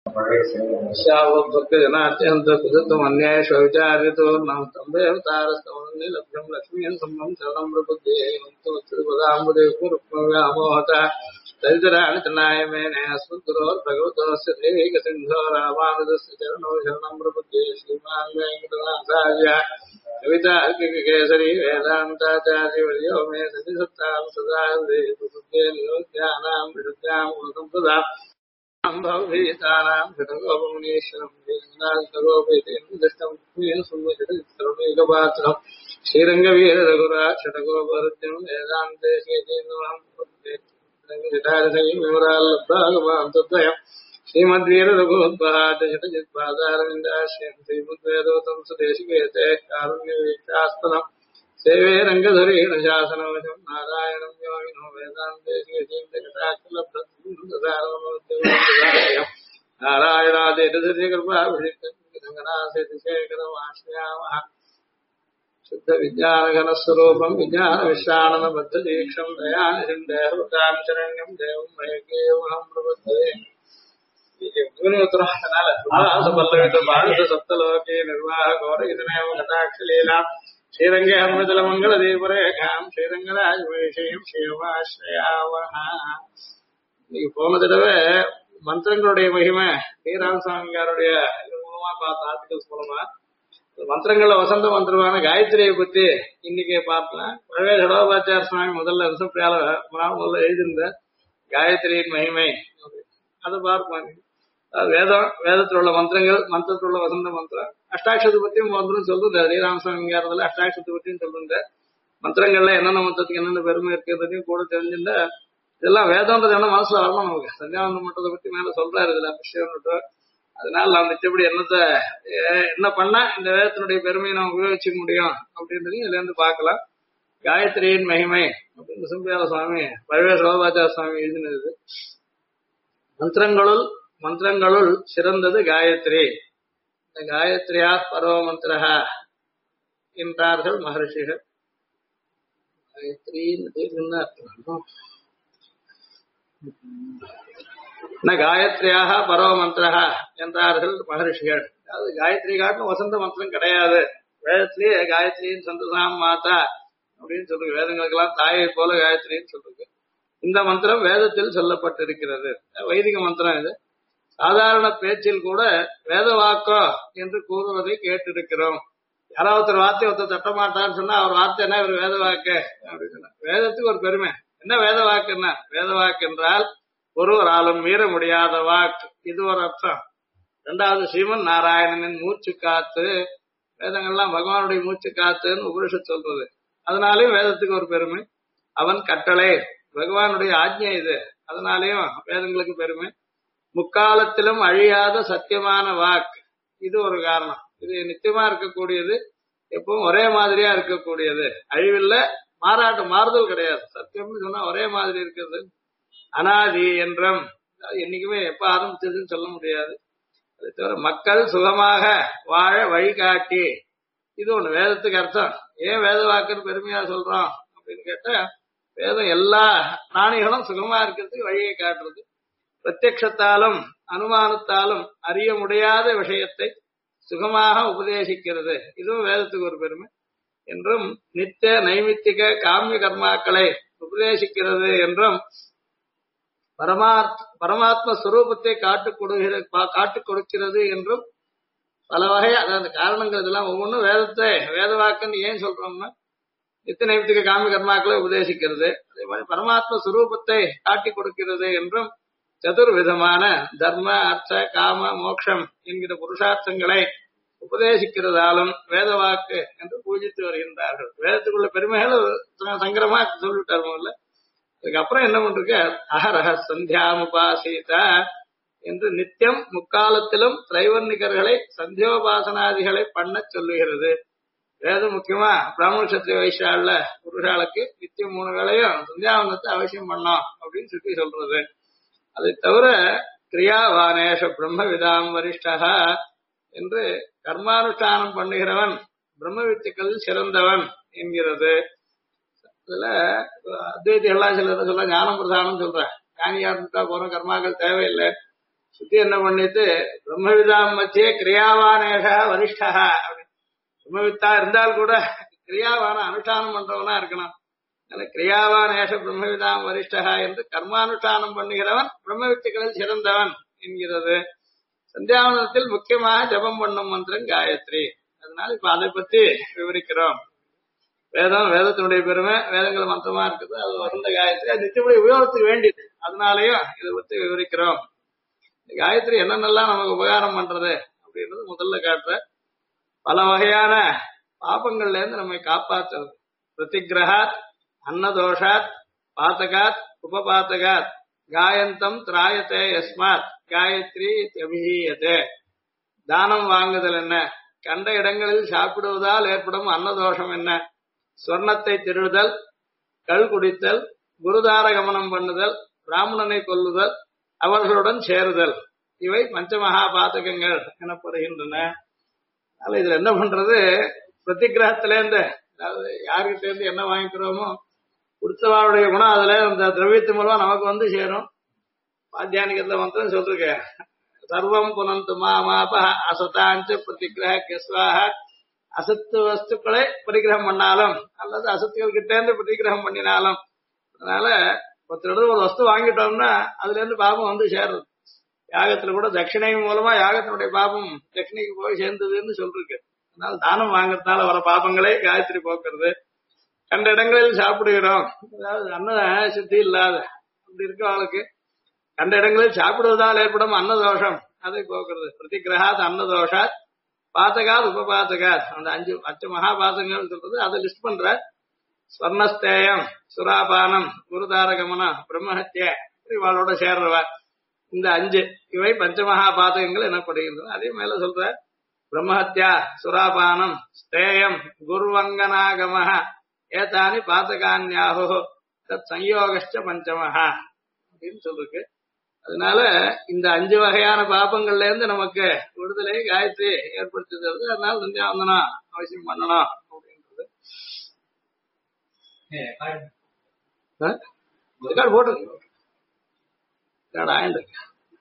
श्यावभक्तजनात्यन्तकृतमन्यायेषु विचार्यतो नाम स्तम्भेऽवतारस्तमन्निलभ्यं लक्ष्मीं सम्भं शरणं प्रपद्ये रुक्मव्यामोहतः दरिद्राणि तृणाय मेने अस्मद्गुरोर्भगवतोऽस्य दैहिकसिन्धो रामानुजस्य चरणौ शरणं प्रपद्ये श्रीमान् वेङ्कटनाथार्य कवितार्किककेसरी वेदान्ताचार्यवर्यो मे सतिसत्तां सदा प्रपद्ये निरोध्यानां विरुद्ध्यां सम्पदा भवभीतानां घटगोपमुनीश्वरं दृष्टं श्रीरङ्गवीररघुराक्षटगोपहृत्यं वेदान्ते शेतेन्द्रहं श्रीमद्वीररघुद्वहादशतजित्पादारविन्दाश्यं श्रीमद्वेदोतं सुदेशिकेते कारुण्यवीक्षास्पदम् सेवे रङ्गधुरीणशासनवशं नारायणं योगिनो वेदान्ते नारायणादेशेखरमाश्रयामः शुद्धविज्ञानघनस्वरूपं विज्ञानविश्राणनबद्धदीक्षं दयानिधिं देवतां शरण्यं देवं मयकेवहं प्रपद्ये सप्तलोके निर्वाह गौरयुतमेव कटाक्षलीलाम् श्रीरंगे हनुमतलमंगलदीपरेखां श्रीरंगराजवैषयं शिवाश्रयावः போன தடவை மந்திரங்களுடைய மகிமை டி ராமசாமியாருடைய இது மூலமா பார்த்த ஆர்டிகல்ஸ் மூலமா மந்திரங்கள்ல வசந்த மந்திரமான காயத்ரியை பத்தி இன்னைக்கு பார்க்கலாம். பழவே சடோபாச்சார சுவாமி முதல்ல ரிசப்டியால முதல்ல எழுதியிருந்த காயத்ரியின் மகிமை அதை பார்ப்போம். வேதத்தில் உள்ள மந்திரங்கள், மந்திரத்தில் உள்ள வசந்த மந்திரம், அஷ்டாட்சத்தை பத்தியும் மந்திரம் சொல்லுங்க. ஸ்ரீராமசாமிங்கிறதுல அஷ்டாட்சத்தை பத்தியும் சொல்லுங்க. மந்திரங்கள்ல என்னென்ன மந்திரத்துக்கு என்னென்ன பெருமை இருக்கிறதையும் கூட தெரிஞ்சுல இதெல்லாம் வேதம்ன்றது என்ன மனசுல வரணும் நமக்கு. சந்தியாவந்தம் மன்றத்தை பத்தி மேல சொல்றாரு இதுல விஷயம். அதனால நாம் நிச்சயப்படி என்ன பண்ணா இந்த வேதத்தினுடைய பெருமையை நாம் உபயோகிச்சுக்க முடியும் அப்படின்றதையும் இதுல இருந்து பார்க்கலாம். காயத்ரியின் மகிமை அப்படின்னு சிம்பியால சுவாமி பழவே சோபாச்சார சுவாமி எழுதினது. மந்திரங்களுள் சிறந்தது காயத்ரி. இந்த காயத்ரியா பரவ மந்திரா என்றார்கள் மகர்ஷிகள். காயத்ரியாக பரவ மந்திரா என்றார்கள் மகர்ஷிகள். அதாவது காயத்ரி காட்டும் வசந்த மந்திரம் கிடையாது. வேதத்திலேயே காயத்ரியின் சந்ததாம் மாதா அப்படின்னு சொல்லுங்க. வேதங்களுக்கெல்லாம் தாயை போல காயத்ரின்னு சொல்லுங்க. இந்த மந்திரம் வேதத்தில் சொல்லப்பட்டிருக்கிறது. வைதிக மந்திரம் இது. சாதாரண பேச்சில் கூட வேத வாக்கோ என்று கூறுவதை கேட்டிருக்கிறோம். யாராவது ஒரு வார்த்தை ஒருத்தர் தட்ட மாட்டான்னு சொன்னா அவர் வார்த்தை என்ன, இவர் வேத வாக்கு அப்படின்னு சொன்னா வேதத்துக்கு ஒரு பெருமை. என்ன வேத வாக்குன்னா, வேத வாக்கு என்றால் ஒருவராலும் மீற முடியாத வாக்கு, இது ஒரு அர்த்தம். இரண்டாவது, ஸ்ரீமன் நாராயணனின் மூச்சு காத்து. வேதங்கள்லாம் பகவானுடைய மூச்சு காத்துன்னு உபனிஷத் சொல்றது. அதனாலேயும் வேதத்துக்கு ஒரு பெருமை. அவன் கட்டளை பகவானுடைய ஆஜ்ஞை இது, அதனாலேயும் வேதங்களுக்கு பெருமை. முக்காலத்திலும் அழியாத சத்தியமான வாக்கு, இது ஒரு காரணம். இது நித்தியமா இருக்கக்கூடியது, எப்பவும் ஒரே மாதிரியா இருக்கக்கூடியது, அழிவில்ல, மாறுதல் கிடையாது. சத்தியம்னு சொன்னா ஒரே மாதிரி இருக்கிறது. அனாதி என்றும் என்னைக்குமே எப்ப ஆரம்பிச்சதுன்னு சொல்ல முடியாது. அதை தவிர மக்கள் சுகமாக வாழ வழிகாட்டி, இது ஒண்ணு வேதத்துக்கு அர்த்தம். ஏன் வேத வாக்குன்னு பெருமையா சொல்றோம் அப்படின்னு கேட்டா, வேதம் எல்லா பிராணிகளும் சுகமா இருக்கிறதுக்கு வழியை காட்டுறது. பிரத்யக்ஷத்தாலும் அனுமானத்தாலும் அறிய முடியாத விஷயத்தை சுகமாக உபதேசிக்கிறது, இதுவும் வேதத்துக்கு ஒரு பெருமை. என்றும் நித்திய நைமித்திக காமிய கர்மாக்களை உபதேசிக்கிறது என்றும் பரமாத்ம ஸ்வரூபத்தை காட்டுக் கொடுக்கிறது என்றும் பல வகை, அதாவது காரணங்கள் இதெல்லாம் ஒவ்வொன்றும் வேத வாக்குன்னு ஏன் சொல்றோம்னா, நித்திய நைமித்திக காமிய கர்மாக்களை உபதேசிக்கிறது, அதே மாதிரி பரமாத்ம ஸ்வரூபத்தை காட்டிக் கொடுக்கிறது என்றும் சதுர்விதமான தர்ம அர்த்த காம மோட்சம் என்கிற புருஷார்த்தங்களை உபதேசிக்கிறதாலும் வேத வாக்கு என்று பூஜித்து வருகின்றார்கள். வேதத்துக்குள்ள பெருமைகள் சங்கரமா சொல்லிட்டார் முதல்ல. அதுக்கப்புறம் என்ன பண்றது, அஹரஹ சந்தியாமுபாசீத என்று நித்தியம் முக்காலத்திலும் திரைவர்ணிகர்களை சந்தியோபாசனாதிகளை பண்ண சொல்லுகிறது. வேதம் முக்கியமா பிராமண சத்திரிய வைஷ்யால புருஷாளுக்கு நித்தியம் 3 வேளையும் சந்தியாவந்தத்தை அவசியம் பண்ணோம் அப்படின்னு சுற்றி சொல்றது. அதை தவிர கிரியாவானேஷ பிரம்ம விதாம் வரிஷ்டா என்று கர்மானுஷ்டானம் பண்ணுகிறவன் பிரம்ம வித்துக்களில் சிறந்தவன் என்கிறது. இதுல அத்வைதி எல்லாம் சில சொல்ல ஞானம் பிரதானம் சொல்ற, ஞானியா இருந்துட்டா போறோம், கர்மாக்கள் தேவையில்லை. சுத்தி என்ன பண்ணிட்டு பிரம்மவிதாம் மத்தியே கிரியாவானேக வரிஷ்டா அப்படி பிரம்மவித்தா இருந்தால் கூட கிரியாவான அனுஷ்டானம் பண்றவனா இருக்கணும். கிரியாவான் ஏஷ பிரம்மவிதாம் வரிஷ்டா என்று கர்மானுஷ்டானம் பண்ணுகிறவன் பிரம்மவித்துக்களில் சிறந்தவன் என்கிறது. சந்தியாவனத்தில் முக்கியமாக ஜபம் பண்ணும் மந்திரம் காயத்ரி. அதனால இப்ப அதை பத்தி விவரிக்கிறோம். வேதத்தினுடைய பெருமை, வேதங்கள் மந்திரமா இருக்குது, அது வசந்த காயத்ரி, அது நிச்சயப்படி உபயோகத்துக்கு வேண்டியது. அதனாலயும் இதை பத்தி விவரிக்கிறோம். காயத்ரி என்னென்னலாம் நமக்கு உபகாரம் பண்றது அப்படின்றது முதல்ல காட்டுற. பல வகையான பாபங்கள்ல இருந்து நம்மை காப்பாற்றுறது. பிரதிகிரகாத், அன்னதோஷாத், பாத்தகாத், உபபாத்தகாத், காயந்தம் திராயத்தே யஸ்மாத் காயத்ரி அபிஹீயதே. தானம் வாங்குதல் என்ன, கண்ட இடங்களில் சாப்பிடுவதால் ஏற்படும் அன்னதோஷம் என்ன, சொர்ணத்தை திருடுதல், கள் குடித்தல், குருதார கமனம் பண்ணுதல், பிராமணனை கொல்லுதல், அவர்களுடன் சேருதல், இவை பஞ்சமகா பாதகங்கள் எனப்படுகின்றன. அதனால இதுல என்ன பண்றது, பிரதிகிரகத்திலேருந்து, அதாவது யாருக்கிட்ட இருந்து என்ன வாங்கிக்கிறோமோ கொடுத்தவாளுடைய குணம் அதுல அந்த திரவியத்து மூலம் நமக்கு வந்து சேரும். பாத்தியானிகத்துல வந்து சொல்லிருக்க, சர்வம் புனந்து மாமாப அசதாஞ்ச பிரதிகிரக கெஸ்வாக. அசத்து வஸ்துக்களை பரிகிரகம் பண்ணாலும் அல்லது அசத்துக்கள் கிட்ட இருந்து பிரதிகிரகம் பண்ணினாலும், அதனால ஒருத்தர் ஒரு வஸ்து வாங்கிட்டோம்னா அதுல இருந்து பாபம் வந்து சேருது. யாகத்துல கூட தட்சிணை மூலமா யாகத்தினுடைய பாபம் தட்சிணைக்கு போய் சேர்ந்ததுன்னு சொல்லிருக்கு. அதனால தானம் வாங்கறதுனால வர பாபங்களை காயத்ரி போக்குறது. கண்ட இடங்களில் சாப்பிடுகிறோம், அதாவது அன்ன சுத்தி இல்லாத அப்படி இருக்க ஆளுக்கு கண்ட இடங்களில் சாப்பிடுவதால் ஏற்படும் அன்னதோஷம் அதை போக்குறது. பிரதிகிரகாத் அன்னதோஷாத், பாத்தகாத் உபபாத்தகாத், அந்த அஞ்சு மகாபாதகங்கள் சொல்றது அதை லிஸ்ட் பண்ற. ஸ்வர்ணஸ்தேயம், சுராபானம், குருதாரகமனம், பிரம்மஹத்ய, இவாளோட சேர்றவ, இந்த 5 இவை பஞ்சமகாபாதகங்கள் எனப்படுகின்றன. அதே மேல சொல்ற பிரம்மஹத்யா, சுராபானம், ஸ்தேயம், குருவங்கனாகம ஏதானி பாத்தகான்யாஹோ தத் சம்யோகஸ்ச பஞ்சமஹா அப்படின்னு சொல்லிருக்கு. அதனால இந்த 5 வகையான பாபங்கள்ல இருந்து நமக்கு விடுதலை காயத்ரி ஏற்படுத்தி தருது. அதனால சந்தியாவந்தனம் அவசியம் பண்ணணும் அப்படின்றது. ரெக்கார்டு போட்டிருக்கு, ரெக்கார்டு ஆயிருக்கு,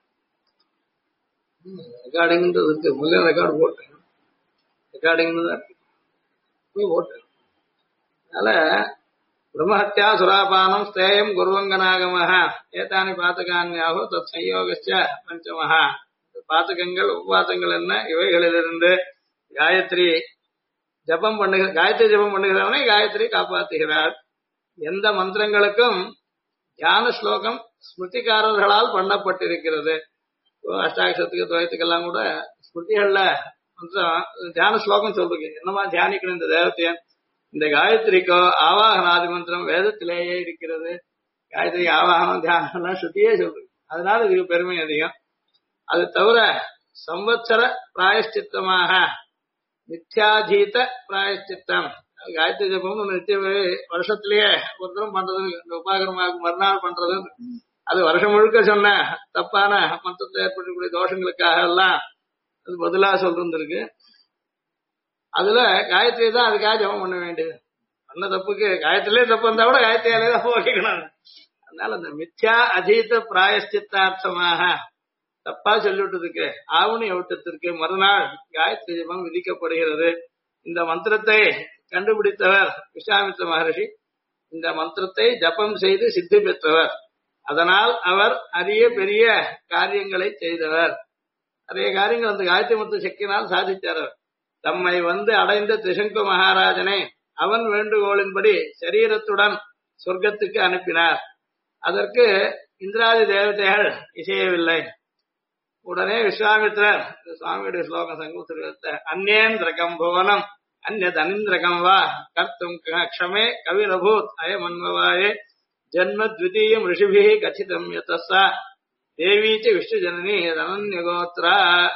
ரெக்கார்டிங்ன்றது இருக்கு, முதல்ல ரெக்கார்டு போட்டேன், ரெக்கார்டிங் தான் போட்டேன். அதனால பிரம்மஹத்யா, சுராபானம், ஸ்தேயம், குருவங்கனாகமஹ ஏதானி பாத்தகான்யாகோ தத் சம்யோகஸ்ச பஞ்சமஹா. பாத்தகங்கள் உபபாத்தங்கள் என்ன, இவைகளிலிருந்து காயத்ரி ஜபம் பண்ணுகிறவனை காயத்ரி காப்பாற்றுகிறார். எந்த மந்திரங்களுக்கும் தியான ஸ்லோகம் ஸ்மிருதிகாரர்களால் பண்ணப்பட்டிருக்கிறது. அஷ்டாட்சரத்துக்கு துவயத்துக்கெல்லாம் கூட ஸ்மிருதிகள்ல மந்திரம் தியான ஸ்லோகம் சொல்றீங்க, என்னமா தியானிக்கணும் இந்த தேவத்தையன். இந்த காயத்ரிக்கோ ஆவாகனாதி மந்திரம் வேதத்திலேயே இருக்கிறது. காயத்ரி ஆவாகனம் தியானம் ஸ்ருதியே சொல்றது. அதனால இதுக்கு பெருமை அதிகம். அது தவிர சம்வத்சர பிராயஷ்சித்தமாக நித்யாதீத பிராயஷ்சித்தம், காயத்ரி ஜபம் நித்திய வருஷத்திலேயே ஒரு தரம் பண்றது, இந்த உபாகரமாக மறுநாள் பண்றது, அது வருஷம் முழுக்க சொன்ன தப்பான மந்திரத்தில் ஏற்படக்கூடிய தோஷங்களுக்காக எல்லாம் அது பதிலா சொல்லிருக்கு. அதுல காயத்ரி தான் அதுக்காக ஜபம் பண்ண வேண்டியது. பண்ண தப்புக்கு காயத்திலே தப்பு வந்தா கூட காயத்ரியாலே தான் போக்கணும். அதனால அந்த மித்யா அதீத பிராயஷ்சித்தார்த்தமாக தப்பா சொல்லிவிட்டதுக்கு ஆவணி ஓட்டத்திற்கு மறுநாள் காயத்ரி ஜபம் விதிக்கப்படுகிறது. இந்த மந்திரத்தை கண்டுபிடித்தவர் விஸ்வாமித்திர மகரிஷி. இந்த மந்திரத்தை ஜபம் செய்து சித்தி பெற்றவர். அதனால் அவர் அரிய பெரிய காரியங்களை செய்தவர். நிறைய காரியங்கள் அந்த காயத்ரி மந்திர சக்தியினால் சாதித்தார். தம்மை வந்து அடைந்த திரிசங்கு மகாராஜனை அவன் வேண்டுகோளின்படி சரீரத்துடன் சொர்க்கத்துக்கு அனுப்பினார். அதற்கு இந்திராதி தேவதைகள் இசையவில்லை. உடனே விஸ்வாமித்திரர், சுவாமியுடைய ஸ்லோகம் சங்கூத்திரத்தை, அந்நேந்திரகம் புவனம் அந்நதனிந்திரகம் வா கர்த்தும் க்ஷமே கவிரபூத் அயமன்மவாயே ஜன்ம த்விதீயம் ரிஷிபி கச்சிதம் யதஸ்ஸா தேவீச்ச விஷ்ணு ஜனனி அனன்யகோத்ரா.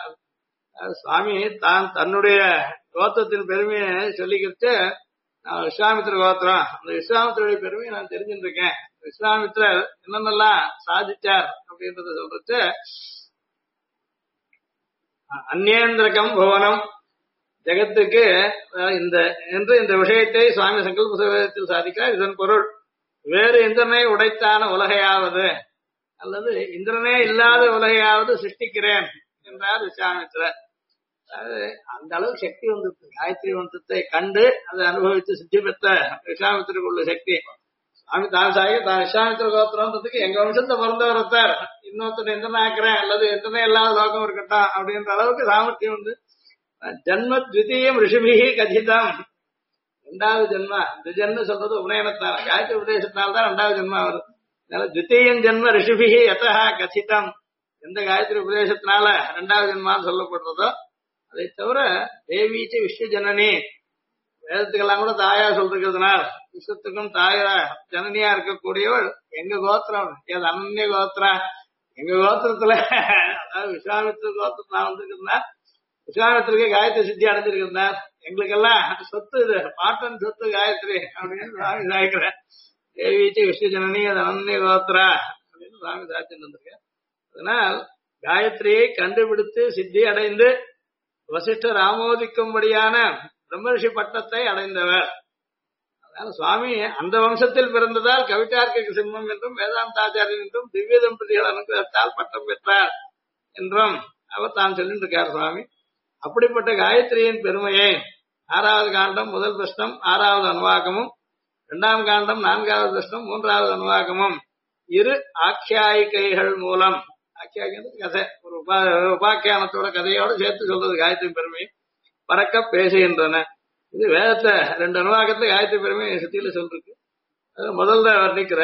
சுவாமி தான் தன்னுடைய கோத்திரத்தின் பெருமையை சொல்லிக்கிட்டு, நான் விஸ்வாமித்திர கோத்திரம், அந்த விஸ்வாமித்திரருடைய பெருமையை நான் தெரிஞ்சுட்டு இருக்கேன், விஸ்வாமித்திரர் என்னென்னலாம் சாதிச்சார் அப்படின்றத சொல்றது. அந்நேந்திரகம் புவனம் ஜெகத்துக்கு இந்த விஷயத்தை சுவாமி சங்கல்ப சுவேதத்தில் சாதிக்கிறார். இதன் பொருள் வேறு எந்தனை உடைத்தான உலகையாவது அல்லது இந்திரனே இல்லாத உலகையாவது சிருஷ்டிக்கிறேன் என்றார் விஸ்வாமித்திரர். அதாவது அந்த அளவு சக்தி வந்துருக்கு. காயத்ரி மந்திரத்தை கண்டு அதை அனுபவித்து சித்தி பெற்ற விஸ்வாமித்திரருக்கு உள்ள சக்தி. சுவாமி தான் சாகி தான் விஸ்வாமித்திர கோத்திரம்ன்றதுக்கு எங்க வம்சத்தை பிறந்தவர் ஒருத்தர், இன்னொருத்தர் இந்திரன் ஆக்குறேன் அல்லது இந்திரனே இல்லாத லோகம் இருக்கட்டும் அப்படின்ற அளவுக்கு சாமர்த்தியம் வந்து ஜன்ம த்விதீயம் ரிஷிபிஹி கதிதம். ரெண்டாவது ஜென்மா துஜன்னு சொல்றது உபநயனத்தால் காயத்ரி உபதேசத்தினால்தான் ரெண்டாவது ஜென்மா வரும். அதனால த்விதீயம் ஜென்ம ரிஷிபிஹி யதா கதிதம். எந்த காயத்ரி உபதேசத்தினால ரெண்டாவது ஜென்மான்னு சொல்லப்படுறதோ அதை தவிர தேவீச்சு விஸ்வ ஜனனி, வேதத்துக்கெல்லாம் கூட தாயா சொல்றதுனால விஸ்வத்துக்கும் தாயா ஜனனியா இருக்கக்கூடியவள் எங்க கோத்திரம், ஏது அனன்ய கோத்திரம். எங்க கோத்திரத்துல அதாவது விஸ்வாமித்திர கோத்திரம் நான் வந்துருக்கிறா, விஸ்வாமித்திரருக்கு காயத்ரி சித்தி அடைஞ்சிருக்கிறா, எங்களுக்கெல்லாம் சொத்து இது பாட்டன் சொத்து காயத்ரி அப்படின்னு சுவாமி சாய்க்கிறேன். தேவீச்சு விஸ்வ ஜனனி அது அனன்ய கோத்திரா அப்படின்னு சுவாமி சாய்ச்சிட்டு வந்திருக்கேன். அதனால் காயத்ரியை கண்டுபிடித்து சித்தி அடைந்து வசிஷ்டர் ஆமோதிக்கும்படியான பிரம்மரிஷி பட்டத்தை அடைந்தவர். அதனால சுவாமி அந்த வம்சத்தில் பிறந்ததால் கவிதார்க்க சிம்மம் என்றும் வேதாந்தாச்சாரியன் என்றும் திவ்ய தம்பதிகள் அனுகிரகத்தால் பட்டம் பெற்றார் என்றும் அவர் தான் சொல்லிட்டு இருக்கார் சுவாமி. அப்படிப்பட்ட காயத்ரியின் பெருமையை 6வது காண்டம் முதல் பிரஷ்னம் 6வது அனுவாகமும், 2ஆம் காண்டம் 4வது பிரஷ்னம் 3வது அனுவாகமும் இரு ஆக்கியாயிகைகள் மூலம், ஆக்கியாயிக்கிறது கதை, ஒரு உபாக்கியானத்தோட கதையோட சேர்த்து சொல்றது காயத்ரி பெருமை பறக்க பேசுகின்றன. இது வேதத்தை 2 அனுவாகத்துல காயத்ரி பெருமை சுத்தியில சொல்லிருக்கு. அது முதல்ல வர்ணிக்கிற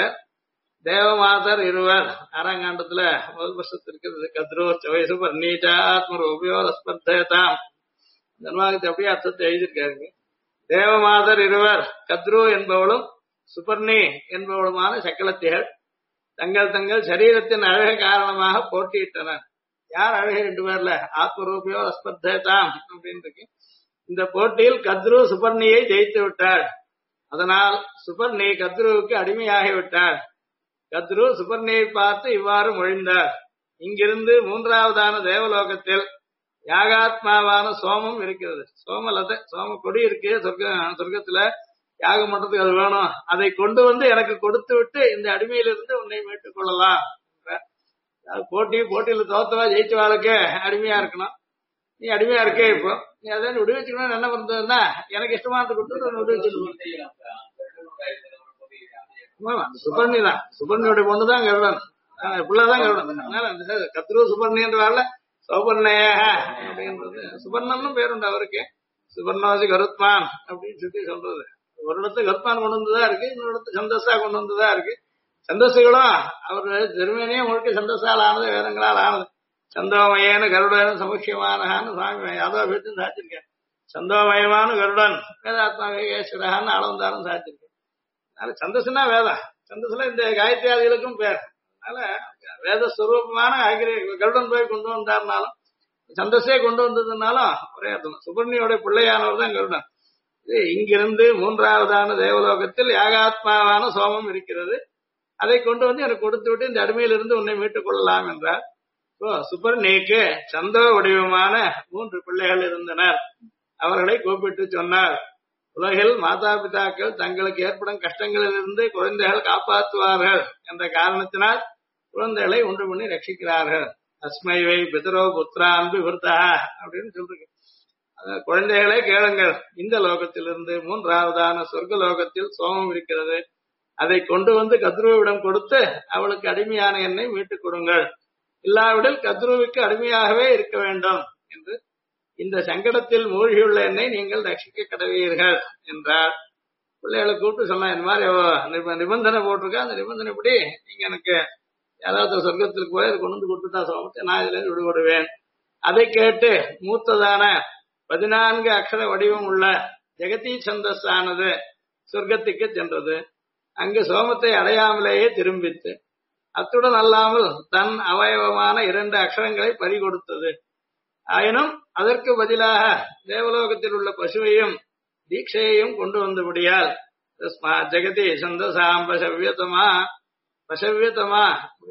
தேவமாதர் இருவர் 6ஆம் காண்டத்துல முதல் வருஷத்து இருக்கிறது. கத்ரோ வயசு பர்ணீச்சா ஆத்மரோபியோஸ்பர்தாம். இந்த அனுவாகத்தை அப்படியே அர்த்தத்தை எழுதியிருக்காருங்க. தேவமாதர் இருவர் கத்ரு என்பவளும் சுபர்ணி என்பவளுமான சக்கலத்திகள் தங்கள் தங்கள் சரீரத்தின் அழகு காரணமாக போட்டியிட்டனர். யார் அழகு 2 பேர்ல? ஆத்மரூபியோ அஸ்பர்தாம் அப்படின்னு இருக்கு. இந்த போட்டியில் கத்ரு சுபர்ணியை ஜெயித்து விட்டாள். அதனால் சுபர்ணி கத்ருவுக்கு அடிமையாகிவிட்டாள். கத்ரு சுபர்ணியை பார்த்து இவ்வாறு மொழிந்தார். இங்கிருந்து 3வதான தேவலோகத்தில் யாகாத்மாவான சோமம் இருக்கிறது. சோமலதை, சோம கொடி இருக்கு சொர்க்கத்துல. யாகம் பண்றதுக்கு அது வேணும், அதை கொண்டு வந்து எனக்கு கொடுத்து விட்டு இந்த அடிமையிலிருந்து உன்னை மீட்டுக் கொள்ளலாம். போட்டியில தோத்தவா ஜெயிச்சவாளுக்கு அடிமையா இருக்கணும். நீ அடிமையா இருக்கே, இப்போ நீ அதை விடுவிச்சுக்கணும். என்ன பண்றதுன்னா எனக்கு இஷ்டமானது கொடுத்து விடுவிச்சுக்கணும். சுபர்ணி தான், சுபர்ணியோட பொண்ணுதான் கருடன், பிள்ளைதான் கருடன். அதனால கத்ரு சுபர்ணி என்ற வாழ சௌபர்ணைய அப்படின்றது சுபர்ணன்னு பேருண்டு அவருக்கு. சுபர்ணாசி கருத்மான் அப்படின்னு சொல்லி சொல்றது. ஒரு இடத்து கருத்மான் கொண்டு வந்துதான் இருக்கு, இன்னொரு இடத்து சந்தோஷா கொண்டு வந்துதான் இருக்கு. சந்தோஷங்களும் அவர் திருமேனியே முழுக்க சந்தோஷால் ஆனது, வேதங்களால் ஆனது. சந்தோமயேன கருடன் சமுக்கியமானு சுவாமி யாதவ பேச்சு சாச்சிருக்கேன். சந்தோமயமான கருடன் வேதாத்மா வேகேஸ்வரகான்னு அளவந்தாரும் சாச்சிருக்கேன். அதனால சந்தோஷம்னா வேதம், சந்தோஷம் இந்த காயத்ரியாதிகளுக்கும் பேர். அதனால வேதஸ்வரூபமான கருடன் போய் கொண்டு வந்தாருனாலும் சந்தோஷே கொண்டு வந்ததுனாலும் ஒரே அர்த்தம். சுபர்ணியோட பிள்ளையானவர் தான் கருடன். இங்கிருந்து 3வதான தேவலோகத்தில் யாகாத்மாவான சோமம் இருக்கிறது. அதை கொண்டு வந்து எனக்கு கொடுத்து விட்டு இந்த அடிமையிலிருந்து உன்னை மீட்டுக் கொள்ளலாம் என்றார். சுபர்ணிக்கு சந்தோ வடிவமான 3 பிள்ளைகள் இருந்தனர். அவர்களை கூப்பிட்டு சொன்னார், உலகில் மாதா பிதாக்கள் தங்களுக்கு ஏற்படும் கஷ்டங்களிலிருந்து குழந்தைகள் காப்பாற்றுவார்கள் என்ற காரணத்தினால் குழந்தைகளை ஒன்று பண்ணி ரட்சிக்கிறார்கள். அஸ்மைவை பிதரோ புத்திரான் விவர்த்தா அப்படின்னு சொல்றீங்க. குழந்தைகளே கேளுங்கள், இந்த லோகத்திலிருந்து 3வதான சொர்க்க லோகத்தில் சோமம் இருக்கிறது. அதை கொண்டு வந்து கத்ருவிடம் கொடுத்து அவளுக்கு அடிமையான என்னை மீட்டுக் கொடுங்கள். இல்லாவிடில் கத்ருவுக்கு அடிமையாகவே இருக்க வேண்டும் என்று இந்த சங்கடத்தில் மூழ்கியுள்ள என்னை நீங்கள் ரட்சிக்க கடவீர்கள் என்றார். பிள்ளைகளை கூப்பிட்டு சொன்னா, இந்த மாதிரி நிபந்தனை போட்டிருக்கா, அந்த நிபந்தனைப்படி நீங்க எனக்கு யாராவது சொர்க்கத்திற்கு போய் அதை கொண்டு வந்து கொடுத்துட்டா சோமத்தை நான் இதுல இருந்து விடுபடுவேன். அதை கேட்டு மூத்ததான 14 அக்ஷர வடிவம் உள்ள ஜெகதி சந்தஸானது சொர்க்கத்துக்கு சென்றது. அங்கு சோமத்தை அடையாமலேயே திரும்பித்து அத்துடன் அல்லாமல் தன் அவயவமான 2 அக்ஷரங்களை பறிகொடுத்தது. ஆயினும் அதற்கு பதிலாக தேவலோகத்தில் உள்ள பசுவையும் தீட்சையையும் கொண்டு வந்தபடியால் ஜெகதி சந்தசாம் பசவ்யதமா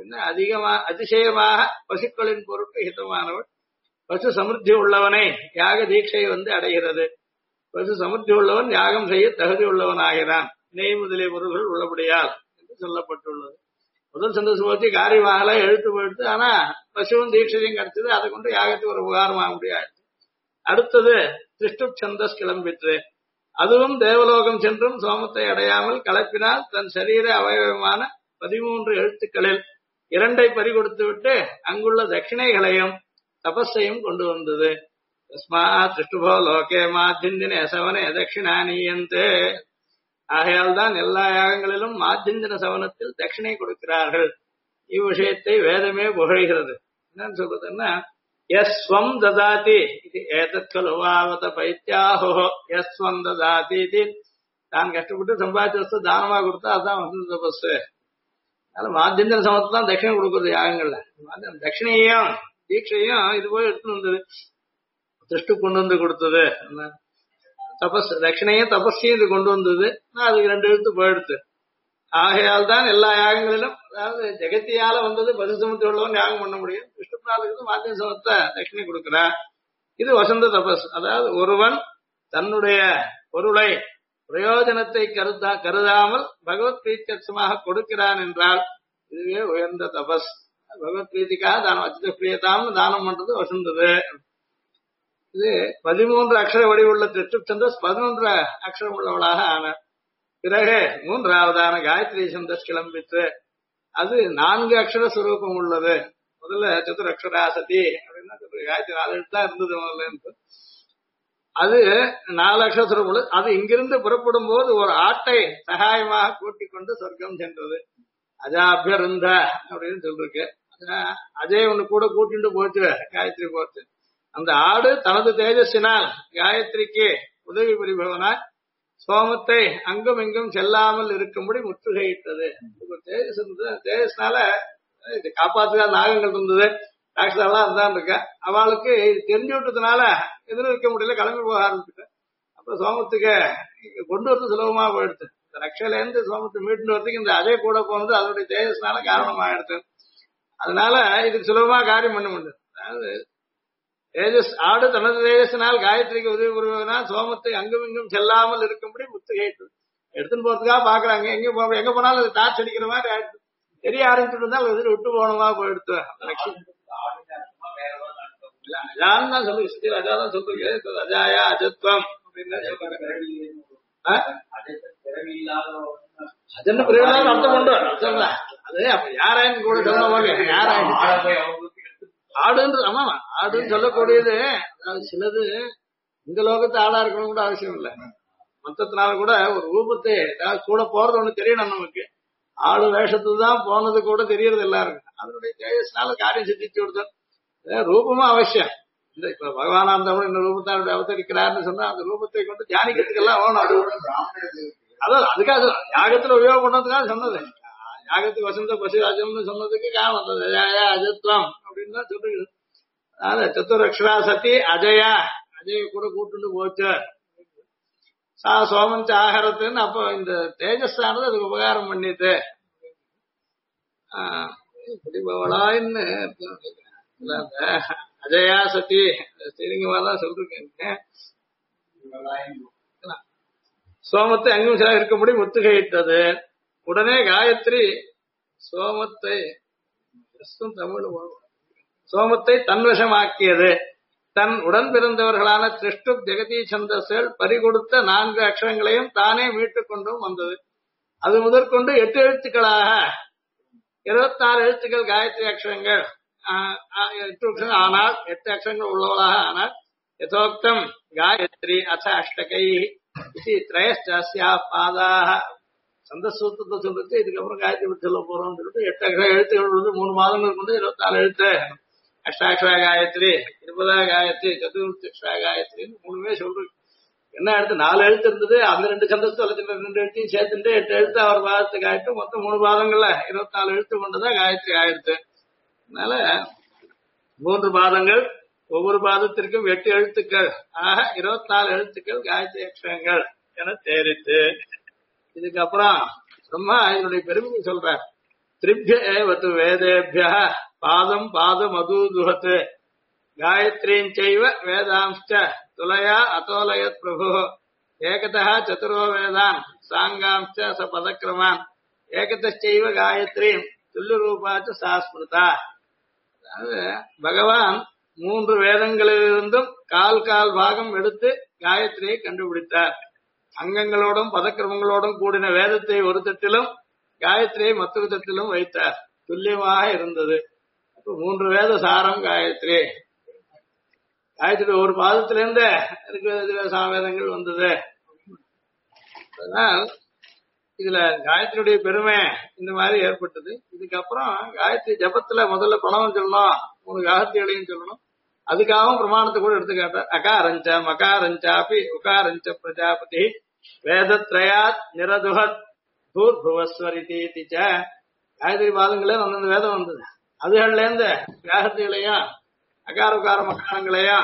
அதிசயமாக பசுக்களின் பொருட்டு ஹிதமானவள். பசு சமிருத்தி உள்ளவனை யாக தீட்சை வந்து அடைகிறது. பசு சமிருத்தி உள்ளவன் யாகம் செய்ய தகுதி உள்ளவனாகிறான். நெய் முதலிய பொருள்கள் உள்ளபடியால் என்று சொல்லப்பட்டுள்ளது. முதல் சந்தோஷம் போச்சு, காரியமாகல, எழுத்து போயிடுத்து. ஆனா பசுவும் தீட்சையும் கிடைச்சது. அதை கொண்டு யாகத்துக்கு ஒரு உபகாரமாக முடியாது. அடுத்தது திருஷ்டு சந்தஸ் கிளம்பிற்று. அதுவும் தேவலோகம் சென்றும் சோமத்தை அடையாமல் கலப்பினால் தன் சரீர அவயவமான 13 எழுத்துக்களில் 2 பறிகொடுத்து விட்டு அங்குள்ள தட்சிணைகளையும் தபஸையும் கொண்டு வந்தது. தஸ்மா திருஷ்டுபோ லோகே மாத்திந்தின சவனே தட்சிணானீயந்தே. ஆகையால் தான் எல்லா யாகங்களிலும் மாத்திந்தின சவனத்தில் தட்சிணை கொடுக்கிறார்கள். இவ்விஷயத்தை வேதமே புகழ்கிறது. என்னன்னு சொல்றதுன்னா, யஸ்வம் ததாதி இது ஏதத் கலு வாவத பைத்யாஹோ யஸ்வம் ததாதி இது. தான் கஷ்டப்பட்டு சம்பாதிச்ச வஸ்து தானமா கொடுத்தா அதுதான் வசந்த தபஸ். அதனால மாத்தியந்திர சமத்தை தான் தட்சிணை கொடுக்குறது யாகங்கள்ல. தட்சிணையும் தீட்சையும் இது போய் எடுத்துட்டு வந்தது, திருஷ்டு கொண்டு வந்து கொடுத்தது. தபஸ் தட்சிணையும் தபஸையும் இது கொண்டு வந்தது. அதுக்கு 2 எழுத்து போயிடுத்து. ஆகையால் தான் எல்லா யாகங்களிலும், அதாவது ஜெகத்தியால வந்தது பசுசமத்தை உள்ளவன் யாகம் பண்ண முடியும். விஷ்ணுநாளுக்கு மாத்திய சமத்தை தட்சிணை கொடுக்கிறார். இது வசந்த தபஸ். அதாவது ஒருவன் தன்னுடைய பொருளை பிரயோஜனத்தை கருதாமல் பகவத் பிரீத்தியமாக கொடுக்கிறான் என்றால் இதுவே உயர்ந்த தபஸ். பகவத் பிரீத்திக்காக தானம் அச்சித பிரியதாம் தானம் பண்றது வசந்தது. இது 13 அக்ஷர வடிவுள்ள திருஷ்டு சந்தஸ் 11 அக்ஷரம் உள்ளவளாக ஆனார். பிறகு 3ஆவதான காயத்ரி சந்தஸ் கிளம்பிற்று. அது 4 அக்ஷர சுரூபம் உள்ளது. முதல்ல சதுரக்ஷரா சதி அப்படின்னா காயத்ரி 4 எழுத்தா இருந்தது முதல்ல. அது 4 அக்ஷர சுரூபம் உள்ளது. அது இங்கிருந்து புறப்படும் போது ஒரு ஆட்டை சகாயமாக கூட்டிக் கொண்டு சொர்க்கம் சென்றது. அஜாபியருந்த அப்படின்னு சொல்லிருக்கு. அஜய் ஒண்ணு கூட கூட்டிட்டு போச்சு காயத்ரி போச்சு. அந்த ஆடு தனது தேஜஸினால் காயத்ரிக்கு உதவி புரிபவனாய் சோமத்தை அங்கும் இங்கும் செல்லாமல் இருக்கும்படி முற்றுகையிட்டது. தேஜஸ் இருந்தது. தேஜஸ்னால இது காப்பாத்துக்காத நாகங்கள் இருந்தது, டாக்டர்லாம் இருந்தான் இருக்க. அவளுக்கு இது தெரிஞ்சு விட்டதுனால எதிர்க்க முடியல, கிளம்பி போக ஆரம்பிச்சுட்டு. அப்புறம் சோமத்துக்கு கொண்டு வரது சுலபமா போயிடுது. இந்த ரக்ஷையில இருந்து சோமத்தை மீட்டு வரதுக்கு இந்த அஜய் கூட போனது அதனுடைய தேஜஸ்னால காரணமாயிடுது. அதனால இதுக்கு சுலபமா காரியம் பண்ண முடியும். அதாவது தேஜஸ் ஆடு தனது தேஜஸினால் காயத்ரிக்கு உதவி புரிவதனால் சோமத்தை அங்கும் இங்கும் செல்லாமல் இருக்கும்படி முத்துகையிட்டு எடுத்துன்னு போறதுக்காக பாக்குறாங்க. எங்க போனாலும் அது டார்ச் அடிக்கிற மாதிரி ஆயிடுச்சு. தெரிய ஆரம்பிச்சுட்டு இருந்தால் அது விட்டு போனமா போயிடுத்து. அதான் தான் சொல்லு, அதான் சொல்றீங்க அஜாயா அஜத்வம் அப்படின்னு சொல்றாங்க. அஜன்ன பிரிவில்லாத அர்த்தம் உண்டு. அது அப்ப யாராயின்னு கூட சொல்லுவாங்க. யாராயின்னு ஆடுன்னு, ஆமா ஆடுன்னு சொல்லக்கூடியது. அதாவது சிலது இந்த லோகத்து ஆடா இருக்கணும் கூட அவசியம் இல்லை. மொத்தத்தினால கூட ஒரு ரூபத்தை கூட போறது ஒண்ணு தெரியணும் நமக்கு. ஆடு வேஷத்துக்கு தான் போனது கூட தெரியறது எல்லாருக்கும். அதனுடைய தேஜஸ்னால காரியம் சித்திச்சு கொடுத்தோம். ரூபமும் அவசியம். இந்த இப்ப பகவானா இருந்தவங்க இந்த ரூபத்தை அவதரிக்கிறாருன்னு சொன்னா அந்த ரூபத்தை கொண்டு தியானிக்கிறதுக்கெல்லாம் வேணும். அதான் அதுக்காக யாகத்துல உபயோகம் பண்ணதுக்காக சொன்னது. யாகத்துக்கு வசந்த பசுராஜம்னு சொன்னதுக்கு காரணம் அந்த அஜயா அஜத்வம் அப்படின்னு தான் சொல்லுது. அதனால சதுரக்ஷரா சதி அஜயா, அஜய கூட கூட்டுண்டு போச்சு. சா சோமன் ஆகாரத்துன்னு அப்போ இந்த தேஜஸானது அதுக்கு உபகாரம் பண்ணிட்டு பிடிபவளான்னு அஜயா சதி ஸ்ரீலிங்கமாதான் சொல்றேன். சோமத்தை அங்கும் சில இருக்கும்படி முத்துகையிட்டது. உடனே காயத்ரி சோமத்தை தன்வசமாக்கியது. தன் உடன் பிறந்தவர்களான திருஷ்டு ஜெகதி சந்தஸ்கள் பறிகொடுத்த 4 அக்ஷரங்களையும் தானே மீட்டுக் கொண்டும் வந்தது. அது முதற்கொண்டு 8 எழுத்துக்களாக 24 எழுத்துக்கள் காயத்ரி அக்ஷரங்கள் ஆனால் 8 அக்ஷரங்கள் உள்ளவளாக ஆனால் யதோக்தம் காயத்ரி அச அஷ்டகை இது திரயஸ்யா பாதாக சந்தசூத்திரத்தை சொல்லிட்டு இதுக்கப்புறம் காயத்ரி பற்றி சொல்ல போறோம்னு சொல்லிட்டு 8 அக்ஷர எழுத்துக்கள் வந்து 3 மாதங்கள் கொண்டு 24 எழுத்து. அஷ்டாட்சரா காயத்ரி, 20 காயத்ரி, சதுர்த்தக்ஷரா காயத்ரின்னு 3மே சொல்றேன். என்ன எடுத்து 4 எழுத்து இருந்தது. அந்த 2 சந்தஸ்து 2 எழுத்தையும் சேர்த்துட்டு 8 எழுத்து அவர் பாதத்துக்கு ஆயிட்டு மொத்தம் 3 பாதங்கள்ல 24 எழுத்து கொண்டுதான் காயத்ரி ஆயிடுத்து. அதனால 3 பாதங்கள், ஒவ்வொரு பாதத்திற்கும் 8 எழுத்துக்கள் ஆக 24 எழுத்துக்கள் காயத்ரி அக்ஷரங்கள் என தேரித்து. இதுக்கப்புறம் பிரம்மா இதனுடைய பெருமையை சொல்றார். திரிபிய ஏவது வேதேபிய பாதம் பாதம் மதுதுஹத் காயத்ரீம் செய்வ வேதாம்ச்ச துலயா அதோலயத் பிரபு ஏகதः சதுரோ வேதான் சாங்காம்ச்ச ச பதக்ரமான் ஏகதச்சைவ காயத்ரீம் துல்லிய ரூபாச்சு சாஸ்மிருதா. அதாவது பகவான் 3 வேதங்களிலிருந்தும் கால் கால் பாகம் எடுத்து காயத்ரியை கண்டுபிடித்தார். அங்கங்களோடும் பதக்கிரமங்களோடும் கூடின வேதத்தை ஒரு தட்டிலும் காயத்ரியை மற்றொரு தட்டிலும் வைத்தார். துல்லியமாக இருந்தது. அப்ப 3 வேத சாரம் காயத்ரி. காயத்ரி ஒரு பாதத்திலிருந்து இருக்கிற சாவேதங்கள் வந்தது. அதனால் இதுல காயத்ரியுடைய பெருமை இந்த மாதிரி ஏற்பட்டது. இதுக்கப்புறம் காயத்ரி ஜபத்துல முதல்ல பிரணவம் சொல்லணும், 3 காயத்ரிகளையும் சொல்லணும். அதுக்காகவும் பிரமாணத்தை கூட எடுத்துக்காட்டார். அகாரஞ்ச மகாரஞ்சாபி உகாரஞ்ச பிரஜாபதி வேதத்ரயாத் நிரதுகத் பூர்புவஸ்வரிதி. காயத்ரி பாதங்களே அந்தந்த வேதம் வந்தது. அதுகள்ல இருந்து காயத்ரிகளையும் அகார உகார மகாரங்களையும்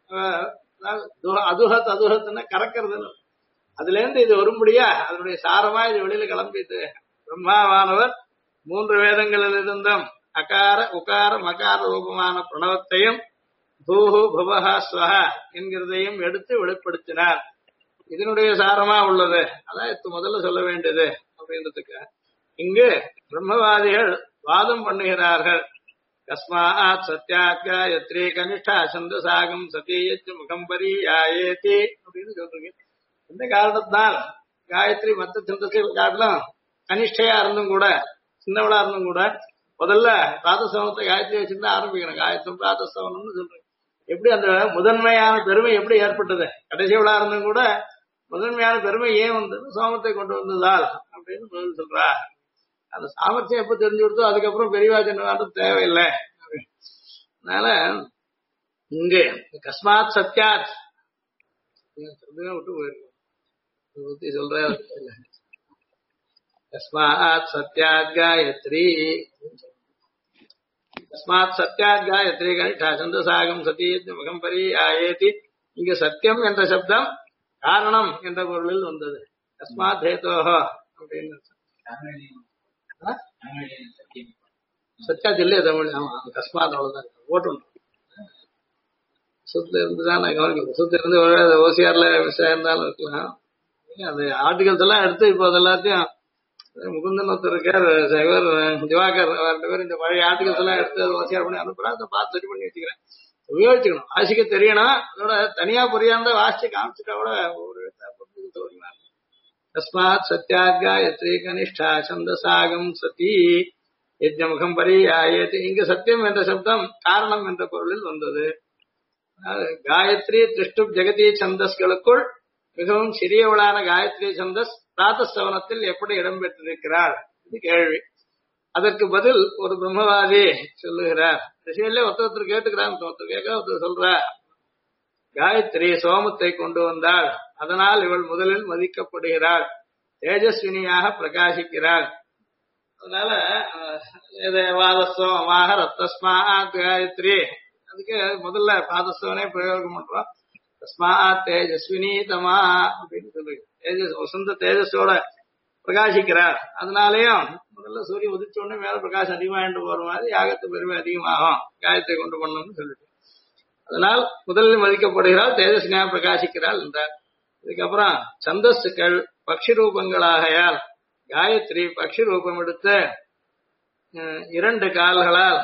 அதுகத் அதுகத்துன்னா கறக்கிறது. அதுல இருந்து இது வரும்படியா அதனுடைய சாரமா இது வெளியில கிளம்பிட்டு பிரம்மாவானவர் 3 வேதங்களில் இருந்தும் அகார உகார மகார ரூபமான பிரணவத்தையும் பூஹு புவஹ ஸ்வஹ என்கிறதையும் எடுத்து வெளிப்படுத்தினார். இதனுடைய சாரமா உள்ளது. அதான் இப்ப முதல்ல சொல்ல வேண்டியது அப்படின்றதுக்கு இங்கு பிரம்மவாதிகள் வாதம் பண்ணுகிறார்கள். கஸ்மாத் சத்யாத் காயத்ரி கனிஷ்டா சந்தசாகம் சதீயச் முகம்பரி யாயேதி அப்படின்னு சொல்றீங்க. இந்த காரணத்தினால் காயத்ரி மற்ற சந்தஸ்கள் காட்டிலும் கனிஷ்டையா இருந்தும் கூட சின்னவளா இருந்தும் கூட முதல்ல பிராத்தசவனத்தை காயத்ரி வச்சிருந்தா ஆரம்பிக்கணும். காயத்ரி பிராத்தசவனம்னு சொல்றேன். எப்படி அந்த முதன்மையான பெருமை எப்படி ஏற்பட்டது? கடைசியவளா இருந்தும் கூட முதன்மையான பெருமை ஏன் வந்து சோமத்தை கொண்டு வந்ததால் அப்படின்னு பதில் சொல்றா. அந்த சாமர்த்தியம் எப்ப தெரிஞ்சு கொடுத்தோ அதுக்கப்புறம் பெரியவா சின்னவாட்டும் தேவையில்லை. அதனால இங்கே கஸ்மாத் சத்யாத் விட்டு போயிருக்கோம் சொல்ற. கஸ்மாத் சத்யாத் காயத்ரி கஸ்மாத் சத்யாத் காயத்ரி கனிஷ்டா சந்தசாகம் சதீயச் முகம்பரி ஆயேதி. இங்கு சத்தியம் என்ற சப்தம் காரணம் என்ற பொருளில் வந்தது. கஸ்மாத் ஹேதோஹோ அப்படின்னு சத்யாத் இல்லையா தமிழ்? கஸ்மாத் அவ்வளவுதான் ஓட்டு சுத்துல இருந்துதான் நான் கவனிக்கிறேன். சுத்துல இருந்து ஒரு ஓசிஆர்ல மிஸ் ஆயிருந்தாலும் இருக்கலாம். அந்த ஆர்டிகல்ஸ் எல்லாம் எடுத்து இப்போ அது எல்லாத்தையும் முகுந்தன் ஒருத்தர் இருக்கார், இவர் திவாகர் 2 பேர் இந்த பழைய ஆர்டிகல்ஸ் எல்லாம் எடுத்து ஓசிஆர் பண்ணி அனுப்புறா. அதை பார்த்து சரி பண்ணி வச்சுக்கிறேன். உபயோகிச்சுக்கணும். வாசிக்க தெரியணும். அதோட தனியா புரியாம வாசிச்சு காமிச்சுட்டா கூட ஒரு தஸ்மாத் சத்யாத் காயத்ரி கனிஷ்டா சந்தசாகம் சதி யஜ்ஞமுகம் பரியாயேதி. இங்கு சத்தியம் என்ற சப்தம் காரணம் என்ற பொருளில் வந்தது. காயத்ரி திருஷ்டு ஜெகதி சந்தஸ்களுக்குள் மிகவும் சிறியவளான காயத்ரி சந்தஸ் பிராத்தஸ்தவனத்தில் எப்படி இடம்பெற்றிருக்கிறார் இது கேள்வி. அதற்கு பதில் ஒரு பிரம்மவாதி சொல்லுகிறார். ரிஷியிலே ஒருத்தர் கேட்டுக்கிறார், ஒருத்தர் கேட்க ஒருத்தர் சொல்றார். காயத்ரி சோமத்தை கொண்டு வந்தாள், அதனால் இவள் முதலில் மதிக்கப்படுகிறாள், தேஜஸ்வினியாக பிரகாசிக்கிறாள். அதனால வாதஸ்வமாக ரத்தஸ்மா காயத்ரி அதுக்கு முதல்ல பாதஸ்தவனே பிரயோகம் பண்றோம். தஸ்மா தேஜஸ்வினி தமா அப்படின்னு சொல்லுங்க. தேஜஸ் வசந்த தேஜஸோட பிரகாசிக்கிறார். அதனாலயும் முதல்ல சூரியன் உதிச்ச உடனே மேல பிரகாசம் அதிகமாயிட்டு போற மாதிரி யாகத்து பெருமை அதிகமாகும் காயத்தை கொண்டு பண்ணணும்னு சொல்லிட்டு அதனால் முதலில் மதிக்கப்படுகிறாள், தேஜஸ்வினியாக பிரகாசிக்கிறாள் என்றார். இதுக்கப்புறம் சந்தஸ்துக்கள் பக்ஷி ரூபங்களாகையால் காயத்ரி பக்ஷி ரூபம் எடுத்து 2 கால்களால்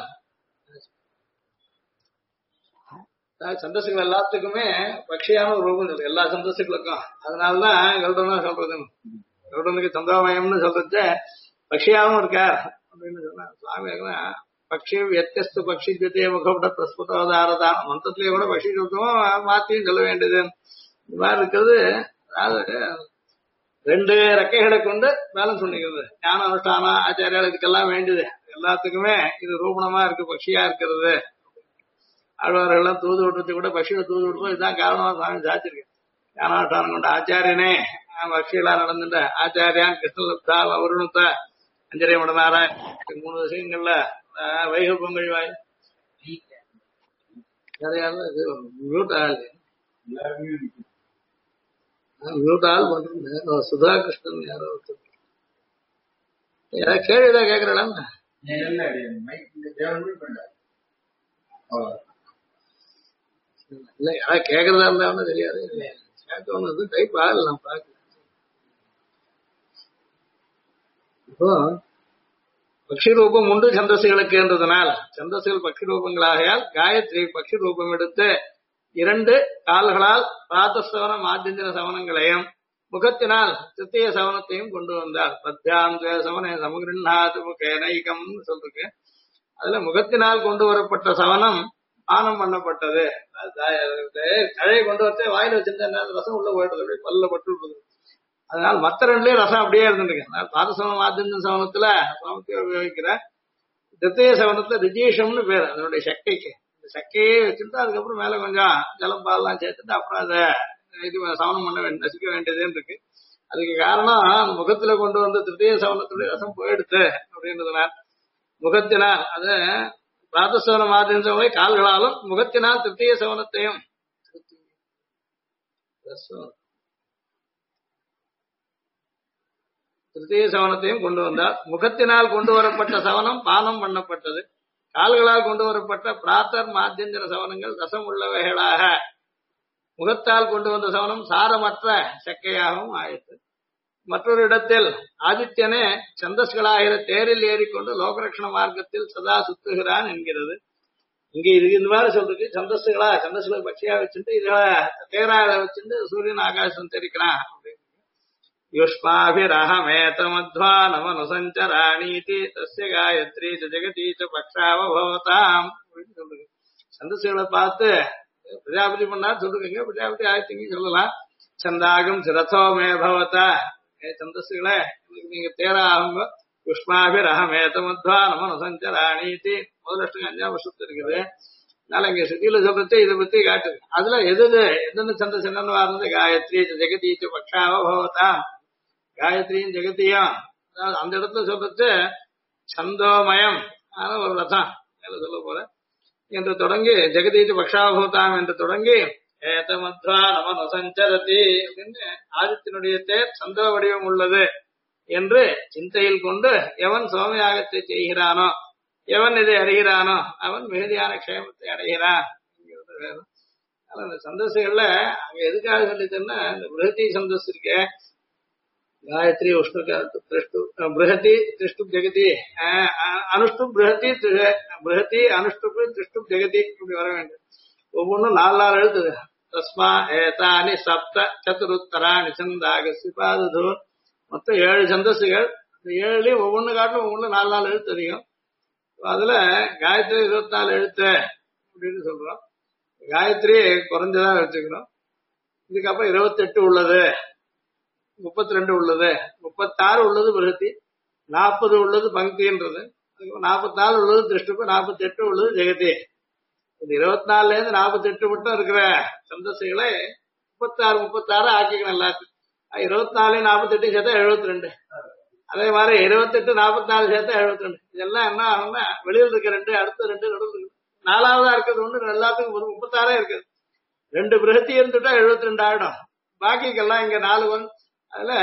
சந்தஸ்துகள் எல்லாத்துக்குமே பக்ஷியான ஒரு ரூபம் இருக்கு, எல்லா சந்தஸ்துகளுக்கும். அதனாலதான் கருடனா சொல்றது, கருடனுக்கு சந்திரமயம்னு சொல்றது பக்ஷியாவும் இருக்கார் அப்படின்னு சொன்னா சுவாமி. பக்ஷி வியஸ்து பக்ஷி ஜெத்திய முகப்பட்ட பிரஸ்புதாரதான் மந்திரத்திலேயே கூட பக்ஷி சொல்றோம் மாத்தியும் சொல்ல வேண்டியது. இந்த மாதிரி இருக்கிறது. அதாவது 2 ரெக்கைகளை கொண்டு பேலன்ஸ் பண்ணிக்கிறது. ஞான அனுஷ்டானம் ஆச்சாரியால் இதுக்கெல்லாம் வேண்டியது. எல்லாத்துக்குமே இது ரூபணமா இருக்கு, பக்ஷியா இருக்கிறது. ஆழ்வார்கள் எல்லாம் தூது விட்டுறது கூட பக்ஷியில தூது விடுவோம். இதுதான் காரணமா சுவாமி சாச்சிருக்கு. ஞானானுஷ்டானம் கொண்ட ஆச்சாரியனே பக்ஷிகளா நடந்துட்ட ஆச்சாரியான் கிருஷ்ணலப்தா வருணத்தா அஞ்சரை மடனார 3 விஷயங்கள்ல வைக பொங்கல் வாய் மியூட் ஆள் மியூட் ஆள் பண்றது சுதா கிருஷ்ணன் யாரோ யாராவது கேள்விதான் கேட்கறான். இல்ல யாராவது கேட்கறதா இருந்தா தெரியாது. கேட்கணும் டைப் ஆகல நான் பார்க்க. இப்போ பக்ஷி ரூபம் உண்டு சந்தஸ்களுக்கு என்றதனால் சந்தஸ்கள் பக்ஷி ரூபங்களாகையால் காயத்ரி பக்ஷி ரூபம் எடுத்து 2 கால்களால் பிராத்தசவன மாத்தியந்திர சவனங்களையும் முகத்தினால் திருத்திய சவனத்தையும் கொண்டு வந்தார். பத்யாந்த சவன சமகிருநாத் முகேனைகம் சொல்லிருக்கு. அதுல முகத்தினால் கொண்டு வரப்பட்ட சவனம் பானம் பண்ணப்பட்டது. கழையை கொண்டு வரத்தே வாயில வச்சிருந்தா ரசம் உள்ள போயிடுறது, அப்படியே பல்ல பட்டு விடுறது. அதனால மத்த 2லயும் ரசம் அப்படியே இருந்துருக்கு. பாதசவன மாத்தியந்திர சவனத்துல சவனத்தை உபயோகிக்கிற திருத்திய சவனத்துல ரிஜீஷம்னு பேர் அதனுடைய சக்கைக்கு. சக்கையே வச்சுட்டு அதுக்கப்புறம் மேல கொஞ்சம் ஜலம் பால்லாம் சேர்த்துட்டு அப்புறம் அதை இது சவனம் பண்ண வேண்டிய நசிக்க வேண்டியதுன்னு இருக்கு. அதுக்கு காரணம் முகத்துல கொண்டு வந்த திருத்திய சவனத்துடைய ரசம் போயிடுத்து அப்படின்றதுனால முகத்தினால் அது பிராத்தசவன மாதிரி கால்களாலும் முகத்தினால் திருத்திய சவனத்தையும் திருத்திய சவனத்தையும் கொண்டு வந்தார். முகத்தினால் கொண்டு வரப்பட்ட சவனம் பானம் பண்ணப்பட்டது. கால்களால் கொண்டு வரப்பட்ட பிராத்தர் மாத்தியந்திர சவனங்கள் ரசம் உள்ளவைகளாக முகத்தால் கொண்டு வந்த சவனம் சாரமற்ற சக்கையாகவும் ஆயிற்று. மற்றொரு இடத்தில் ஆதித்யனே சந்தஸ்களாகிற தேரில் ஏறிக்கொண்டு லோகரட்சண மார்க்கத்தில் சதா சுத்துகிறான் என்கிறது. இங்க இது இந்த மாதிரி சொல்றது சந்தஸ்களை பட்சியா வச்சுட்டு இத தேராக வச்சுட்டு சூரியன் ஆகாசம் தெரிக்கிறான். யுஷ்மாபிரஹமேதமத்வானமனுசஞ்சராணீதி தஸ்ய காயத்ரி ஜெகதி ச பக்ஷாவபவதாம் அப்படின்னு சொல்லுங்க. சந்தஸ்களை பார்த்து பிரஜாபதி பண்ணார் சொல்லுங்க. பிரஜாபதி ஆயத்திங்க சொல்லலாம். சந்தாகம் சிரதோமே பவதா சந்தஸ்களை நீங்க தேராகும். யுஷ்மாபிரஹமேதமத்வானமனுசஞ்சராணீதி முதல் 5ஆம் வருஷத்து இருக்குது. அதனால இங்க சுத்தியில சொல்றது இதை பத்தி காட்டுது. அதுல எந்தெந்த சந்தஸ் என்னன்னு இருந்தது? காயத்ரி ஜெகதி ச பக்ஷாவபவதாம். காயத்ரியும் ஜெகதியும் அதாவது அந்த இடத்துல சொல்றது சந்தோமயம் ஒரு ரதம் மேல சொல்ல போற என்று தொடங்கி ஜெகதீச்சு பக்ஷாபூதாம் என்று தொடங்கி ஏதமத்வா நம சஞ்சரதி அப்படின்னு ஆதித்தினுடைய தேர் சந்தோ வடிவம் உள்ளது என்று சிந்தையில் கொண்டு எவன் சோமயாகத்தை செய்கிறானோ எவன் இதை அறிகிறானோ அவன் மிகுதியான க்ஷேமத்தை அடைகிறான். அந்த சந்தஸ்கள்ல அங்க எதுக்காக சொல்லித்தன்னா இந்த பிருஹதி சந்தஸ் இருக்க காயத்ரி உஷ்ணு பிருஹதி திருஷ்டு ஜெகதி அனுஷ்டு பிருஹதி அனுஷ்டு திருஷ்டு ஜெகதி இப்படி வர வேண்டும். ஒவ்வொன்றும் 4 எழுத்துது. தஸ்மா ஏதானி சப்த சதுருத்தராணி சந்தாக சிபாது மொத்தம் 7 சந்தஸ்கள். இந்த 7லயும் ஒவ்வொன்னு காட்டும் ஒவ்வொன்றும் 4 எழுத்து அதிகம். அதுல காயத்ரி 24 எழுத்து அப்படின்னு சொல்றோம். காயத்ரி குறைஞ்சதான் வச்சுக்கிறோம். இதுக்கப்புறம் 28 உள்ளது, 32 உள்ளது, 36 உள்ளது பிருஹதி, 40 உள்ளது பங்கின்றது, 44 உள்ளது திருஷ்டுப்பு, 48 உள்ளது ஜெகதி. இந்த 24ல இருந்து 48 மட்டும் இருக்கிற சந்தஸ்களை 36 ஆக்கிக்கணும் எல்லாத்தையும். 24 48 சேர்த்தா 72. அதே மாதிரி 28 44 சேர்த்தா 72. இதெல்லாம் என்ன ஆகும்னா வெளியில் இருக்க 2 அடுத்த 2 நடுவில் 4ஆவதா இருக்கிறது ஒண்ணு எல்லாத்துக்கும் 36 இருக்குது. 2 பிருஹதி இருந்துட்டா 72 ஆயிடும். பாக்கிக்கெல்லாம் இங்க 4 1. அதுல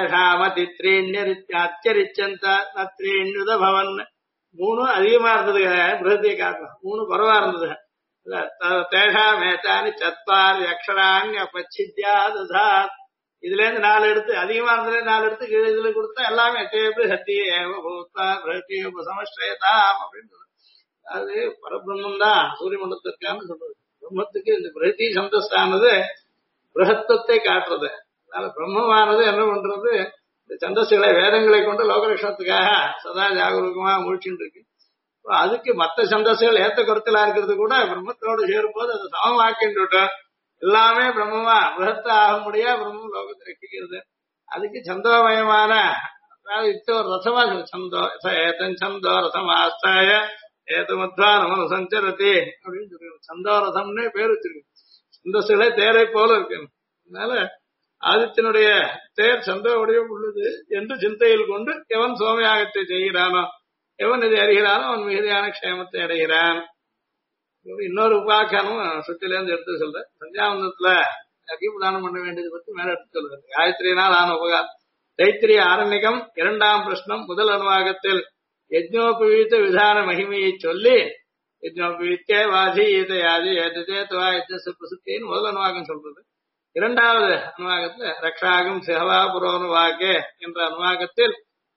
தேஷாமதித்ரீன்யரிச்சரிச்சந்த பவன் 3 அதிகமா இருந்தது பிருஹதியை காட்டணும், 3 குறைவா இருந்தது. தேஷாமேதானி சத்வாரி அக்ஷராணி பச்சித்யா ததாத். இதுல இருந்து 4 எடுத்து அதிகமா இருந்ததுல 4 எடுத்து இதுல கொடுத்தா எல்லாமே பிருஹதி ஏவபூத்வா பிருஹதி உபசமஸ்ரயதாம் அப்படின்னு. அது பரபிரம்மம் தான் சூரிய மண்டலத்திற்கான சொல்றது. பிரம்மத்துக்கு இந்த பிருஹதி சந்தஸ்தானது பிருஹத்துவத்தை காட்டுறது. அதனால பிரம்மமானது என்ன பண்றது? இந்த சந்தஸ்களை வேதங்களை கொண்டு லோகலட்சணத்துக்காக சதா ஜாகரூகமா முழிச்சுட்டு இருக்கு. அதுக்கு மற்ற சந்தஸ்கள் ஏத்த கருத்தலா இருக்கிறது கூட பிரம்மத்தோடு சேரும் போது அதை சமமாக்கின்றோம். எல்லாமே பிரம்மமா பிருஹத்த ஆக முடியா பிரம்மம் லோகத்தை ரட்சிக்கிறது. அதுக்கு சந்தோமயமான ஒரு ரசமா சந்தோ ஏதன் சந்தோ ரசமாஸ்தாய ஏதமத்வா நம சஞ்சரதி அப்படின்னு சொல்லிருக்கு. சந்தோ ரசம்னே பேர் வச்சிருக்கு. சந்தஸ்களை தேரை போல இருக்கு. அதனால ஆதித்தினுடைய தேர் சந்தோ வடிவம் உள்ளது என்று சிந்தையில் கொண்டு எவன் சோமயாகத்தை செய்கிறானோ எவன் இதை அறிகிறானோ அவன் மிகுதியான க்ஷேமத்தை அடைகிறான். இன்னொரு உபாக்கியானம் சுத்திலேருந்து எடுத்து சொல்ற. சந்தியாவந்தத்துல அகிபதானம் பண்ண வேண்டியது பத்தி மேல எடுத்து சொல்றது. காயத்ரியினால் ஆன உபகாரம். தைத்திரிய ஆரண்யகம் 2ஆம் பிரஷ்னம் முதல் அனுவாகத்தில் யஜ்னோபவீத விதான மகிமையை சொல்லி யஜ்னோபவீத்தே வாதீத யாதி ஏதேத்வா யஜ்னசுப்ரசுத்தின்னு முதல் அனுவாகம் சொல்றது. 2வது அனுவாகத்துல ரக்ஷாகம் சிஹவா புரோனுவாக்கே என்ற அனுவாகத்தில்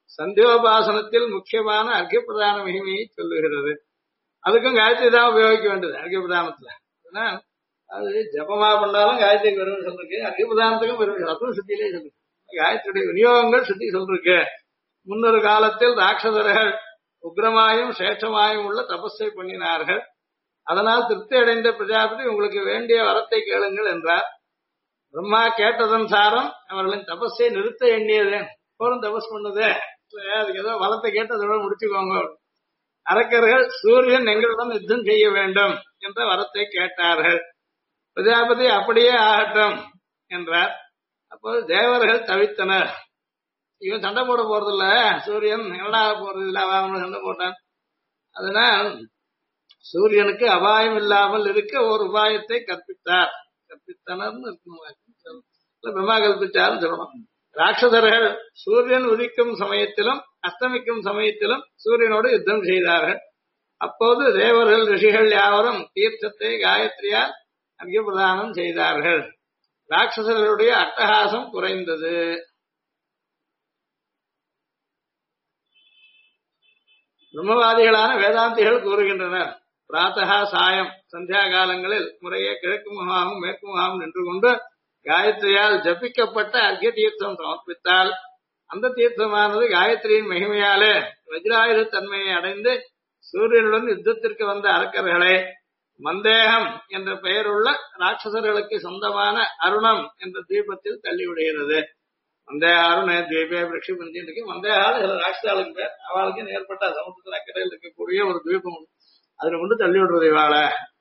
சந்தியோபாசனத்தில் முக்கியமான அர்க்கிய பிரதான மகிமையை சொல்லுகிறது. அதுக்கும் காயத்ரி தான் உபயோகிக்க வேண்டியது அர்க்கிய பிரதானத்துல. ஏன்னா அது ஜபமா பண்ணாலும் காயத்ரி பெருமை சொல்லிருக்கு, அர்க்கிய பிரதானத்துக்கும் பெருமை அதுவும் சுத்தியிலே சொல்லிருக்கு. காயத்ரியுடைய விநியோகங்கள் சுத்தி சொல்லிருக்கு. முன்னொரு காலத்தில் ராட்சசர்கள் உக்ரமாயும் சேஷமாயும் உள்ள தபஸை பண்ணினார்கள். அதனால் திருப்தி அடைந்த பிரஜாபதி உங்களுக்கு வேண்டிய வரத்தை கேளுங்கள் என்றார். பிரம்மா கேட்டதன் சாரம் அவர்களின் தபஸை நிறுத்த எண்ணியது. போரும் தபஸ் பண்ணது, அதுக்கு ஏதோ வரத்தை கேட்டு அதோட முடிச்சுக்கோங்க. அரக்கர்கள் சூரியன் எங்களுடன் யுத்தம் செய்ய வேண்டும் என்ற வரத்தை கேட்டார்கள். பிரஜாபதி அப்படியே ஆகட்டும் என்றார். அப்போது தேவர்கள் தவித்தனர். இவன் சண்டை போட போறதில்ல, சூரியன் என்னடாக போறது இல்ல, அவன் சண்டை போட்டான். அதனால் சூரியனுக்கு அபாயம் இல்லாமல் இருக்க ஒரு உபாயத்தை கற்பித்தார். கற்பித்தனர்னு இருக்கணும், பிரம்மா கற்பித்தார்னு சொல்லணும். ராட்சசர்கள் சூரியன் உதிக்கும் சமயத்திலும் அஸ்தமிக்கும் சமயத்திலும் சூரியனோடு யுத்தம் செய்தார்கள். அப்போது தேவர்கள் ரிஷிகள் யாவரும் தீர்த்தத்தை காயத்ரியால் அர்க்கிய பிரதானம் செய்தார்கள். ராட்சசர்களுடைய அட்டகாசம் குறைந்தது. பிரம்மவாதிகளான வேதாந்திகள் கூறுகின்றனர், பிராத்தகா சாயம் சந்தியா காலங்களில் முறையே கிழக்கு முகாமும் மேற்கு முகாமும் நின்று கொண்டு காயத்ரியால் ஜபிக்கப்பட்ட அர்க்கிய தீர்த்தம் சமர்ப்பித்தால் அந்த தீர்த்தமானது காயத்ரியின் மகிமையாலே வஜ்ராயுத தன்மையை அடைந்து சூரியனுடன் யுத்தத்திற்கு வந்த அரக்கர்களை மந்தேகம் என்ற பெயருள்ள ராட்சசர்களுக்கு சொந்தமான அருணம் என்ற தீபத்தில் தள்ளிவிடுகிறது. மந்தேக அருண தீபே விரக்ஷபந்தி இருக்கு. மந்தேகால சில ராட்சசாளுக்கு பேர், அவளுக்கு ஏற்பட்ட சமுத்திர கரையில் இருக்கக்கூடிய ஒரு தீபம், அதுல கொண்டு தள்ளி விடுறது இவாள.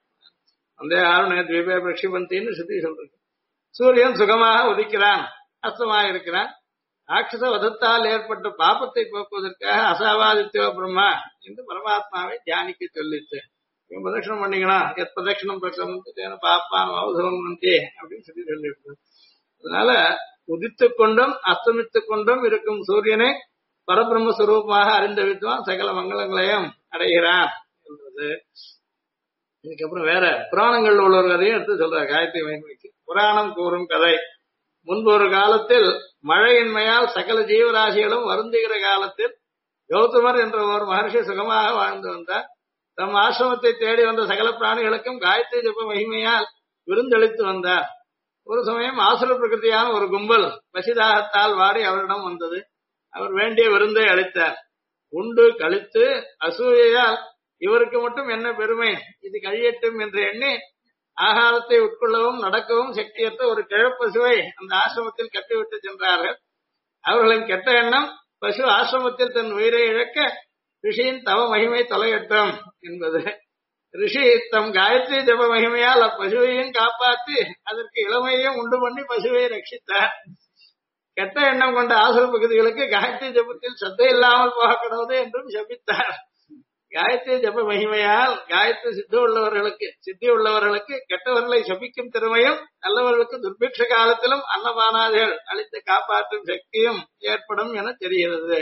மந்தேக அருண தீபே விரக்ஷபந்தின்னு சுத்தி சொல்றது. சூரியன் சுகமாக உதிக்கிறான், அஸ்தமாக இருக்கிறான். ராட்சச வதத்தால் ஏற்பட்ட பாபத்தை போக்குவதற்காக அசாவாதித்யோ பிரம்மா என்று பரமாத்மாவை தியானிக்க சொல்லிச்சு. இவன் பிரதட்சணம் பண்ணிக்கலாம், எத் பிரதட்சணம் பிரதம் பாப்பான் அவசவந்தி அப்படின்னு சொல்லிட்டு. அதனால உதித்துக் கொண்டும் அஸ்தமித்துக் கொண்டும் இருக்கும் சூரியனை பரபிரம்மஸ்வரூபமாக அறிந்த வித்வான் சகல மங்களங்களையும் அடைகிறான் என்பது. இதுக்கப்புறம் வேற புராணங்கள் உள்ள ஒரு கதையும் எடுத்து சொல்ற காயத்ரி மகிமைக்கு. புராணம் கூறும் கதை. முன்பு ஒரு காலத்தில் மழையின்மையால் சகல ஜீவராசிகளும் வருந்துகிற காலத்தில் கௌதமர் என்ற ஒரு மகர்ஷி சுகமாக வாழ்ந்து வந்தார். தம் ஆசிரமத்தை தேடி வந்த சகல பிராணிகளுக்கும் காயத்ரி ஜப மகிமையால் விருந்தளித்து வந்தார். ஒரு சமயம் ஆசுர பிரகிருதியான ஒரு கும்பல் பசிதாகத்தால் வாடி அவரிடம் வந்தது. அவர் வேண்டிய விருந்தை அளித்தார். உண்டு கழித்து அசூயையால் இவருக்கு மட்டும் என்ன பெருமை, இது கழியட்டும் என்று எண்ணி ஆகாரத்தை உட்கொள்ளவும் நடக்கவும் சக்தியற்ற ஒரு கிழப்பசுவை அந்த ஆசிரமத்தில் கட்டிவிட்டு சென்றார்கள். அவர்களின் கெட்ட எண்ணம் பசு ஆசிரமத்தில் தன் உயிரை இழக்க ரிஷியின் தவ மகிமை தொலையட்டும் என்பது. ரிஷி தம் காயத்ரி ஜப மகிமையால் அப்பசுவையும் காப்பாற்றி அதற்கு இளமையையும் உண்டு பண்ணி பசுவை ரட்சித்தார். கெட்ட எண்ணம் கொண்ட ஆசுர பகுதிகளுக்கு காயத்ரி ஜபத்தில் சத்தை இல்லாமல் போக கிடவது என்றும் சபித்தார். காயத்ரி ஜப மகிமையால் காயத்ரி சித்தி உள்ளவர்களுக்கு கெட்டவர்களை சபிக்கும் திறமையும் நல்லவர்களுக்கு துர்பிக்ஷ காலத்திலும் அன்னபானாதிகள் அளித்து காப்பாற்றும் சக்தியும் ஏற்படும் என தெரிகிறது.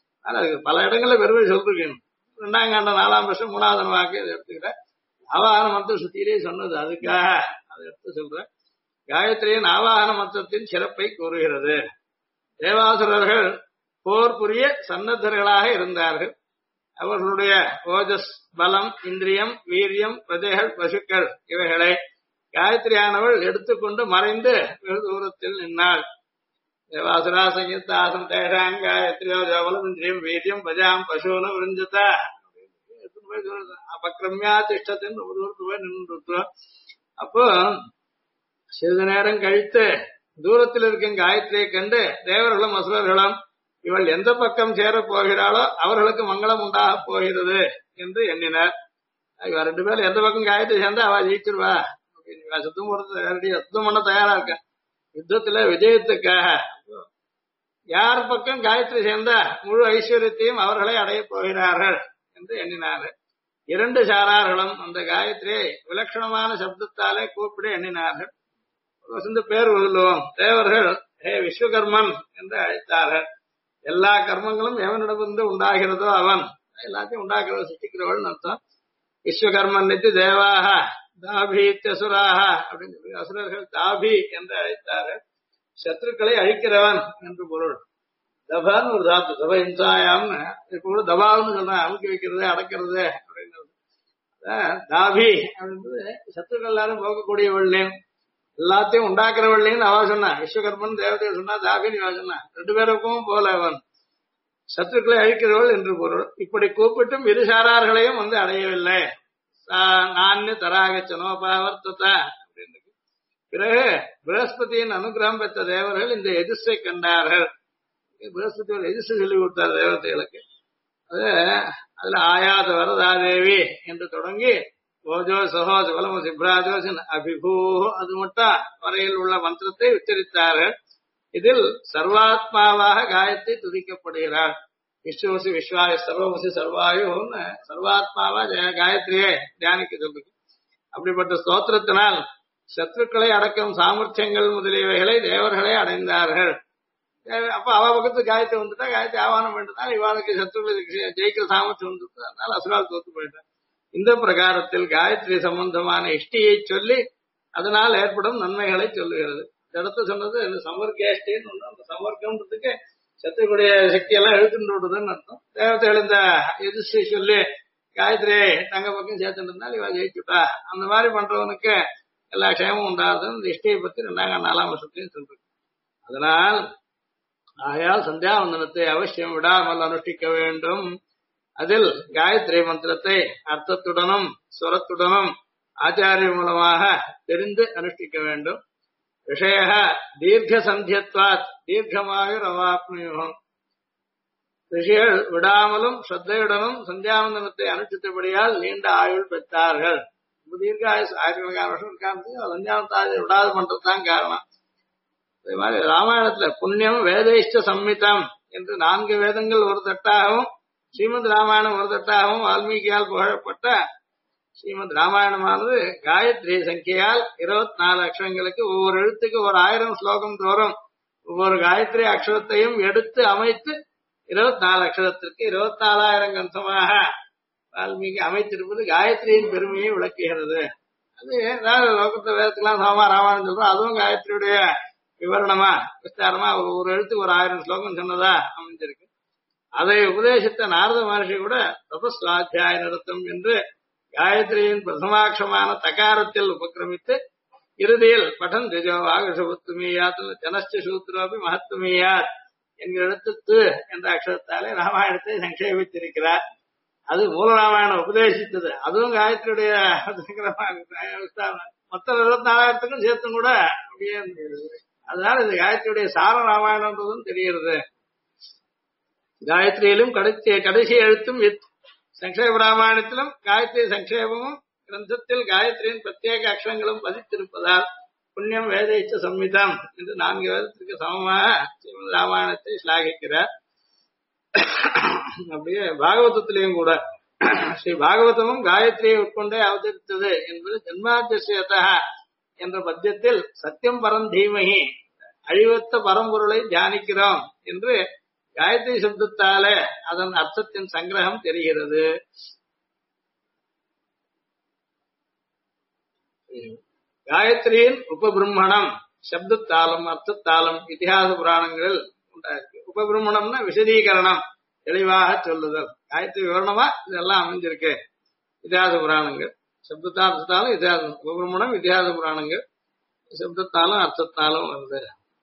பல இடங்கள்ல பெருமை சொல்றேன். 2ஆம் காண்ட 4ஆம் வருஷம் 3வது வாக்கு எடுத்துக்கிற ஆவாகன மந்திர சுத்தியிலே சொன்னது, அதுக்காக அதை எடுத்து சொல்றேன். காயத்ரியின் ஆவாகன மந்திரத்தின் சிறப்பை கூறுகிறது. தேவாசுரர்கள் போர் புரிய சன்னத்தர்களாக இருந்தார்கள். அவர்களுடைய ஓஜஸ், பலம், இந்திரியம், வீரியம், பிரஜைகள், பசுக்கள் இவைகளை காயத்ரியானவள் எடுத்துக்கொண்டு மறைந்து வெகு தூரத்தில் நின்னாள். தேவாசுரா சங்கீதாசம் தேஷாம் காயத்ரியோ ஜவலம் இந்திரியம் வீரியம் பஜாம் பசுன்னு விரிஞ்சதா அபக்கிரமியா திஷ்டத்தின் ஒரு போய் நின்று. அப்போ சிறிது நேரம் கழித்து தூரத்தில் இருக்கும் காயத்ரியை கண்டு தேவர்களும் அசுரர்களும் இவள் எந்த பக்கம் சேரப் போகிறாளோ அவர்களுக்கு மங்களம் உண்டாக போகிறது என்று எண்ணினர். இவ 2 பேரும் எந்த பக்கம் காயத்ரி சேர்ந்தா அவ ஜெயிச்சிருவா அப்படின்னு சுத்தம் போறது யுத்தம் பண்ண தயாரா இருக்க. யுத்தத்துல விஜயத்துக்காக யார் பக்கம் காயத்ரி சேர்ந்தா முழு ஐஸ்வர்யத்தையும் அவர்களை அடைய போகிறார்கள் என்று எண்ணினார்கள். 2 சாரார்களும் அந்த காயத்ரியை விலட்சணமான சப்தத்தாலே கூப்பிட எண்ணினார்கள். பேர் சொல்லுவோம். தேவர்கள் ஹே விஸ்வகர்மன் என்று அழைத்தார்கள். எல்லா கர்மங்களும் எவனிடமிருந்து உண்டாகிறதோ அவன் எல்லாத்தையும் உண்டாக்குறவ சிருஷ்டிக்கிறவள் அர்த்தம். விஸ்வகர்மன் நித்தி தேவாக தாபீத்யசுராக அப்படின்னு சொல்லி அசுரர்கள் தாபி என்று அழைத்தார்கள். சத்ருக்களை அழிக்கிறவன் என்று பொருள். தபான்னு ஒரு தாத்து, தப இன்சாயாம்னு இப்ப கூட தபான்னு சொல்றேன், அமுக்கி வைக்கிறது அடக்கிறது அப்படின்றது. தாபி அப்படின்றது சத்துக்கள் எல்லாரும் போக்கக்கூடிய வெள்ளியும் எல்லாத்தையும் உண்டாக்குற வெள்ளின்னு அவ சொன்னா. விஸ்வகர்மன் தேவதை சொன்னா, தாபின்னு அவ சொன்னா. ரெண்டு பேருக்கும் போல அவன் சத்துக்களை அழிக்கிறவள் என்று பொருள். இப்படி கூப்பிட்டும் இரு சாரார்களையும் வந்து அடையவில்லை. நான் தராகச்சனோ பாவர்த்தத அப்படின்னு. பிறகு பிரகஸ்பதியின் அனுகிரகம் பெற்ற தேவர்கள் இந்த எதிர்ஸை கண்டார்கள். பிரகஸ்பதி எதிர்த்து சொல்லி கொடுத்தார் தேவதைகளுக்கு. அது அதுல ஆயாத வரதாதேவி என்று தொடங்கி ஓஜோ சகோஜ வலம சிப்ராஜோசன் அபிபூ அது மட்டும் வரையில் உள்ள மந்திரத்தை உச்சரித்தார்கள். இதில் சர்வாத்மாவாக காயத்ரி துதிக்கப்படுகிறார். விஸ்வசி விஸ்வாய சர்வமசி சர்வாயுன்னு சர்வாத்மாவா காயத்ரியே தியானிக்க சொல்லுது. அப்படிப்பட்ட ஸ்தோத்திரத்தினால் சத்ருக்களை அடக்கும் சாமர்த்தியங்கள் முதலியவைகளை தேவர்களே அடைந்தார்கள். அப்ப அவ பக்கத்து காயத்தை வந்துட்டா, காயத்தை ஆவானம் பண்ணிட்டதால் இவாளுக்கு சத்ருக்களை ஜெயிக்கிற சாமர்த்தியம் வந்துட்டு, அதனால அசுரால் தோத்து போயிட்டார். இந்த பிரகாரத்தில் காயத்ரி சம்பந்தமான இஷ்டியை சொல்லி அதனால் ஏற்படும் நன்மைகளை சொல்லுகிறது. இந்த இடத்த சொன்னது சமர்கேஷ்டின்னு ஒண்ணு. அந்த சமர்க்கம்ன்றதுக்கு சத்துருடைய சக்தியெல்லாம் எழுத்துட்டு விடுதுன்னு அர்த்தம். தேவதைகள் இந்த எதிர்த்து சொல்லி காயத்ரியை தங்க பக்கம் சேர்த்துட்டு இருந்தால் இவ ஜெயிச்சுட்டா. அந்த மாதிரி பண்றவனுக்கு எல்லா க்ஷேமும் உண்டாதுன்னு இந்த இஷ்டியை பத்தி 4ஆம் வருஷத்தையும் சொல்றது. அதனால் ஆகையால் சந்தியாவந்தனத்தை அவசியம் விடாமல் அனுஷ்டிக்க வேண்டும். அதில் காயத்ரி மந்திரத்தை அர்த்தத்துடனும் ஸ்வரத்துடனும் ஆச்சாரிய மூலமாக தெரிந்து அனுஷ்டிக்க வேண்டும். விஷய தீர்க்க சந்தியத்வாத் தீர்க்கமாயுர் அவாப்னுயுகம். ரிஷிகள் விடாமலும் ஸ்ரத்தையுடனும் சந்தியாவந்தனத்தை அனுஷ்டித்தபடியால் நீண்ட ஆயுள் பெற்றார்கள். தீர்க்க ஆயுஷ் 1000 வருஷம் இருக்காங்க. சந்தியாவந்தத்தை விடாது பண்றதுதான் காரணம். அதே மாதிரி ராமாயணத்துல புண்ணியம் வேதைஷ்ட சம்மிதம் என்று 4 வேதங்கள் ஒரு தட்டாகவும் ஸ்ரீமத் ராமாயணம் ஒரு தட்டாகவும் வால்மீகியால் புகழப்பட்ட ஸ்ரீமத் ராமாயணமானது காயத்ரி சங்கியால் 24 அக்ஷரங்களுக்கு ஒவ்வொரு எழுத்துக்கு ஒரு 1000 ஸ்லோகம் தோறும் ஒவ்வொரு காயத்ரி அக்ஷரத்தையும் எடுத்து அமைத்து 24 அக்ஷரத்திற்கு 24,000 கந்தமாக வால்மீகி அமைத்திருப்பது காயத்ரியின் பெருமையை விளக்குகிறது. அது ஏதாவது லோகத்தை வேதத்துக்கெல்லாம் சமமா ராமாயணம் சொல்றோம், அதுவும் காயத்ரியுடைய விவரணமா விஸ்தாரமா ஒரு எழுத்துக்கு ஒரு 1000 ஸ்லோகம் சொன்னதா அமைஞ்சிருக்கு. அதை உபதேசித்த நாரத மகர்ஷி கூட தபஸ்வாத்தியாய நிறுத்தம் என்று காயத்ரியின் பிரதமாட்சமான தகாரத்தில் உபக்கிரமித்து இறுதியில் பட்டன் திஜோ ஆகஷபத்துமீயாத் ஜனஸ்ட சூத்ரோபி மகத்துமீயாத் என்கிற எழுத்து என்ற அக்ஷரத்தாலே ராமாயணத்தை சங்கேபித்திருக்கிறார். அது மூல ராமாயணம் உபதேசித்தது. அதுவும் காயத்ரியுடைய மொத்த 24,000க்கும் சேர்த்தும் கூட அப்படியே இருந்தது. அதனால இது காயத்ரியுடைய சார ராமாயணம்ன்றதும் தெரிகிறது. காயத்ரியிலும் கடைசி எழுத்தும் சங்கேப ராமாயணத்திலும் காயத்ரி சங்கேபமும் கிரந்தத்தில் காயத்ரியின் பிரத்யேக அக்ஷரங்களும் பதித்திருப்பதால் புண்ணியம் வேதைச்ச சம்மிதம் என்று 4 வேதத்திற்கு சமமாக ஸ்ரீமத் ராமாயணத்தை ஸ்லாகிக்கிறார். அப்படியே பாகவதத்திலையும் கூட ஸ்ரீ பாகவதமும் காயத்ரியை உட்கொண்டே அவதரித்தது என்பது ஜன்மாத்தியதா என்ற பத்தியத்தில் சத்தியம் பரம் தீமகி அழிவத்த பரம்பொருளை தியானிக்கிறோம் என்று காயத்ரி சப்தத்தாலே அதன் அர்த்தத்தின் சங்கிரகம் தெரிகிறது. காயத்ரியின் உபபிரம்மணம் சப்தத்தாலும் அர்த்தத்தாலும் இதிகாச புராணங்களில் உண்டாயிருக்கு. உபபிரம்மணம்னா விசதீகரணம், தெளிவாக சொல்லுதல். காயத்ரி விவரணமா இதெல்லாம் அமைஞ்சிருக்கு இதிகாச புராணங்கள். சப்தத்தாலும் இதிகாசம், உபபிரம்மணம் இதிகாச புராணங்கள், சப்தத்தாலும் அர்த்தத்தாலும் வருது.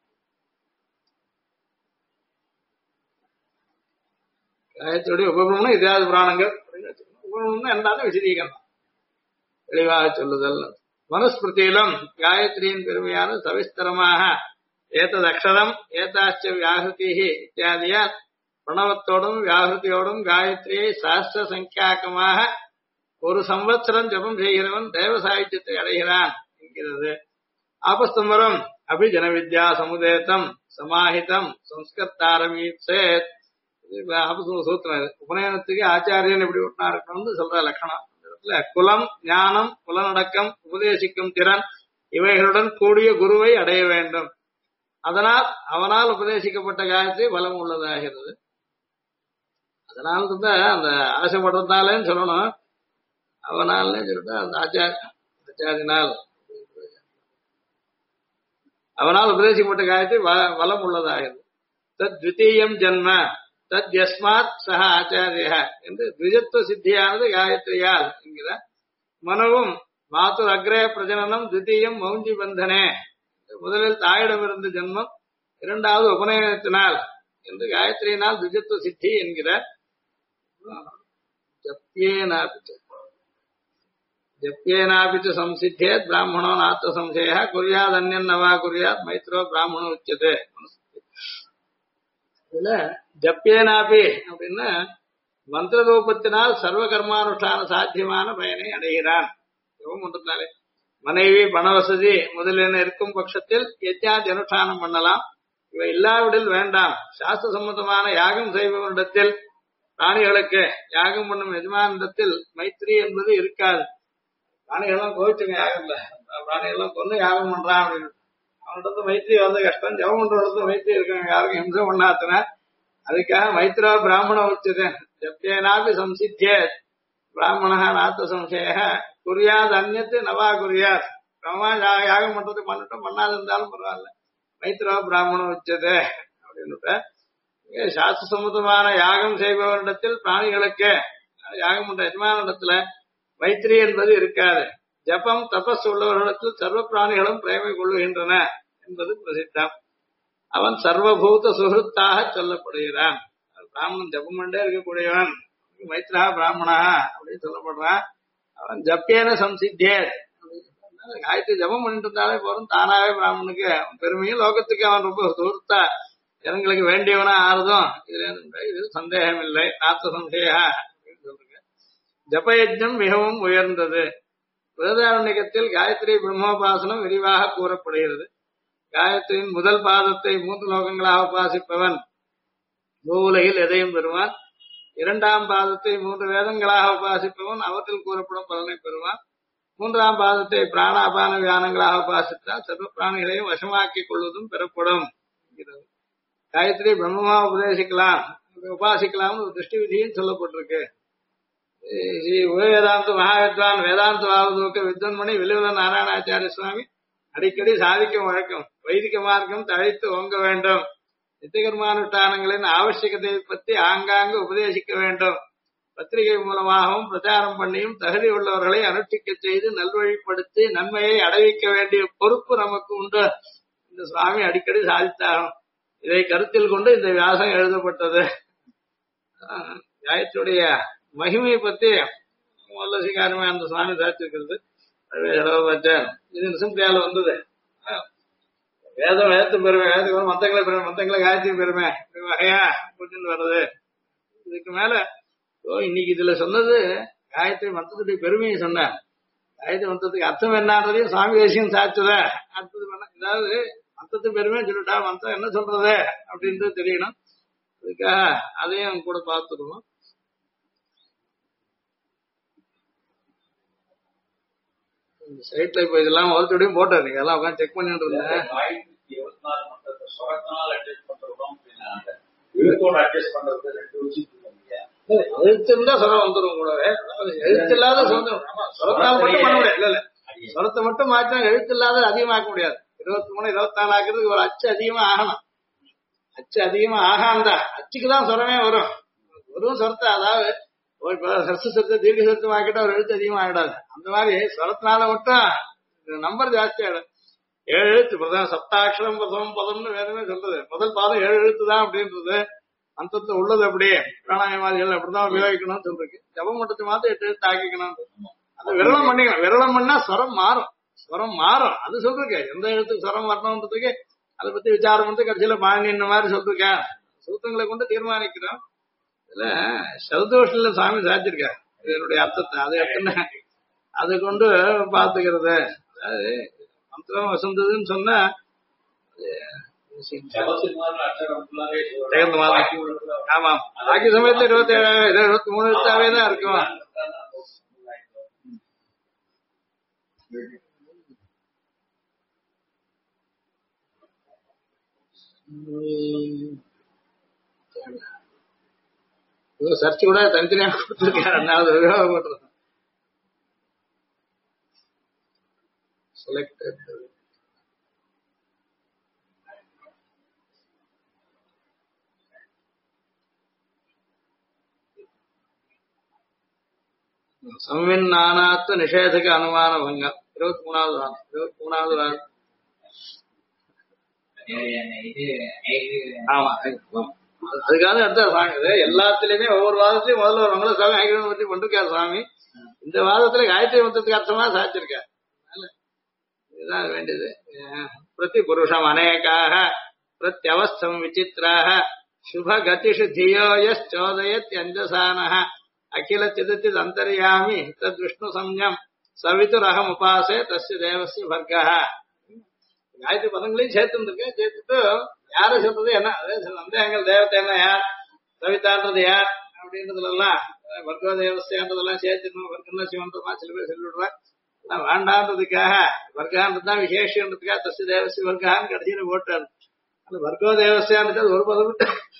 காயத்ரியுடைய உபபிரமணம் இதிகாச புராணங்கள். உபபிரமணம் என்னன்னு விசதீகரணம், தெளிவாக சொல்லுதல். மனுஸ்மிருதியிலும் காயத்ரியின் பெருமையான சவிஸ்தரமாக ஏதது அக்ஷரம் ஏதாச்ச வியாகிருதி இத்தியாதியால் பிரணவத்தோடும் வியாகிருதியோடும் காயத்ரியை சாஸ்திர சங்கியாக்கமாக ஒரு சம்வத்சரம் ஜபம் செய்கிறவன் தேவ சாகித்யத்தை அடைகிறான் என்கிறது. ஆபஸ்தம்பரம் அபிஜன வித்யா சமுதேதம் சமாஹிதம் சம்ஸ்கர்த்தாரமீசேத். சூத்திரம் உபநயனத்துக்கு ஆச்சாரியன் எப்படி ஒட்டா இருக்கணும்னு சொல்ற லட்சணம். குலம், ஞானம், புலனடக்கம், உபதேசிக்கும் திறன் இவைகளுடன் கூடிய குருவை அடைய வேண்டும். அதனால் அவனால் உபதேசிக்கப்பட்ட காயத்ரி பலம் உள்ளதாகிறது. அதனால அந்த ஆசைப்படுறதாலேன்னு சொல்லணும், அவனாலே சொல்லிட்டு அந்த ஆச்சாரியனால் அவனால் உபதேசிக்கப்பட்ட காயத்ரி பலம் உள்ளதாகிறது. தத் த்விதீயம் ஜன்ம தத் யஸ்மாத் சஹ ஆச்சாரிய என்று த்விஜத்துவ சித்தியானது காயத்ரியால் என்கிறார். மனுவும் மாதுர் அக்ரே பிரஜனனம் த்விதீயம் மௌஞ்சி பந்தனே, முதலில் தாயிடமிருந்து ஜென்மம், இரண்டாவது உபநயனத்தினால் என்று காயத்ரியினால் த்விஜத்துவ சித்தி என்கிறார். ஜப்யேனாபிச்சு சம்சித்தேத் பிராமணோ நாத்த சம்சய குறியாத் அந்நவா குறியாத் மைத்ரோ பிராமணோ உச்சது. இதுல ஜப்யேனாபி அப்படின்னா மந்திர ரூபத்தினால் சர்வ கர்மானுஷ்டான சாத்தியமான பயனை அடைகிறான். ஒன்றுனாலே மனைவி பண வசதி முதலில் இருக்கும் பட்சத்தில் யஜ்ஞாதி அனுஷ்டானம் பண்ணலாம். இவை இல்லாவிடில் வேண்டாம். சாஸ்திர சம்மதமான யாகம் செய்பவரிடத்தில் பிராணிகளுக்கு யாகம் பண்ணும் எஜமானிடத்தில் மைத்திரி என்பது இருக்காது. பிராணிகள்லாம் கோவிச்சுங்க யாகம் இல்ல, பிராணிகள்லாம் கொண்டு யாகம் பண்றான் அப்படின்னு அவனிடத்து மைத்திரி வந்து கஷ்டம். ஜபம் பண்றவங்களுக்கு மைத்திரி இருக்காங்க, யாருக்கும் ஹிம்சை பண்ணாத்தின. அதுக்காக மைத்ரா பிராமண உச்சது ஜப்யேனாபி சம்சித்தியே பிராமணா நாத்த சம்சய குறியாது அந்நத்து நவா குறியாத். யாகம் பண்றது பண்ணட்டும், பண்ணாது இருந்தாலும் பரவாயில்ல, மைத்ரா பிராமண உச்சது அப்படின்னு. சாஸ்திர சம்மதமான யாகம் செய்பவரிடத்தில் பிராணிகளுக்கு யாகம் பண்ற எஜமானிடத்துல மைத்திரி என்பது இருக்காது. ஜபம் தபஸ் உள்ளவர்களிடத்தில் சர்வ பிராணிகளும் பிரேமை கொள்ளுகின்றன என்பது பிரசித்தம். அவன் சர்வபூத சுகிருத்தாக சொல்லப்படுகிறான். பிராமணன் ஜபம் பண்ணே இருக்கக்கூடியவன், மைத்ரா பிராமணா அப்படின்னு சொல்லப்படுறான். அவன் ஜப்பியன சம்சித்தே, காயத்ரி ஜபம் பண்ணிட்டு இருந்தாலே போதும், தானாவே பிராமணனுக்கு பெருமையும் லோகத்துக்கு அவன் ரொம்ப சுகிருத்தா ஜனங்களுக்கு வேண்டியவனா ஆறுதும் இது சந்தேகம் இல்லை. நாத்த சம்சயா அப்படின்னு சொல்றீங்க. ஜபயஜம் மிகவும் உயர்ந்தது. வேதாரண்யத்தில் காயத்ரி பிரம்மோபாசனம் விரிவாக கூறப்படுகிறது. காயத்ரியின் முதல் பாதத்தை 3 லோகங்களாக உபாசிப்பவன் பூவுலகில் எதையும் பெறுவான். 2ஆம் பாதத்தை 3 வேதங்களாக உபாசிப்பவன் அவற்றில் கூறப்படும் பலனை பெறுவான். 3ஆம் பாதத்தை பிராண அபான வியானங்களாக உபாசித்தால் சர்வ பிராணிகளையும் வசமாக்கிக் கொள்வதும் பெறப்படும். காயத்ரி பிரம்மமா உபதேசிக்கலாம், உபாசிக்கலாம் ஒரு திருஷ்டி விதியும் சொல்லப்பட்டிருக்கு. ஸ்ரீ வேதாந்த மகாவித்வான் வேதாந்த வாவதூக்க வித்வன்மணி வில்லுவல நாராயணாச்சாரிய சுவாமி அடிக்கடி சாதிக்கும் வழக்கம். வைதிக மார்க்கம் தழைத்து ஓங்க வேண்டும். நித்தியகர்மானுஷ்டானங்களின் ஆவசியகத்தை பற்றி ஆங்காங்கு உபதேசிக்க வேண்டும். பத்திரிகை மூலமாகவும் பிரச்சாரம் பண்ணியும் தகுதி உள்ளவர்களை அனுஷ்டிக்க செய்து நல்வழிப்படுத்தி நன்மையை அடைவிக்க வேண்டிய பொறுப்பு நமக்கு உண்டு. இந்த சுவாமி அடிக்கடி சாதித்தாகும். இதை கருத்தில் கொண்டு இந்த வியாசம் எழுதப்பட்டது. காயத்ரியுடைய மகிமையை பத்தி வல்லசிகாரமே அந்த சுவாமி சாதிச்சிருக்கிறது. இது நிசம்பிரியால வந்தது. வேதத்து பெருமை, வேதத்துக்கு மத்தங்களை பெருமை, மத்தங்களை காயத்ரி பெருமை வகையா புரிஞ்சுன்னு வர்றது. இதுக்கு மேல இன்னைக்கு இதுல சொன்னது காயத்ரி மந்திரத்துடைய பெருமையை சொன்ன. காயத்ரி மந்திரத்துக்கு அர்த்தம் என்னன்றதையும் சுவாமி தேசியம் சாதிச்சத அடுத்தது பண்ண. ஏதாவது மந்திரத்து பெருமை சொல்லிட்டா மந்திரம் என்ன சொல்றது அப்படின்றது தெரியணும். அதுக்காக அதையும் கூட பார்த்துருவோம். சைட்ல இப்ப இதெல்லாம் ஒருத்தோடையும் போட்டாரு, நீங்க எல்லாம் உட்காந்து செக் பண்ணிட்டு இருந்தேன். எழுத்து இருந்தா சொரம் வந்துடும் கூடவே. எழுத்து இல்லாத சொரத்தால் மட்டும் பண்ண முடியாது. இல்ல சொரத்தை மட்டும் மாற்றினா எழுத்து இல்லாத அதிகமாக்க முடியாது. 23 24 ஆக்குறதுக்கு ஒரு அச்சு அதிகமா ஆகணும். அச்சு அதிகமா ஆகாந்தா அச்சுக்குதான் சொரமே வரும். வெறும் சொரத்தை, அதாவது சரசு சொரத்தை தீர்க்க சொரத்தம் ஆக்கிட்டா ஒரு எழுத்து அதிகமா ஆகிடாது. அந்த மாதிரி சொரத்தினால மட்டும் நம்பர் ஜாஸ்தி ஆயிடும். 7 எழுத்து பிரதம் சப்தாட்சரம் பிரதமம் பதம்னு வேறமே சொல்றது. முதல் பாதம் 7 எழுத்து தான் அப்படின்றது அந்தத்துல உள்ளது. அப்படியே பிராணாயமாதிகள் அப்படிதான் உபயோகிக்கணும்னு சொல்றேன். ஜபம் மட்டத்தை மாத்த 8 எழுத்து ஆக்கிக்கணும். அது விரலம் பண்ணிக்கணும். விரலம் பண்ணா ஸ்வரம் மாறும். ஸ்வரம் மாறும் அது சொல்றேன். எந்த எழுத்துக்கு ஸ்வரம் வரணும்ன்றதுக்கு அதை பத்தி விசாரம் வந்து கடைசியில பாணி இந்த மாதிரி சொல்லிருக்கேன். சூத்திரங்களை கொண்டு தீர்மானிக்கிறோம். இதுல சதுதோஷத்துல சாமி சாதிச்சிருக்காரு இதனுடைய அர்த்தத்தை. அது எத்தனை அதை கொண்டு பாத்துக்கிறது. அதாவது மந்திரம் வசந்ததுன்னு சொன்னா ஆமா, பாக்கி சமயத்துல 27 23 எழுத்தாவே தான் இருக்கும். சர்ச் கூட தனித்தனியா கொடுத்துருக்காரு. 2வது உபயோகப்படுறது செலக்டட். சம்வின் நானாத்வ நிஷேதக அனுமான பங்கம் 23வது வாரம் 23வது வாரம். ஆமா, அதுக்காக அடுத்த சாமி எல்லாத்துலயுமே ஒவ்வொரு வாதத்திலயும் முதல்ல ஒரு மங்கள சாமி ஐக்கியம் பத்தி கொண்டிருக்காரு சுவாமி. இந்த வாதத்துல காயத்ரி மந்திரத்துக்கு அர்த்தமா சாதிச்சிருக்காரு. இதுதான் வேண்டியது. பிரதி புருஷம் அநேகாக பிரத்யவஸ்தம் விசித்ராக சுபகதிஷு தியோ யோதயத்யஞ்சசானः அகில சிதச்சித் அந்தர்யாமி தத் விஷ்ணு சம்யம் சவிதுரகம் உபாசே தஸ்ய தேவஸ்ய வர்க்கः. காயத்ரி பதங்களையும் சேர்த்துருக்கேன். சேர்த்துட்டு யாரும் சொல்றது என்ன சந்தேகங்கள், தேவத்தை என்ன யார், சவிதான்றது யார் அப்படின்றதுல எல்லாம் வர்க்கோ தேவஸ்தான்றதெல்லாம் சேர்த்துக்கணும். வர்க்கம்னா சிவன்றமா சில பேர் சொல்லிவிடுறாங்க. வேண்டான்றதுக்காக வர்க்கான்றதுதான் விசேஷன்றதுக்காக தஸ்ய தேவஸ்ய வர்க்கான்னு கடைசியில போட்டாரு. அந்த வர்க்கோ தேவஸ்தான்றது ஒரு பதம்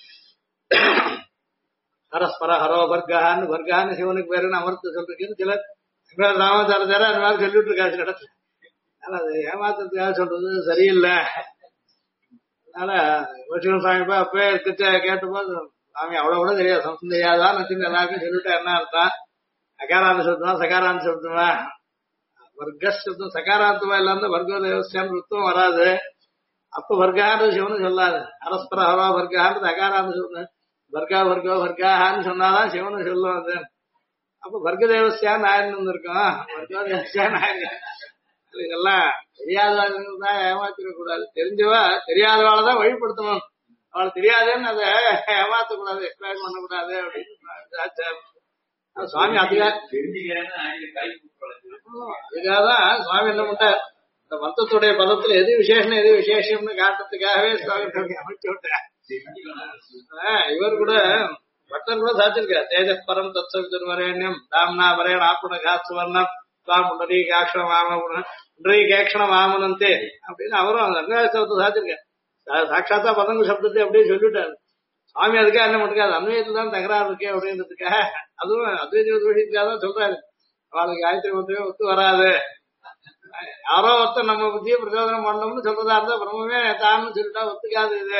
பரஸ்பர ஹரோ வர்க்கான்னு வர்க்கான்னு சிவனுக்கு பேருன்னு அமர்த்து சொல்றதுக்குன்னு சிலர் ராமாச்சாரச்சார அந்த மாதிரி சொல்லிட்டு இருக்கா சில இடத்துல. அதனால அது ஏமாத்துறதுக்காக சொல்றது சரியில்லை. அதனால லட்சுமண சாமி அப்பவே கேட்டபோது சாமி அவ்வளவு கூட தெரியாது, சம்சம் தெரியாதான் நச்சுன்னு எல்லாருக்கும் சொல்லிட்டா என்ன அர்த்தம், அகாராந்த சப்தமா சகாராந்த சப்தமா வர்க்க சப்தம் சகாராந்தமா இல்லாம வர்க்க தேவஸ்தான்னு ருத்தம் வராது. அப்ப வர்க்கான்றது சிவனு சொல்லாது. அரஸ்பர ஹரோ வர்க்கான்றது அகாராந்த சொல்றேன். வர்க்கா வர்க்கோ வர்க்கான்னு சொன்னாதான் சிவனு சொல்லும். அது அப்ப வர்க்க தேவஸ்தான்னு ஆயிரம் இருக்கும். வர்க்கோ தேவஸ்தான்னு ஆயிரம். இதெல்லாம் தெரியாதவர்கள் தான் ஏமாத்திக்க கூடாது. தெரிஞ்சவா தெரியாதவாளதான் வழிபடுத்தணும். அவளை தெரியாதுன்னு அதை ஏமாத்தக்கூடாது, எக்ஸ்பிளைன் பண்ணக்கூடாது அப்படின்னு சுவாமி அதுக்காகதான் சுவாமி என்ன பண்ணார், இந்த மந்தத்துடைய பதத்துல எது விசேஷம் எது விசேஷம்னு காட்டுறதுக்காகவே சுவாமி அமைச்சு விட்டார். இவர் கூட பக்தர் கூட சாத்திருக்கார். தேஜஸ் பரம் தத்சவிதுர்வரேண்யம் தாம்னா வரேன் ஆப்புண காசுவர்ணம் கேட்கணமாமனந்தே அப்படின்னு அவரும் அந்த அன்வயத்தை சாத்திருக்காரு. சாட்சாத்தா பதங்க சப்தத்தை அப்படியே சொல்லிட்டாரு. சுவாமி அதுக்காக என்ன பண்ணிருக்காரு, அன்வயத்துல தான் தகராறு இருக்கே அப்படின்றதுக்காக அதுவும் அத்வைத விஷயத்துக்காக தான் சொல்றாரு. அவளுக்கு காயத்ரி மந்திரமே ஒத்து வராது, யாரோ ஒருத்தர் நம்ம புத்தியை பிரச்சோதனம் பண்ணணும்னு சொல்றதா இருந்தா பிரம்மமே தான்னு சொல்லிட்டா ஒத்துக்காது. இது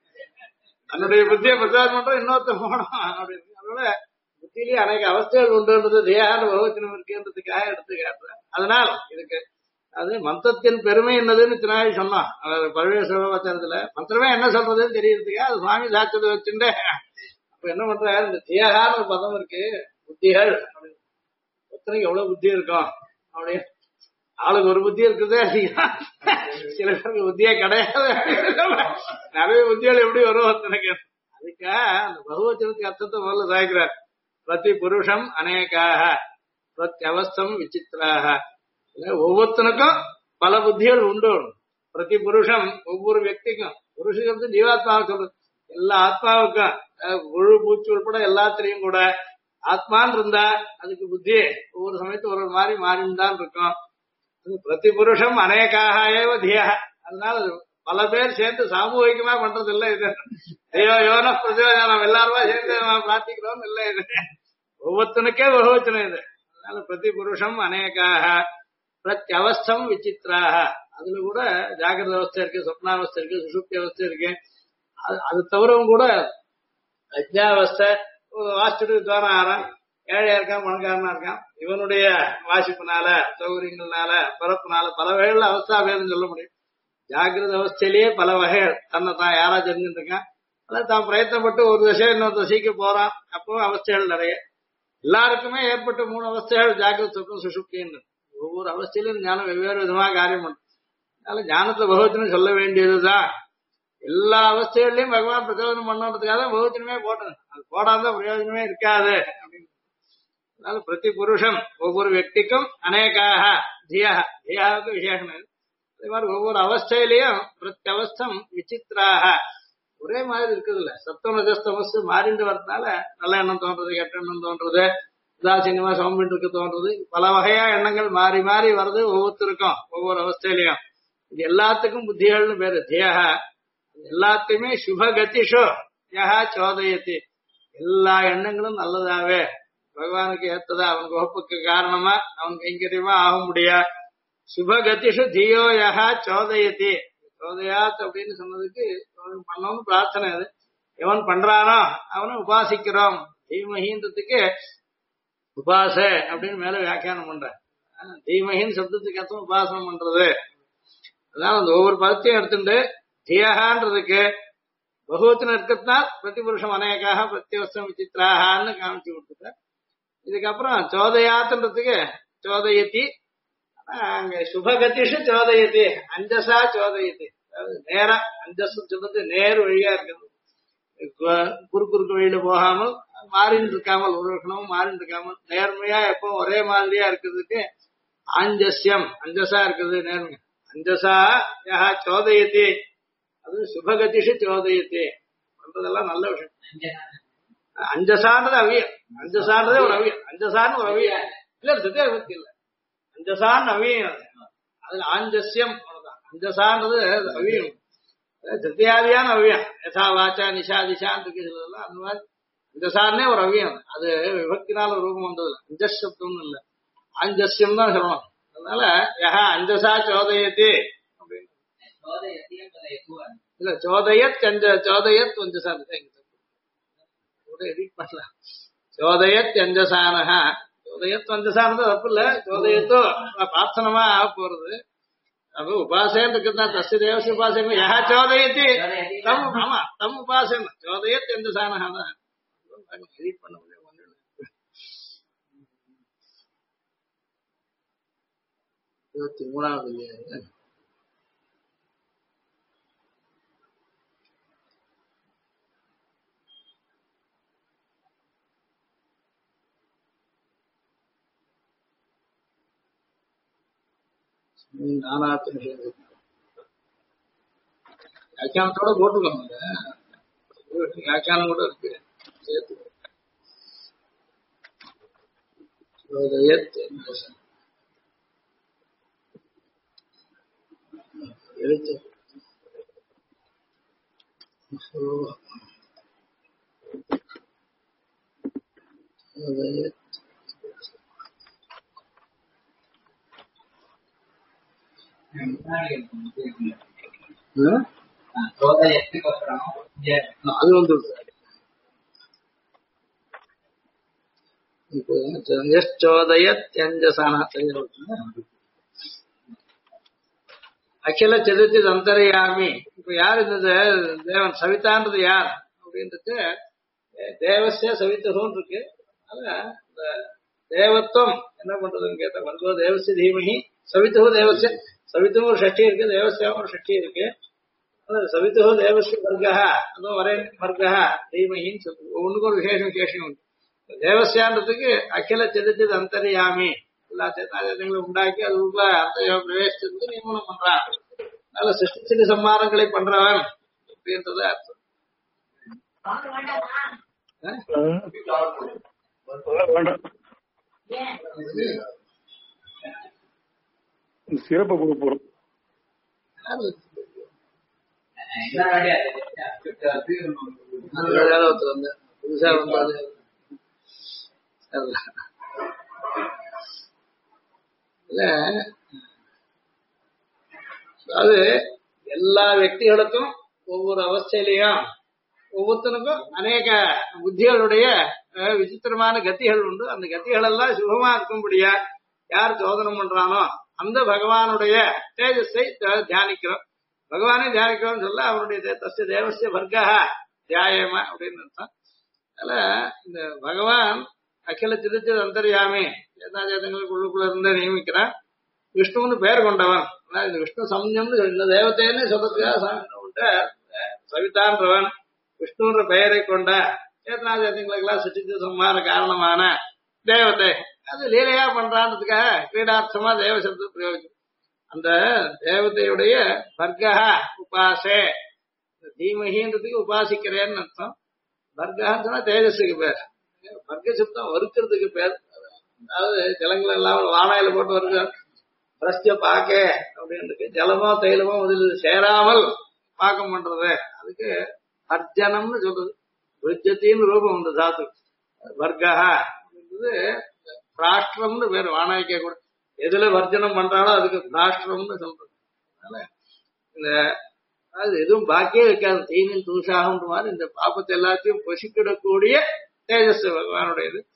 தன்னுடைய புத்தியை பிரச்சோதனம் பண்றோம் இன்னொருத்தர் போனோம் அப்படின்னு. அதனால புத்தியிலேயே அநேக அவஸ்தைகள் உண்டுன்றது தேகான பகவத்தினம் இருக்குன்றதுக்காக எடுத்து காட்டுறேன். அதனால் இதுக்கு அது மந்திரத்தின் பெருமை என்னதுன்னு தினாடி சொன்னான். பழைய சிவபத்திரத்துல மந்திரமே என்ன சொல்றதுன்னு தெரியறதுக்கா அது சுவாமி சாட்சத்தை வச்சுட்டு அப்ப என்ன பண்றாரு, இந்த தியாகான ஒரு பதம் இருக்கு, புத்திகள் ஒத்தனைக்கு எவ்வளவு புத்தி இருக்கும் அப்படின்னு. ஆளுக்கு ஒரு புத்தி இருக்குது, சில பேருக்கு புத்தியே கிடையாது. நிறைய புத்திகள் எப்படி வரும் ஒத்தனைக்கு. அதுக்காக அந்த பகவத்தினத்துக்கு அர்த்தத்தை முதல்ல சாய்க்கிறார். பிரதி புருஷம் அநேகாக பிரத்யவஸ்தம் விசித்ராக. ஒவ்வொருத்தனுக்கும் பல புத்திகள் உண்டு. பிரதி புருஷம் ஒவ்வொரு వ్యక్తిக்கும், புருஷனுக்கு ஜீவாத்மாவை சொல்றது எல்லா ஆத்மாவுக்கும் முழு பூச்சி உட்பட எல்லாத்திலையும் கூட ஆத்மான்னு இருந்தா அதுக்கு புத்தி ஒவ்வொரு சமயத்து ஒரு மாதிரி மாறிதான் இருக்கும். பிரதி புருஷம் அநேகாக ஏவ தியா. அதனால பல பேர் சேர்ந்து சாமூகிகமா பண்றது இல்ல இது. ஐயோ யோன பிரச்சோதனம் எல்லாருமா சேர்ந்து பிரார்த்திக்கிறோம் இல்ல இது. ஒவ்வொருத்தனுக்கே பகவச்சனம் இது. அதனால பிரதி புருஷம் அநேகாக பிரத்யவஸ்தம் விசித்ராக. அதுல கூட ஜாகிரத அவஸ்தை இருக்கு, சொப்னாவஸ்தை இருக்கு, சுசுப்தி அவஸ்தை இருக்கு. அது தவிரவும் கூட அஜ்ஞாவஸ்தை வாசிச்சுட்டு வித்வானம் ஆறான், ஏழையா இருக்கான் பணக்காரனா இருக்கான். இவனுடைய வாசிப்புனால சௌகரியங்கள்னால பிறப்புனால பல வகைகள் அவஸ்தா பேருன்னு சொல்ல முடியும். ஜாகிரத அவஸ்தையிலேயே பல வகைகள் தன்னை தான் யாரா தெரிஞ்சுட்டு இருக்கான். அதான் தான் பிரயத்தனப்பட்டு ஒரு திசை இன்னொரு திசைக்கு போறான். அப்போ அவஸ்தைகள் நிறைய. எல்லாருக்குமே ஏற்பட்ட 3 அவஸ்தைகள் ஜாகிரத சொப்னம் சுசுப்தின்னு. ஒவ்வொரு அவஸ்தையிலும் ஞானம் வெவ்வேறு விதமா காரியம் பண்ணும். அதனால ஞானத்தை பகவத்தினும் சொல்ல வேண்டியதுதான். எல்லா அவஸ்தைகள்லயும் பகவான் பிரச்சோதனம் பண்ணணுன்றதுக்காக தான் பகவத்தினுமே போட்டது. அது போடாதான் பிரயோஜனமே இருக்காது அப்படின்னு. அதனால பிரதி புருஷம் ஒவ்வொரு వ్యక్తిக்கும் அநேகாக தியா, தியாவுக்கு விசேஷம். அதே மாதிரி ஒவ்வொரு அவஸ்தையிலையும் பிரத்யவஸ்தம் விசித்ராக. ஒரே மாதிரி இருக்குது இல்ல, சத்தம் ரஜஸ்தமஸ் மாறிண்டு வரதுனால நல்ல எண்ணம் தோன்றது, கெட்ட எண்ணம் தோன்றது, உதாசீனமா சமம் இருக்க தோன்றது, பல வகையா எண்ணங்கள் மாறி மாறி வருது ஒவ்வொருத்தருக்கும் ஒவ்வொரு அவஸ்தையிலையும். இது எல்லாத்துக்கும் புத்திகள்னு பேரு தியாக. எல்லாத்தையுமே சுபகதிஷோ யஹா சோதயத்தி. எல்லா எண்ணங்களும் நல்லதாவே பகவானுக்கு ஏத்ததா அவனுக்கு ஒப்புக்கு காரணமா அவன் கைங்கரியமா ஆக முடியா. சுபகதிஷு தியோ யஹா சோதயத்தி. சோதயாத் அப்படின்னு சொன்னதுக்கு பண்ணணும்னு பிரார்த்தனை. அது எவன் பண்றானோ அவனை உபாசிக்கிறோம். தீமகின்றதுக்கு உபாச அப்படின்னு மேல வியாக்கியானம் பண்ற. தீமகின்னு சப்தத்துக்கு அர்த்தம் உபாசனம் பண்றது. அதான் அந்த ஒவ்வொரு பதத்தையும் எடுத்துட்டு தியகான்றதுக்கு பகுவத்தின் இருக்கிறதுனால் பிரதிபுருஷம் அநேகாக பிரத்யவஸ்தம் விசித்திராகான்னு காமிச்சு கொடுத்துட்ட. இதுக்கப்புறம் சோதயாத்துன்றதுக்கு சோதயத்தி, அங்க சுபகதிஷு சோதயத்தி, அஞ்சசா சோதயத்தி, அதாவது நேரா அஞ்சஸ் சொல்றது நேர் வழியா இருக்குது, குறுக்கு வழியில போகாமல் மாறின்னு இருக்காமல், ஒரு கணமும் மாறின்னு இருக்காமல் நேர்மையா எப்போ ஒரே மாதிரியா இருக்கிறதுக்கு ஆஞ்சஸ்யம், அஞ்சசா இருக்குது நேர்மை. அஞ்சசா யா சோதயத்தி, அது சுபகதிஷு சோதயத்தி பண்றதெல்லாம் நல்ல விஷயம். அஞ்சசான்றது அவியம், அஞ்சசான்றதே ஒரு அவியம், அஞ்சசான்னு ஒரு அவியம் இல்ல, சத்திய விபக்தி இல்ல, அஞ்சசான்னு அவியம். அதுல ஆஞ்சஸ்யம் அஞ்சசான்றது அவியம், சத்தியாதியான அவியம். யதா வாச்சா நிஷா திஷான்னு இருக்கு சிலதெல்லாம், அந்த மாதிரி அஞ்சசான்னே ஒரு அவியம். அது விபக்தினால ரூபம் வந்தது, அஞ்சசப்தம்னு இல்ல, ஆஞ்சஸ்யம் தான் சொல்லணும். அதனால யஹா அஞ்சசா சோதயத்தி அப்படின்னு இல்ல, சோதயத் சோதயத் அஞ்சசா எடிட் பண்ணலாம். சோதயத் அஞ்சசானஹ, சோதயத் அஞ்சசானது தப்பு இல்ல, சோதயத்தோ பிரார்த்தனமா ஆக போறது. அப்ப உபாசம் இருக்குதான், தஸ்ய தேவசிய உபாசம் யா சோதயத்தி தம், ஆமா தம் உபாசம் சோதயத் அஞ்சசானஹ தான் எடிட் பண்ண முடியும். 23வது நானாத்து வியாக்கியானத்தோட போட்டுக்கோங்க, வியாக்கியானம் கூட இருக்கு சேர்த்து. எழுத்து அது வந்து சோதயத்யஞ்சசான அகில சதுர்த்தி அந்தரியாமி. இப்ப யார் இந்த தேவன் சவிதான்றது யார் அப்படின்றது தேவசிய சவித்துவம் இருக்கு. அதனால இந்த தேவத்துவம் என்ன பண்றதுன்னு கேட்டா, வந்தோ தேவசிய தீமகி சவித்துவ தேவசிய, சவித்துவம் ஒரு ஷஷ்டி இருக்கு, தேவசியாவும் ஒரு ஷஷ்டி இருக்கு. சவித்துவ தேவசிய வர்க்கா, அதுவும் வரே வர்க்கா தீமகின்னு சொல்லுது. ஒவ்வொன்றுக்கும் ஒரு விசேஷம் உண்டு. தேவசியான்றதுக்கு அகில சதுர்த்தி அந்தரியாமி, எல்லா சேத்தாஜங்களும் உண்டாக்கி அதுக்குள்ள அந்த பிரவேசித்து நியமனம் பண்றான். அதனால சிருஷ்டி சம்மாரங்களை பண்றவன் அப்படின்றது அர்த்தம். சிறப்பு கொடுக்க போறோம். புதுசா வந்தாது அது எல்லா వ్యక్తిகளுக்கும் ஒவ்வொரு அவஸ்தையிலையும் ஒவ்வொருத்தனுக்கும் அநேக புத்திகளுடைய விசித்திரமான கத்திகள் உண்டு. அந்த கத்திகள் எல்லாம் சுகமா இருக்கும்படியா யார் சோதனம் பண்றானோ அந்த பகவானுடைய தேஜஸை தியானிக்கிறோம். பகவானே தியானிக்கிறோம்னு சொல்ல அவருடைய தஸ்ய தேவசிய வர்க்கா தியாயமா அப்படின்னு அர்த்தம். அதனால இந்த பகவான் அகில சிறுத்து அந்தரியாமி சேதாச்சேதங்களுக்கு உள்ளுக்குள்ள இருந்தே நியமிக்கிறான். விஷ்ணுன்னு பெயர் கொண்டவன். இந்த விஷ்ணு சம்யம்னு இந்த தேவத்தைன்னு சொல்றதுக்காக சவிதான்றவன் விஷ்ணுன்ற பெயரை கொண்ட சேதனாச்சேதங்களுக்கெல்லாம் சிருஷ்டி சம்மான காரணமான தேவத்தை அது லீலையா பண்றான்றதுக்காக கிரீடார்த்தமா தேவ சப்த பிரயோஜனம். அந்த தேவதையுடைய வர்க்கா உபாசே, தீமகின்றதுக்கு உபாசிக்கிறேன்னு அர்த்தம். வர்க்கான்னு சொன்னா தேஜஸுக்கு பேர். வர்க்க சப்தம் வறுக்கிறதுக்கு பேர். அதாவது ஜலங்கள் எல்லாம் வானாயில போட்டு வறுக்க பிரஸ்ய பாக்க அப்படின்னு ஜலமோ தைலமோ முதலில் சேராமல் பாக்கம் பண்றது, அதுக்கு அர்ஜனம்னு சொல்றது. விருஜத்தின்னு ரூபம் உண்டு தாத்து. வர்க்கா அப்படின்றது பிராஷ்டிரம்னு பேர். வானாய்க்கே கூட எதுல வர்ஜனம் பண்றாலோ அதுக்கு பிராஷ்டிரம்னு சொல்றது. அதனால இந்த அது எதுவும் பாக்கியே வைக்காது. தீனின் தூஷாகன்ற மாதிரி இந்த பாப்பத்தை எல்லாத்தையும் பொசிக்கிடக்கூடிய தேஜஸ் பகவானுடையது.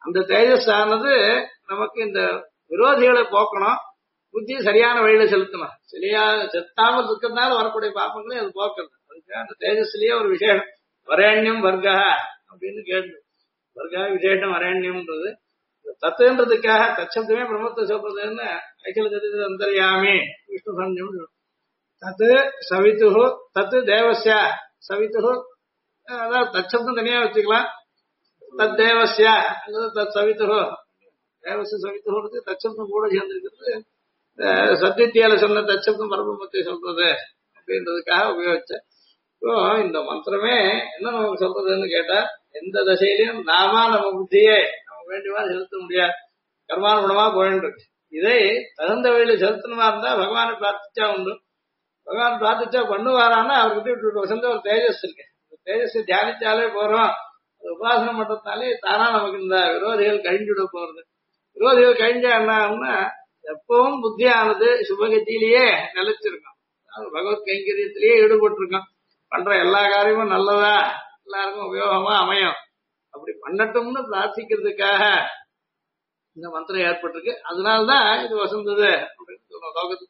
அந்த தேஜஸ் ஆனது நமக்கு இந்த விரோதிகளை போக்கணும், புத்தி சரியான வழியில செலுத்தணும். சரியா செத்தாமல் இருக்கிறதுனால வரக்கூடிய பாப்பங்களே அது போக்குறது. அதுக்கு அந்த தேஜஸ்லயே ஒரு விசேஷம் வரேண்யம் வர்க்கா அப்படின்னு கேட்டு, வர்க்கா விசேஷம் வரேண்யம்ன்றது தத்துன்றதுக்காக தச்சப்தமே பிரம்மத்தை சொல்றதுன்னு அகில ஜெகத் அந்தர்யாமி விஷ்ணு சஞ்சம். தத்து சவித்து தத்து தேவஸ்யா சவித்து, அதாவது தச்சப்தம் தனியா வச்சுக்கலாம், தத் தேவஸ்யா அல்லது தத் சவித்து, தேவஸ்ய சவித்து தச்சப்தம் கூட சேர்ந்திருக்கிறது. சத்தியத்தியால சொன்ன தச்சப்தம் பரபிரம்மத்தை சொல்றது அப்படின்றதுக்காக உபயோகிச்சேன். இப்போ இந்த மந்திரமே என்ன நமக்கு சொல்றதுன்னு கேட்டா, எந்த தசையிலையும் நாம நம்ம புத்தியே நமக்கு வேண்டியவா செலுத்த முடியாது, கர்மானுகுணமா போயிட்டு இருக்கு. இதை தகுந்த வழியில செலுத்தணுமா இருந்தா பகவானை பிரார்த்திச்சா உண்டு. பகவான் பிரார்த்திச்சா பண்ணுவாரான்னா அவர்கிட்ட விட்டு வசந்த ஒரு தேஜஸ் இருக்கு. இந்த தேஜஸை தியானிச்சாலே போறோம், உபாசனை பண்றதுனாலே தானா நமக்கு இந்த விரோதிகள் கழிஞ்சுட போறது. விரோதிகள் கழிஞ்சா என்ன, எப்பவும் புத்தியானது சுபகத்திலேயே நிலைச்சிருக்கும், பகவத் கைங்கரியத்திலேயே ஈடுபட்டிருக்கும். பண்ற எல்லா காரியமும் நல்லதா எல்லாருக்கும் உபயோகமா அமையும். அப்படி பண்ணட்டும்னு பிரார்த்திக்கிறதுக்காக இந்த மந்திரம் ஏற்பட்டிருக்கு. அதனால்தான் இது வசந்தது அப்படின்னு சொல்றோம் லோகத்துக்கு.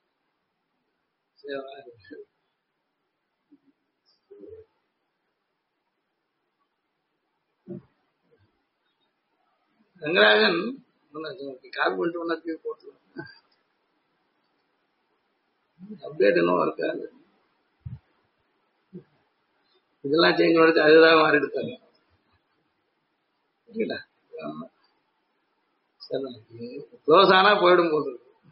ரங்கராஜன் கார்பெண்ட் ஒன்றத்தையும் போட்டு அப்டேட் இன்னும் இருக்காது. இதெல்லாம் சேஞ்ச் பண்ணி அதுதான் மாறி எடுத்தாங்க. க்ளோஸ் ஆனா போயிடும் போது.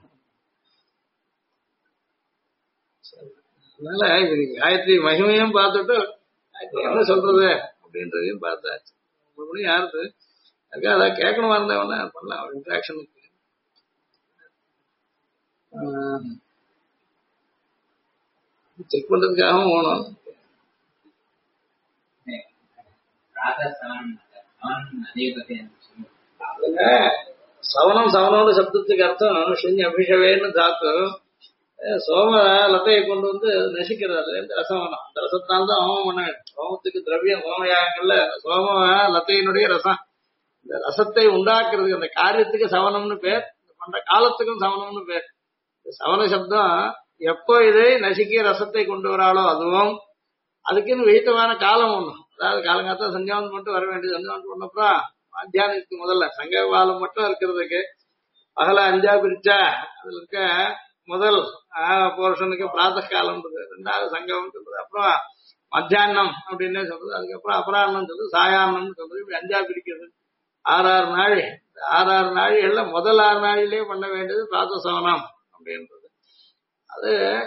அதனால இது காயத்ரி மகிமையும் பார்த்துட்டு என்ன சொல்றது அப்படின்றதையும் பார்த்தாச்சு. மறுபடியும் யாருக்கு அதுக்காக அதை கேட்கணுமா இருந்தவன பண்ணலாம் இன்ட்ராக்ஷனுக்கு. செக் பண்றதுக்காகவும் போகணும். சவனம் சவனோட சப்தத்துக்கு அர்த்தம் ஷிஞ்சி அபிஷவேன்னு தாக்கு சோம லத்தையை கொண்டு வந்து நசிக்கிறது. அதுல இருந்து ரசவனம், அந்த ரசத்தால்தான் ஹோமம் பண்ண வேண்டும். ஹோமத்துக்கு திரவியம் ஹோமயாகங்கள்ல சோம லத்தையினுடைய ரசம். இந்த ரசத்தை உண்டாக்குறதுக்கு அந்த காரியத்துக்கு சவனம்னு பேர், பண்ற காலத்துக்கும் சவனம்னு பேர். சவன சப்தம் எப்போ இதை நசிக்க ரசத்தை கொண்டு வராளோ அதுவும், அதுக்குன்னு விகிதமான காலம் ஒண்ணும். அதாவது காலங்காத்தா சஞ்சாவனம் மட்டும் வர வேண்டியது. சஞ்சாவனம் பண்ணப்பறம் மத்தியானத்துக்கு முதல்ல சங்க காலம் மட்டும் இருக்கிறதுக்கு பகல 5 பிரிச்சா அதுல இருக்க முதல் போர்ஷனுக்கு பிராத்த காலம், 2வது சங்கம் சொல்றது, அப்புறம் மத்தியானம் அப்படின்னு சொல்றது, அதுக்கப்புறம் அபராணம் சொல்றது, சாயானம்னு சொல்றது. இப்படி 5 பிரிக்கிறது. 6 நாள். 6 நாழிகள்ல முதல் 6 நாளிலேயே பண்ண வேண்டியது பிராத்த சவனம் அப்படின்றது. அது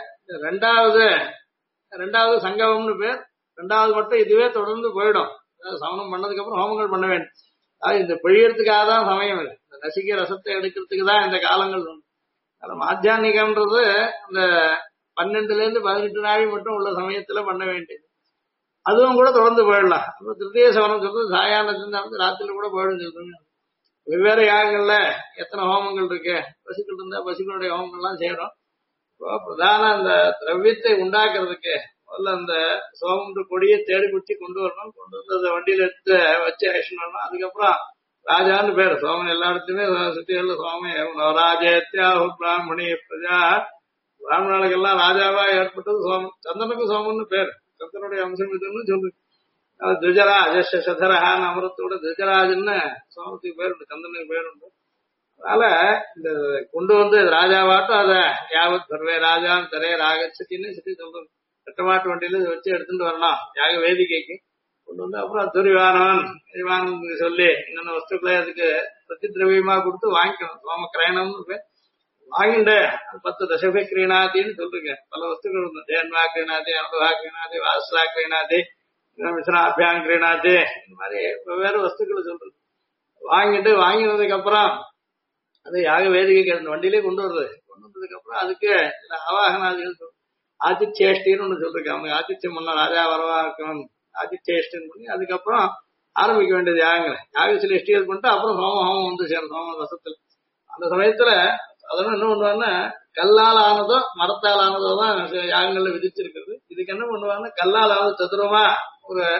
ரெண்டாவது சங்கமம்னு பேர். 2வது மட்டும் இதுவே தொடர்ந்து போயிடும். சவனம் பண்ணதுக்கு அப்புறம் ஹோமங்கள் பண்ண வேண்டும். இந்த பிழியறதுக்காக தான் சமயம் இல்லை, இந்த நசிக்க ரசத்தை எடுக்கிறதுக்கு தான் இந்த காலங்கள். மாத்தியானிகம்ன்றது அந்த 12ல இருந்து 18 நாள் மட்டும் உள்ள சமயத்துல பண்ண வேண்டியது. அதுவும் கூட தொடர்ந்து போயிடலாம். அப்புறம் திருத்திய சவனம் சொல்றது சாயானத்திலிருந்து ராத்திரில கூட போயிடும் சொல்றேன். வெவ்வேறு யாகங்கள்ல எத்தனை ஹோமங்கள் இருக்கு, பசுக்கள் இருந்தா பசுக்களுடைய ஹோமங்கள்லாம் செய்யறோம். இப்போ பிரதான அந்த திரவியத்தை உண்டாக்குறதுக்கு முதல்ல அந்த சோமன்ற கொடியை தேடி பிடிச்சி கொண்டு வரணும். கொண்டு வந்து அந்த வண்டியில எடுத்து வச்சு ஆக்ஷன் பண்ணணும். அதுக்கப்புறம் ராஜான்னு பேர். சோமன் எல்லா இடத்துலயுமே சுத்திகள்ல சோமன் ராஜேத்யாஹு பிராமணி பிரஜா, பிராமணர்களுக்கெல்லாம் ராஜாவா ஏற்பட்டது சோமன். சந்திரனுக்கு சோமன்னு பேர், சந்திரனுடைய அம்சம் இதுன்னு சொல்லு. துஜராஜ சதரஹான் அமிர்தத்தோட துஜராஜன்னு சோமத்துக்கு பேர் உண்டு, சந்திரனுக்கு பேர் உண்டு. அதனால இந்த கொண்டு வந்து ராஜாவாட்டும் அதை யாவத் பர்வே ராஜான்னு தரே ராகச்சத்தின்னு சொல்லி சொல்றது. கட்டமாட்டு வண்டியில வச்சு எடுத்துட்டு வரலாம் யாக வேதிக்கைக்கு கொண்டு வந்து. அப்புறம் துரிவானவன் சொல்லி என்னென்ன வஸ்துக்களை அதுக்கு பிரதி திரவியமா கொடுத்து வாங்கிக்கணும். சோம கிரயணம்னு பேர். வாங்கிட்டு 10 தசபை கிரீணாதின்னு சொல்றீங்க. பல வஸ்துக்கள் இருக்கு. தேன்வா கிரீணாதி, அனுபவா கிரீணாதி, வாசலா கிரீணாதி, மிஸ்ராபியாங் கிரீணாதி, இந்த மாதிரி வெவ்வேறு வஸ்துக்களை சொல்றது. வாங்கினதுக்கு அப்புறம் அது யாக வேதிகைக்கு அந்த வண்டியிலே கொண்டு வருது. கொண்டு வந்ததுக்கு அப்புறம் அதுக்கு ஆவாகனாதிகள் சொல்றது. ஆதித்யேஷ்டின்னு ஒண்ணு சொல்றேன். அவனுக்கு ஆதித்யம் பண்ண ராஜா வரவா இருக்கணும், ஆதித்யேஷ்டின்னு பண்ணி அதுக்கப்புறம் ஆரம்பிக்க வேண்டியது யாகங்களை. யாக சில இஷ்டிகள் பண்ணிட்டு அப்புறம் ஹோமம் வந்து சேரும் சோம ரசத்துல. அந்த சமயத்துல அதெல்லாம் என்ன பண்ணுவாங்கன்னா, கல்லால் ஆனதோ மரத்தால் ஆனதோ தான் யாகங்கள்ல விதிச்சிருக்கிறது. இதுக்கு என்ன பண்ணுவாங்கன்னா, கல்லால் ஆனது சதுரமா ஒரு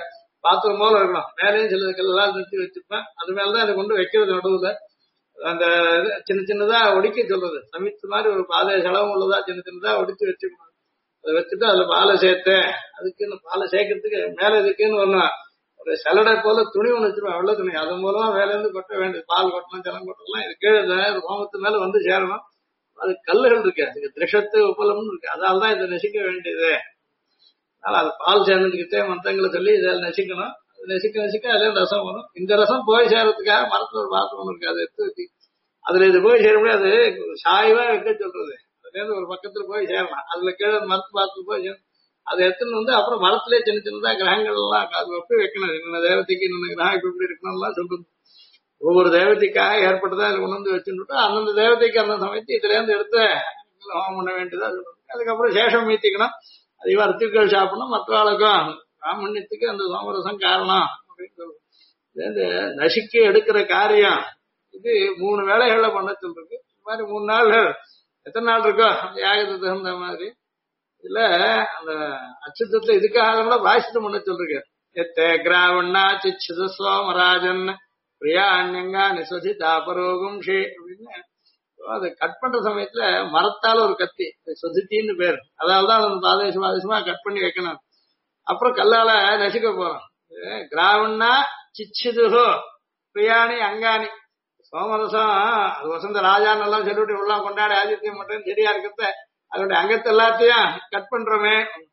பாத்திரம் போல இருக்கணும். மேலேயும் சில கல்லெல்லாம் நிறுத்தி வச்சுப்பேன். அது மேலதான் அதை கொண்டு வைக்கிறது நடுவுல. அந்த சின்ன சின்னதா ஒடிக்க சொல்றது சமைத்த மாதிரி ஒரு பாதை செலவும் உள்ளதா சின்ன சின்னதா ஒடிச்சு வச்சுக்கணும். அதை வச்சுட்டு அதுல பாலை சேர்த்து அதுக்குன்னு பாலை சேர்க்கறதுக்கு மேல இதுக்குன்னு வரணும். ஒரு சலடை போல துணி ஒண்ணு வச்சிருப்பேன், வெள்ளை துணி. அது மூலமா மேல இருந்து கொட்ட வேண்டியது. பால் கொட்டணும், ஜலம் கொட்டலாம். இது கீழே ரோமத்து மேல வந்து சேரணும். அது கல்லுகள் இருக்கு, அதுக்கு திருஷத்து உபலம்னு இருக்கு. அதனாலதான் இதை நெசிக்க வேண்டியது. அதனால அது பால் சேர்ந்துக்கிட்டே மந்திரங்களை சொல்லி இதை நெசிக்கணும். நெசிக்க நெசிக்க அதுல ரசம் வரும். இந்த ரசம் போய் சேர்றதுக்காக மரத்துல ஒரு பாத்திரம் இருக்கு, அதை எடுத்து வச்சு அதுல இது போய் சேர முடியாது. சாய்வா வைக்க சொல்றது. அதுல இருந்து ஒரு பக்கத்துல போய் சேரலாம். அதுல கீழே மரத்து பாத்திரம் போய் சேரும். அதை எடுத்துன்னு வந்து அப்புறம் மரத்திலே சின்ன சின்னதா கிரகங்கள் எல்லாம் அது எப்படி வைக்கணும், இன்னொரு தேவதைக்கு இன்னொரு கிரகம் இப்படி இருக்கணும்லாம் சொல்றது. ஒவ்வொரு தேவதைக்காக ஏற்பட்டதா அதுல கொண்டு வந்து வச்சுட்டு அந்தந்த தேவதைக்கு அந்த சமயத்து இதுல இருந்து எடுத்து ஹோமம் பண்ண வேண்டியதா சொல்றது. அதுக்கப்புறம் சேஷம் மீத்திக்கணும். அதிகமா ரித்துக்கள் சாப்பிடணும். மற்ற ஆளுக்கும் பிராமணியத்துக்கு அந்த சோமரசம் காரணம் அப்படின்னு சொல்றது. நசிக்கு எடுக்கிற காரியம் இது 3 வேளைகள்ல பண்ண சொல்றது. இந்த மாதிரி 3 நாள் எத்தனை நாள் இருக்கோ அந்த யாகத்துக்கு தகுந்த மாதிரி இதுல அந்த அச்சுத்தத்துல இதுக்காக கூட பாஷித்தம் பண்ண சொல்றீங்க. எத்தே கிராவண்ணா சிச்சு சோமராஜன் பிரியாண்யங்கா நிசதிதா பரோகும் ஷே அப்படின்னு அது கட் பண்ற சமயத்துல மரத்தால ஒரு கத்தி சொதித்தின்னு பேர். அதால்தான் அது பாதேசமா கட் பண்ணி வைக்கணும். அப்புறம் கல்லால நசிக்க போறோம். கிராவண்ணா சிச்சுதுஹோ பிரியாணி அங்காணி சோமரசம் அது வசந்த ராஜான்னு எல்லாம் சொல்லிட்டு எல்லாம் கொண்டாடி ஆதித்யம் மட்டும் சரியா இருக்கிறத அதனுடைய அங்கத்தை எல்லாத்தையும் கட் பண்றோமே.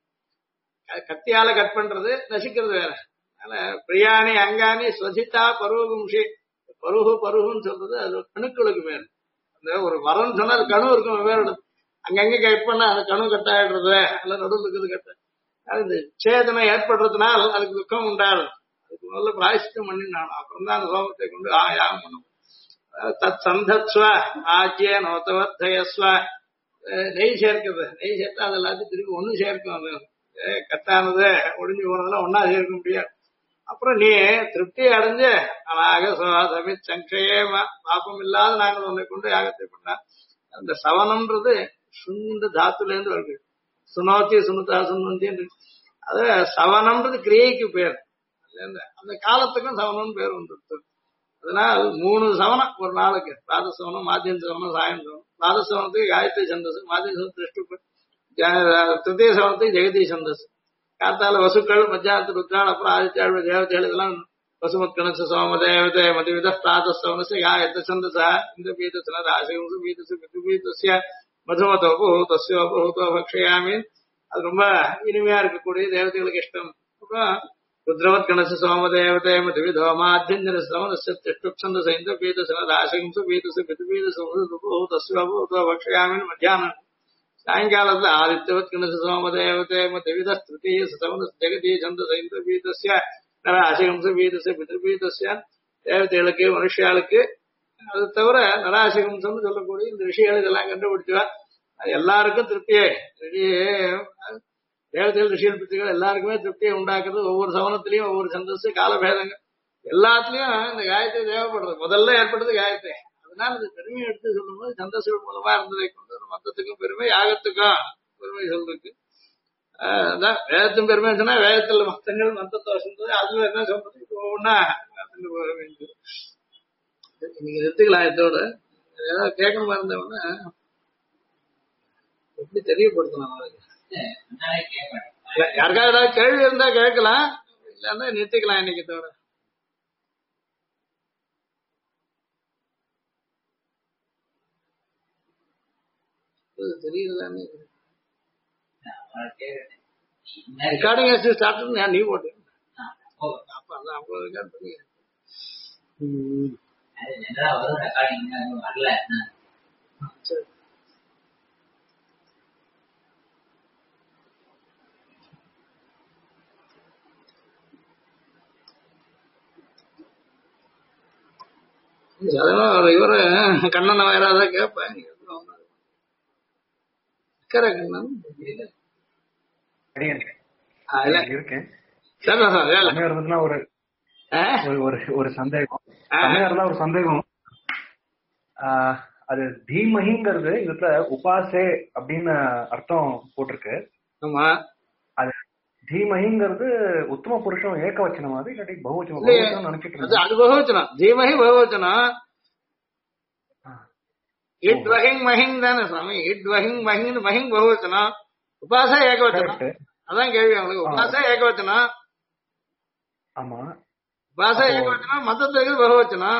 கத்தியால கட் பண்றது நசிக்கிறது வேற. அதனால பிரியாணி அங்காணி ஸ்வசிதா பருவகும்ஷி பருகுன்னு சொல்றது அது கணுக்களுக்கு மேல். அந்த ஒரு மரம் சொன்னா அது கணு இருக்கும் வேற. அங்கங்க கட் பண்ணா அந்த கணு கட்டாயிடுறது அல்ல நடுவில் இருக்குது கட்ட. அது சேதனை ஏற்படுறதுனால் அதுக்கு துக்கம் உண்டாது. அதுக்கு முதல்ல பிராயசித்தம் பண்ணினாலும் அப்புறம் தான் அந்த சோமத்தை கொண்டு யாகம் பண்ணும். தத் சந்தத்ஸ்வ ஆஜ்ய நோத்தவர்த்தயஸ்வ நெய் சேர்க்கிறது. நெய் சேர்த்தா அது எல்லாத்தையும் திருப்பி ஒண்ணு சேர்க்கும். கட்டானது ஒடிஞ்சு போனதெல்லாம் ஒன்னா சேர்க்க முடியாது. அப்புறம் நீ திருப்தி அடைஞ்சு அழகாக சமித் சங்கையேமா பாப்பம் இல்லாத நாங்கள் உன்னை கொண்டு யாகத்தை பண்ணா. அந்த சவனம்ன்றது சுந்த தாத்துல இருந்து வருது. சுனோத்தி சுனுதா சுனந்தின்னு அது சவனம்ன்றது கிரியைக்கு பேர். அந்த காலத்துக்கும் சவனம்னு பேர் வந்துருக்கு. அதனால் 3 சவனம் ஒரு நாளுக்கு. பிராதசவனம், மாத்தியம் சவனம், சாயம் சவனம். பிராதசவனத்துக்கு காயத்ரி சந்தஸ், மாத்தியம் சவனம் திருஷ்டு, திருத்திய சவனத்துக்கு ஜெகதி சந்தஸ். காத்தால வசுக்கள், மத்தியானத்து ருத்ரால், அப்புறம் ஆதித்யாள் தேவதைகள் இதெல்லாம் வசுமத் கணச சோம தேவதை மதிவித பிராதசவனச காயத்த சந்தசா இந்த பீதசன ராசகம்சு பீதசு பிதுபீதஸ்ய மதுமதோபூதஸ்யோபூதோ பக்ஷயாமி. அது ரொம்ப இனிமையா இருக்கக்கூடிய தேவதைகளுக்கு இஷ்டம். அப்புறம் ருத்ரவத் கணச சோம தேவதை மதுவிதோ மாத்தியஞ்சன சவனஸ்ய திஷ்டுப்சந்த சைந்த பீதசன ராசகம்சு பீதசு பிதுபீதசோபூதஸ்யோபூதோ பக்ஷயாமின்னு மத்தியானம். சாயங்காலத்துல ஆதித்யவத் கணச சோம தேவதை மதிவித திருத்தீய சவன ஜெகதி சந்த சைந்த பீதஸ்ய நராசகம்சு பீதசு பிதுபீதஸ்ய தேவதைகளுக்கு மனுஷியாளுக்கு. அது தவிர நராசகம்சம்னு சொல்லக்கூடிய இந்த விஷயங்கள் இதெல்லாம் கண்டுபிடிச்சுவா. எல்லாருக்கும் திருப்தியே தேவதைகள் ரிஷியல் பித்திகள் எல்லாருக்குமே திருப்தியை உண்டாக்குறது. ஒவ்வொரு சவனத்திலையும் ஒவ்வொரு சந்தஸ் காலபேதங்கள் எல்லாத்துலயும் இந்த காயத்ரி தேவைப்படுறது. முதல்ல ஏற்படுறது காயத்ரி. அதனால இந்த பெருமையை எடுத்து சொல்லும்போது சந்தஸ்கள் மூலமா இருந்ததை கொண்டு ஒரு மொத்தத்துக்கும் பெருமை, யாகத்துக்கும் பெருமை சொல்றதுக்கு. அதான் வேதத்தின் பெருமை சொன்னா வேதத்துல மொத்தங்கள் மொத்தத்தை சொல்றது. அதுல என்ன சொல்றது இப்போ ஒவ்வொன்னா போக வேண்டியது. நீங்க எடுத்துக்கலாம். இதோட ஏதாவது கேட்கணுமா இருந்தவொன்னா எப்படி தெரியப்படுத்தணும் அவருக்கு. யாருக்காவது ஏதாவது கேள்வி இருந்தா கேட்கலாம், இல்லன்னா நிறுத்திக்கலாம் இன்னைக்கு தவிர. தெரியல ரெக்கார்டிங் ஸ்டார்ட் நீ போட்டு அப்ப அதான் 50 ரெக்கார்ட் பண்ணி வரல. சரி அதெல்லாம் இவரு கண்ணனை வேறாதான் கேட்பேன். கண்ணன் இருக்கேன் ஒரு சந்தேகம். ஒரு சந்தேகம். அது தீமஹிங்கிறது இதுல உபாசே அப்படின்னு அர்த்தம் போட்டிருக்கு. ஆமா. அது தீமஹிங்கிறது உத்தம புருஷம் ஏகவச்சனம் அது இல்லாட்டி பகுவச்சனம் நினைச்சிட்டு இருந்தேன். அது பகுவச்சனம். தீமஹி பகுவச்சனம். இட் வஹிங் மஹிங் தானே சுவாமி. இட் வஹிங் மஹிங் மஹிங் பகுவச்சனம். உபாசா ஏகவச்சனம். அதான் கேள்வி அவங்களுக்கு. உபாசா ஏகவச்சனம். ஆமா. உபாசா ஏகவச்சனம், மத்தத்துக்கு பகுவச்சனம்.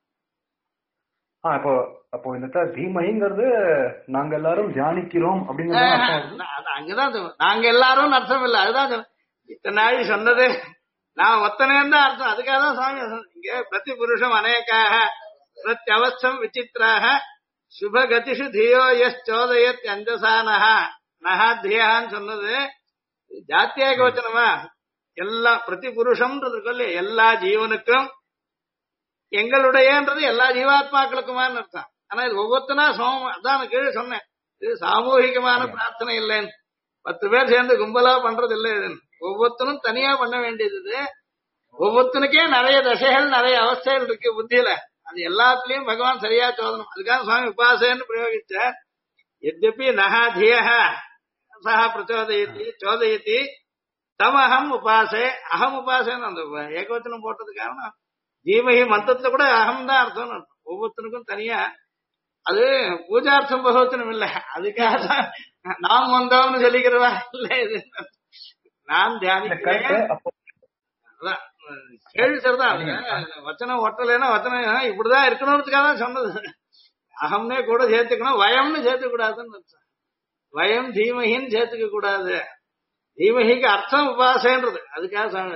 இப்போ அப்போ இந்த தீமஹிங்கிறது நாங்க எல்லாரும் தியானிக்கிறோம் அப்படிங்கிறது அங்கதான் நாங்க எல்லாரும் அர்த்தம் இல்ல. அதுதான் இத்தனை நாள் சொன்னது நான் ஒத்தனேன்னு தான் அர்த்தம். அதுக்காக தான் சுவாமி இங்க பிரதி புருஷம் அநேகாக பிரத்யவஸ்தம் விசித்ராக சுபகதிஷு தியோ எஸ் சோதயத் அஞ்சசானஹ நஹா தியான்னு சொன்னது ஜாத்தியாக வச்சனமா. எல்லா பிரதி புருஷம்ன்றது சொல்லி எல்லா ஜீவனுக்கும் எங்களுடையன்றது எல்லா ஜீவாத்மாக்களுக்குமான்னு அர்த்தம். ஆனா இது ஒவ்வொருத்தனா சோமம். அதான் கீழே சொன்னேன், இது சாமூகிகமான பிரார்த்தனை இல்லைன்னு. 10 பேர் சேர்ந்து கும்பலா பண்றது இல்லை. இது ஒவ்வொருத்தனும் தனியா பண்ண வேண்டியது. இது ஒவ்வொருத்தனுக்கே நிறைய தசைகள் நிறைய அவஸ்தைகள் இருக்கு புத்தியில. அது எல்லாத்துலயும் பகவான் சரியா சோதனம். அதுக்காக சுவாமி உபாசன்னு பிரயோகிச்சார். எத்யபி நகா தியஹ சஹ பிரச்சோதயதி சோதயதி தமஹம் உபாசே அகம் உபாசேன்னு அந்த ஏகவச்சனம் போட்டது காரணம் தீமஹி மந்திரத்துல கூட அகம் தான் அர்த்தம். ஒவ்வொருத்தனுக்கும் தனியா அது பூஜார்த்தம் பகவச்சனம் இல்ல. அதுக்காக தான் நாம் வந்தோம்னு சொல்லிக்கிறதா இல்ல. இது நான் தியானிக்கிறேன். அதான் கேள்வி சரிதான். வச்சனம் ஒட்டலைன்னா வச்சனம் இப்படிதான் இருக்கணும்ன்றதுக்காக தான் சொன்னது. அகம்னே கூட சேர்த்துக்கணும், வயம்னு சேர்த்துக்க கூடாதுன்னு அர்த்தம். வயம் தீமகின்னு சேர்த்துக்க கூடாது. தீமகிக்கு அர்த்தம் உபாசன்றது. அதுக்காக சொன்ன.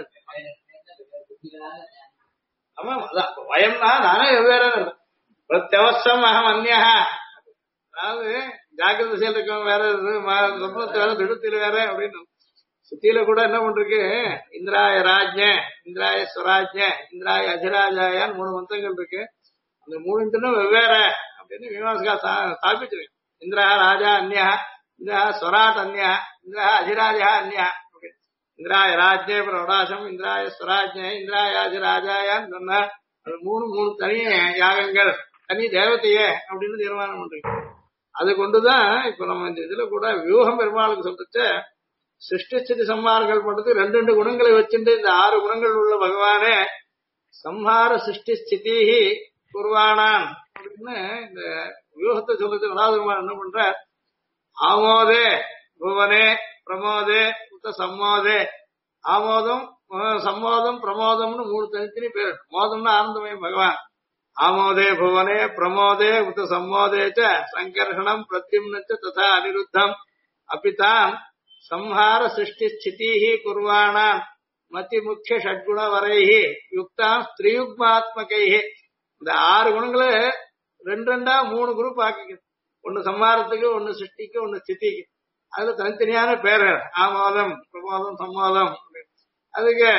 ஆமா, வயம்னா நானே வெவ்வேறு பிரத்யவஸ்தம் அகம் அந்நியா. அதாவது ஜாக்கிரத செயல் இருக்கவங்க வேற, சொப்னத்து வேற, திடுத்தில வேற அப்படின்னு. சுத்தியில கூட என்ன பண்றது, இந்திராய ராஜ்ய, இந்திராய ஸ்வராஜ்ய, இந்திராய அதிராஜாயான்னு 3 மந்திரங்கள் இருக்கு. அந்த 3 வெவ்வேறு அப்படின்னு மீமாசகா ஸ்தாபிச்சிருக்கு. இந்திரா ராஜா அந்நியா, இந்திரா ஸ்வராட் அந்நியா, இந்திரா அதிராஜா அந்நியா. இந்திராய ராஜ்ய பிரவடாசம், இந்திராய ஸ்வராஜ்ய, இந்திராய அதிராஜாயான்னு சொன்ன அது 3 தனி யாகங்கள், தனி தேவதையே அப்படின்னு தீர்மானம் பண்றீங்க. அது கொண்டுதான் இப்ப நம்ம இந்த இதுல கூட வியூகம் பெருமாளுக்கு சொல்லிட்டு சிருஷ்டிஸ்திதி சம்ஹாரங்கள் பண்றது 2 குணங்களை வச்சுட்டு இந்த 6 குணங்கள் உள்ள பகவானே சம்ஹார சிருஷ்டி ஸ்திதி குர்வானான் அப்படின்னு இந்த வியூகத்தை சொல்றது. பெருமாள் என்ன பண்ற, ஆமோதே புவனே பிரமோதே உத்த சம்மோதே. ஆமோதம் சம்மோதம் பிரமோதம்னு 3 தனித்தனி பேர். மோதம்னா ஆனந்தமயம் பகவான். ஆமோதே புவனே பிரமோதே உத்த சம்மோதேச்ச சங்கர்ஷணம் பிரத்யும்னச்ச ததா அனிருத்தம் அப்பிதான் சம்ஹார சிருஷ்டி ஸ்திதி குர்வானான் மத்தி முக்கிய ஷட்குண வரைஹி யுக்தாம் ஸ்திரீயுக்மாத்மகைஹி. இந்த 6 குணங்களை 2 3 குரூப் ஆக்கிக்க. ஒன்னு சம்ஹாரத்துக்கு, ஒன்னு சிருஷ்டிக்கு, ஒன்னு ஸ்திதிக்கு. அதுல தனித்தனியான பேர்கள் ஆமோதம் பிரமோதம் சம்மோதம். அதுக்கு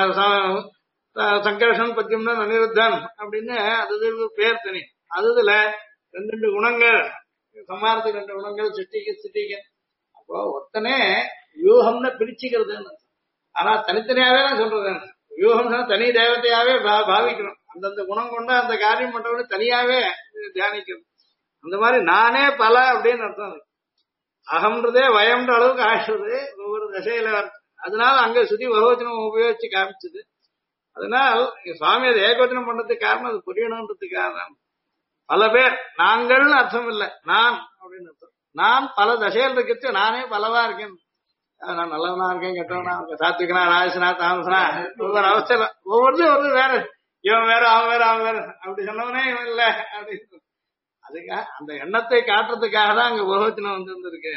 சங்கர்ஷன் பத்தியம்னா அனிருத்தன் அப்படின்னு அது பேர் தனி. அதுல 2 குணங்கள், சம்ஹாரத்துக்கு 2 குணங்கள், சிருஷ்டிக்கு ஸ்திதிக்கு. அப்போ ஒத்தனே வியூகம்னு பிரிச்சுக்கிறது. ஆனா தனித்தனியாவே தான் சொல்றது. வியூகம் தனி தேவதையாவே பாவிக்கணும். அந்தந்த குணம் கொண்டு அந்த காரியம் பண்றவனு தனியாவே தியானிக்கணும். அந்த மாதிரி நானே பல அப்படின்னு அர்த்தம். அகம்ன்றதே வயம்ன்ற அளவுக்கு ஆடுறது ஒவ்வொரு தசையில. அதனால அங்க சுத்தி பகவச்சனம் உபயோகிச்சு காமிச்சது. அதனால் சுவாமி அதை ஏகவச்சனம் பண்றதுக்கு காரணம் அது புரியணும்ன்றதுக்காக தான். பல பேர், நாங்கள்னு அர்த்தம் இல்லை, நான் அப்படின்னு அர்த்தம். நான் பல தசையில் இருக்கிறது, நானே பலவா இருக்கேன். நான் நல்லவனா இருக்கேன், கெட்டவனா இருக்கேன், சாத்விகனா ராஜசனா தாமசனா, ஒவ்வொரு அவஸ்தையில ஒவ்வொருத்தரும் வேற. இவன் வேற, அவன் வேற, அவன் வேற அப்படி சொன்னவனே இவன் இல்ல அப்படின்னு. அதுக்காக அந்த எண்ணத்தை காட்டுறதுக்காக தான் அங்க பகவச்சனம் வந்திருக்கு.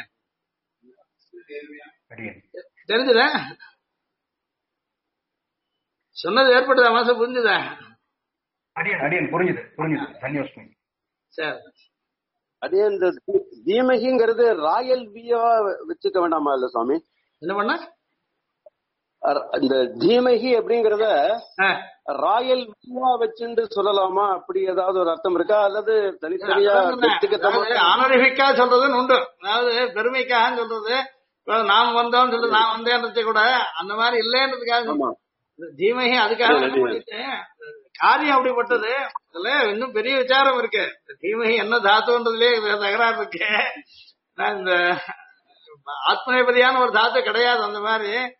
தெரிஞ்சுதா? சொன்னது ஏற்பட்டதா? மனசு புரிஞ்சுதா? புரிஞ்சுது. சரி. அதே இந்த தீமகிங்கிறது ராயல் வியா வச்சுக்க வேண்டாமா இல்ல சுவாமி? என்ன பண்ண இந்த தீமகி அப்படிங்கறத ராயல் வியா வச்சுட்டு சொல்லலாமா? அப்படி ஏதாவது ஒரு அர்த்தம் இருக்கா? அல்லது தனித்தனியா ஆனரிஃபிக்கா சொல்றதுன்னு உண்டு. அதாவது பெருமைக்காக சொல்றது. நாம் வந்தோம் சொல்றது, நான் வந்தேன்றது கூட அந்த மாதிரி இல்லைன்றதுக்காக தீமகி. அதுக்காக காரியம் அப்படிப்பட்டது. அதுல இன்னும் பெரிய விசாரம் இருக்கு. தீமகி என்ன தாத்துன்றதுலயே தகராறு இருக்கு. இந்த ஆத்மநேபதியான ஒரு தாத்து கிடையாது. அந்த மாதிரி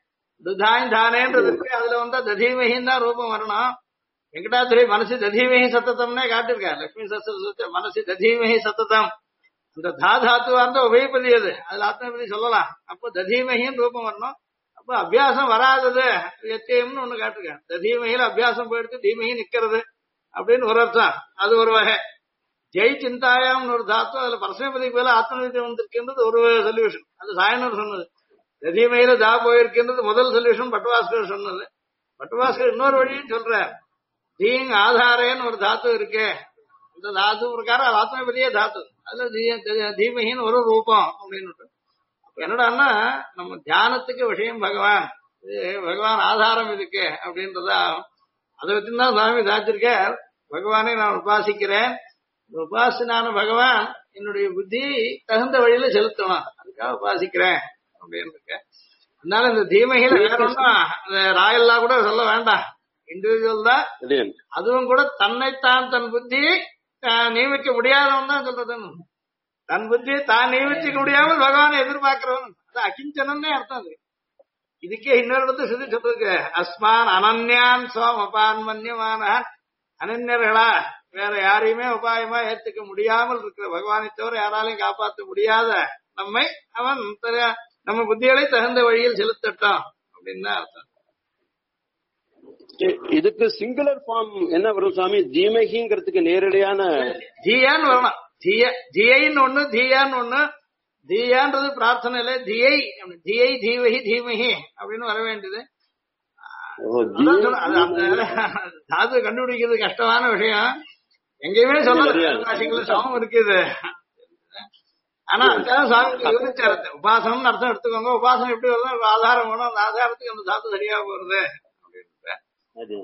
துதாய் தானேன்றது இருக்கு, அதுல வந்தா ததீமகின்னு தான் ரூபம் வரணும். வெங்கடாச்சரி மனசு ததீமகி சத்ததம்னே காட்டிருக்காரு. லட்சுமி சஸ்திர மனசு ததீமகி சத்ததம். இந்த தாதாத்துவா இருந்தா உபயபதி அது, அதுல ஆத்மபதி சொல்லலாம். அப்போ ததீமகின்னு ரூபம் வரணும். அப்ப அபியாசம் வராதது எத்தியம்னு ஒண்ணு காட்டிருக்காரு. ததீமகில அபியாசம் போயிடுத்து தீமகி நிக்கிறது அப்படின்னு ஒரு அர்த்தம். அது ஒரு வகை. ஜெய் சிந்தாயாம்னு ஒரு தாத்து, அதுல பரஸ்மபதிக்கு மேல ஆத்மநிதி வந்திருக்கின்றது ஒரு சொல்யூஷன். அது சாயனர் சொன்னது. ததீமகில தா போயிருக்கின்றது முதல் சொல்யூஷன் பட்டுவாஸ்கர் சொன்னது. பட்டுவாஸ்கர் இன்னொரு வழியும் சொல்ற, தீங் ஆதாரேன்னு ஒரு தாத்து இருக்கு. இந்த தாத்து பிரகாரம் ஆத்மபதியே தாத்து, அதுல தீமகின்னு ஒரு ரூபம் அப்படின்னு. என்னடான்னா நம்ம தியானத்துக்கு விஷயம் பகவான், இது பகவான் ஆதாரம் இதுக்கு அப்படின்றதா. அதை வச்சுதான் சுவாமி தாச்சிருக்க, பகவானை நான் உபாசிக்கிறேன், உபாசனான பகவான் என்னுடைய புத்தி தகுந்த வழியில செலுத்தணும், அதுக்காக உபாசிக்கிறேன் அப்படின்னு இருக்க. அதனால இந்த தீமகில வேற ஒன்றும் ராயல்லா கூட சொல்ல வேண்டாம், இண்டிவிஜுவல் தான். அதுவும் கூட தன்னைத்தான் தன் புத்தி நியமிக்க முடியாதவன் தான் சொல்றது. தன் புத்தியை தான் நியமிச்சுக்க முடியாமல் பகவானை எதிர்பார்க்கிறவன், அது அகிஞ்சனே அர்த்தம். அது இதுக்கே இன்னொரு இடத்துல சொல்லி சொல்றதுக்கு, அஸ்மான் அனன்யான் சோம் அபான் மன்யமான, அனன்யர்களா வேற யாரையுமே உபாயமா ஏத்துக்க முடியாமல் இருக்கிற பகவானை தவிர யாராலையும் காப்பாற்ற முடியாத நம்மை அவன் நம்ம புத்திகளை தகுந்த வழியில் செலுத்தட்டும் அப்படின்னு தான் அர்த்தம். இதுக்கு சிங்குலர் ஃபார்ம் என்ன வரும் சுவாமி? தீமகிங்கிறதுக்கு நேரடியான தீயான்னு வரணும். தியைன்னு ஒண்ணு, தீயான்னு ஒண்ணு. தீயான்றது பிரார்த்தனை இல்ல, தியை தியை தீவகி தீமகி அப்படின்னு வர வேண்டியது. தாது கண்டுபிடிக்கிறது கஷ்டமான விஷயம், எங்கேயுமே சொல்லல, சமம் இருக்குது. ஆனா அதுக்காக சுவாமி விவரிச்சாரு, உபாசனம் அர்த்தம் எடுத்துக்கோங்க, உபாசனம் எப்படி வருது, ஒரு ஆதாரம் வேணும், அந்த ஆதாரத்துக்கு அந்த தாத்து சரியா போறது அப்படின்னு.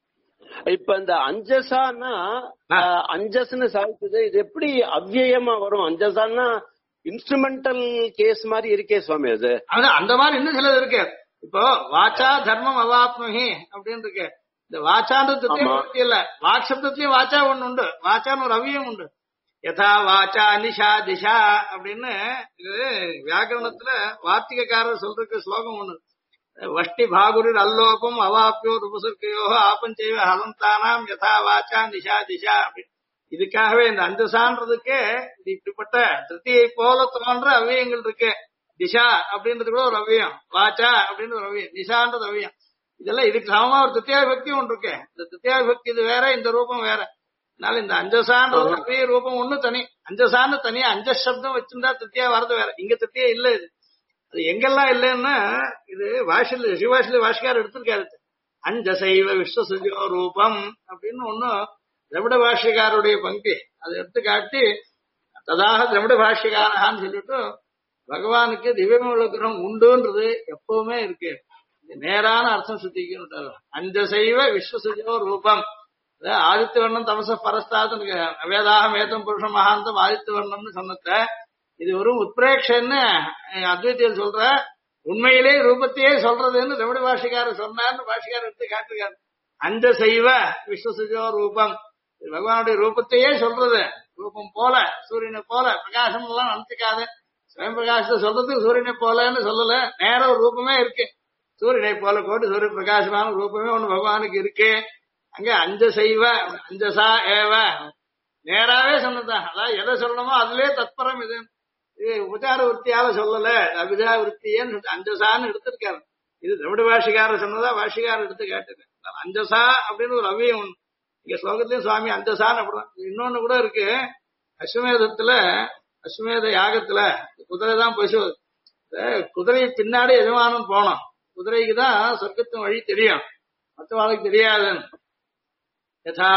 இப்ப இந்த அஞ்சசான்னா அஞ்சஸ்ன்னு சாதிச்சது, இது எப்படி அவ்வியமா வரும்? அஞ்சசான்னா இன்ஸ்ட்ருமெண்டல் கேஸ் மாதிரி இருக்கே சுவாமி. அது அந்த மாதிரி இன்னும் சிலது இருக்கு. இப்போ வாச்சா தர்மம் அவாத்மகி அப்படின்னு இருக்கு. இந்த வாச்சான்றதுலயும் இல்ல, வாக் சப்தத்திலயும் வாச்சா ஒண்ணு உண்டு, வாச்சான்னு ஒரு அவ்வியம் உண்டு. யதா வாச்சா நிஷா திஷா அப்படின்னு இது வியாக்கரணத்துல வார்த்திகக்காரர் சொல்றதுக்கு ஸ்லோகம் ஒண்ணு. வஷ்டி பாகுரில் அல்லோகம் அவாப்பியோ உபசர்க்கையோ ஆப்பஞ்செய்வ ஹலந்தானாம் யதா வாச்சா நிஷா திஷா அப்படின்னு. இதுக்காகவே இந்த அஞ்சசான்றதுக்கே இப்படிப்பட்ட திருத்தியை போல தோன்ற அவ்வியங்கள் இருக்கு. திஷா அப்படின்றது கூட ஒரு அவ்வியம், வாச்சா அப்படின்னு ஒரு அவ்வியம், நிஷான்றது அவ்வியம். இதெல்லாம் இதுக்கு சமமா ஒரு திருத்தியா விபக்தி ஒன்று இருக்கு. இந்த திருத்தியா விபக்தி இது வேற, இந்த ரூபம் வேற. அதனால இந்த அஞ்சசான்றது அவ்விய ரூபம் ஒண்ணு தனி, அஞ்சசான்னு தனியா அஞ்ச சப்தம் வச்சிருந்தா திருத்தியா வரது வேற. இங்க திருத்தியா இல்ல. இது அது எங்கெல்லாம் இல்லைன்னா, இது வாஷில சிவாஷில வாஷிக்கார் எடுத்திருக்காரு. அஞ்சசைவ விஸ்வசுஜோ ரூபம் அப்படின்னு ஒன்னும் திரவிட பாஷ்யக்காருடைய பங்கி அதை எடுத்து காட்டி, ததாக திரவிட பாஷ்யக்காரகான்னு சொல்லிட்டு பகவானுக்கு திவ்யமூல கிரகம் உண்டுன்றது எப்பவுமே இருக்கு. நேரான அர்த்தம் சுத்திக்கு. அஞ்சசைவ விஸ்வசுஜோ ரூபம், ஆதித்ய வர்ணம் தமச பரஸ்தாது வேதாக மேதம் புருஷ மகாந்தம் ஆதித்ய வர்ணம்னு சொன்னத, இது ஒரு உத்பிரேக்ஷன்னு அத்வைத்தியர் சொல்ற, உண்மையிலே ரூபத்தையே சொல்றதுன்னு திரவிட பாஷிக்காரர் சொன்னார்னு பாஷிக்காரர் எடுத்து காட்டுறாரு. அந்த செய்வ விஸ்வசுஜோ ரூபம், பகவானுடைய ரூபத்தையே சொல்றது. ரூபம் போல, சூரியனை போல பிரகாசம் எல்லாம் நினைச்சுக்காது. சுயம் பிரகாசத்தை சொல்றதுக்கு சூரியனை போலன்னு சொல்லல, நேர ஒரு ரூபமே இருக்கு. சூரியனை போல கோடி சூரிய பிரகாசமான ரூபமே ஒண்ணு பகவானுக்கு இருக்கு. அங்க அஞ்ச செய்வ அஞ்சசா ஏவ நேராவே சொன்னதான். அதாவது எதை சொல்லணுமோ அதுலயே தத்பரம். இது உபச்சார விற்த்தியால சொல்லல, அபிதா விற்த்தியன்னு அஞ்சசான்னு எடுத்திருக்காரு. இது திரவிட பாஷிகாரர் சொன்னதா பாஷிகாரர் எடுத்து கேட்டுருக்காரு. அஞ்சசா அப்படின்னு ஒரு அவ்வியம் ஒண்ணு இங்க ஸ்லோகத்திலயும் சுவாமி அஞ்சசான்னு அப்படிதான். இன்னொன்னு கூட இருக்கு, அஸ்வமேதத்துல அஸ்வமேத யாகத்துல குதிரை தான் பசு. குதிரை பின்னாடி எஜமானம் போனோம். குதிரைக்கு தான் சொர்க்கத்தின் வழி தெரியும், மற்றவாளுக்கு தெரியாது. யதா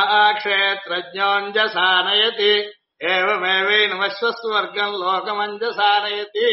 க்ஷேத்ரஜ்ஞோஞ்சசானயதி ஏவமேவே நமஸ்வஸ்வர்க்கம் லோகமஞ்சசானயதி.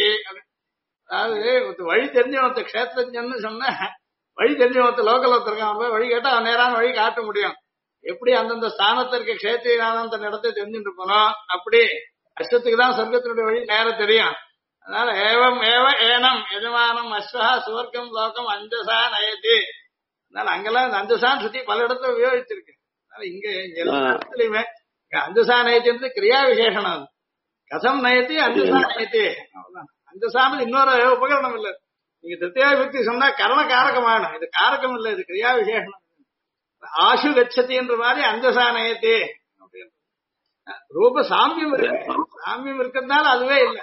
அதாவது வழி தெரிஞ்சவன் க்ஷேத்ரஜன்னு சொன்ன, வழி தெரிஞ்சவன் லோக்கல் ஒருத்தருக்கான், போய் வழி கேட்டா அவன் நேரான வழி காட்ட முடியும். எப்படி அந்தந்த ஸ்தானத்திற்கு க்ஷேத்திரியான தன் இடத்தை தெரிஞ்சுட்டு போனோம், அப்படி அஸ்வத்துக்கு தான் சொர்க்கத்தினுடைய வழி நேரம் தெரியும். அதனால ஏவம் ஏவ ஏனம் எஜமானம் அஸ்வஹா சுவர்க்கம் லோகம் அஞ்சசா நயதி. அதனால அங்கெல்லாம் இந்த அஞ்சசான் சுத்தி பல இடத்துல உபயோகிச்சிருக்கு. அதனால இங்க எல்லா இடத்துலயுமே அஞ்சசா நயத்தி கிரியா விசேஷனம். அது கதம் நயத்தி அஞ்சசா நயத்தி, அவ்வளவுதான். அஞ்சசானது இன்னொரு உபகரணம் இல்ல. நீங்க திருத்தியா விபக்தி சொன்னா கரண காரகமாகணும். இது காரகம் இல்ல, இது கிரியா விசேஷம். ஆசு கச்சதின்ற மாதிரி அஞ்சசா நயத்தே அப்படின்னு ரூப சாமியம் இருக்கு. சாமியம் இருக்கிறதுனால அதுவே இல்லை.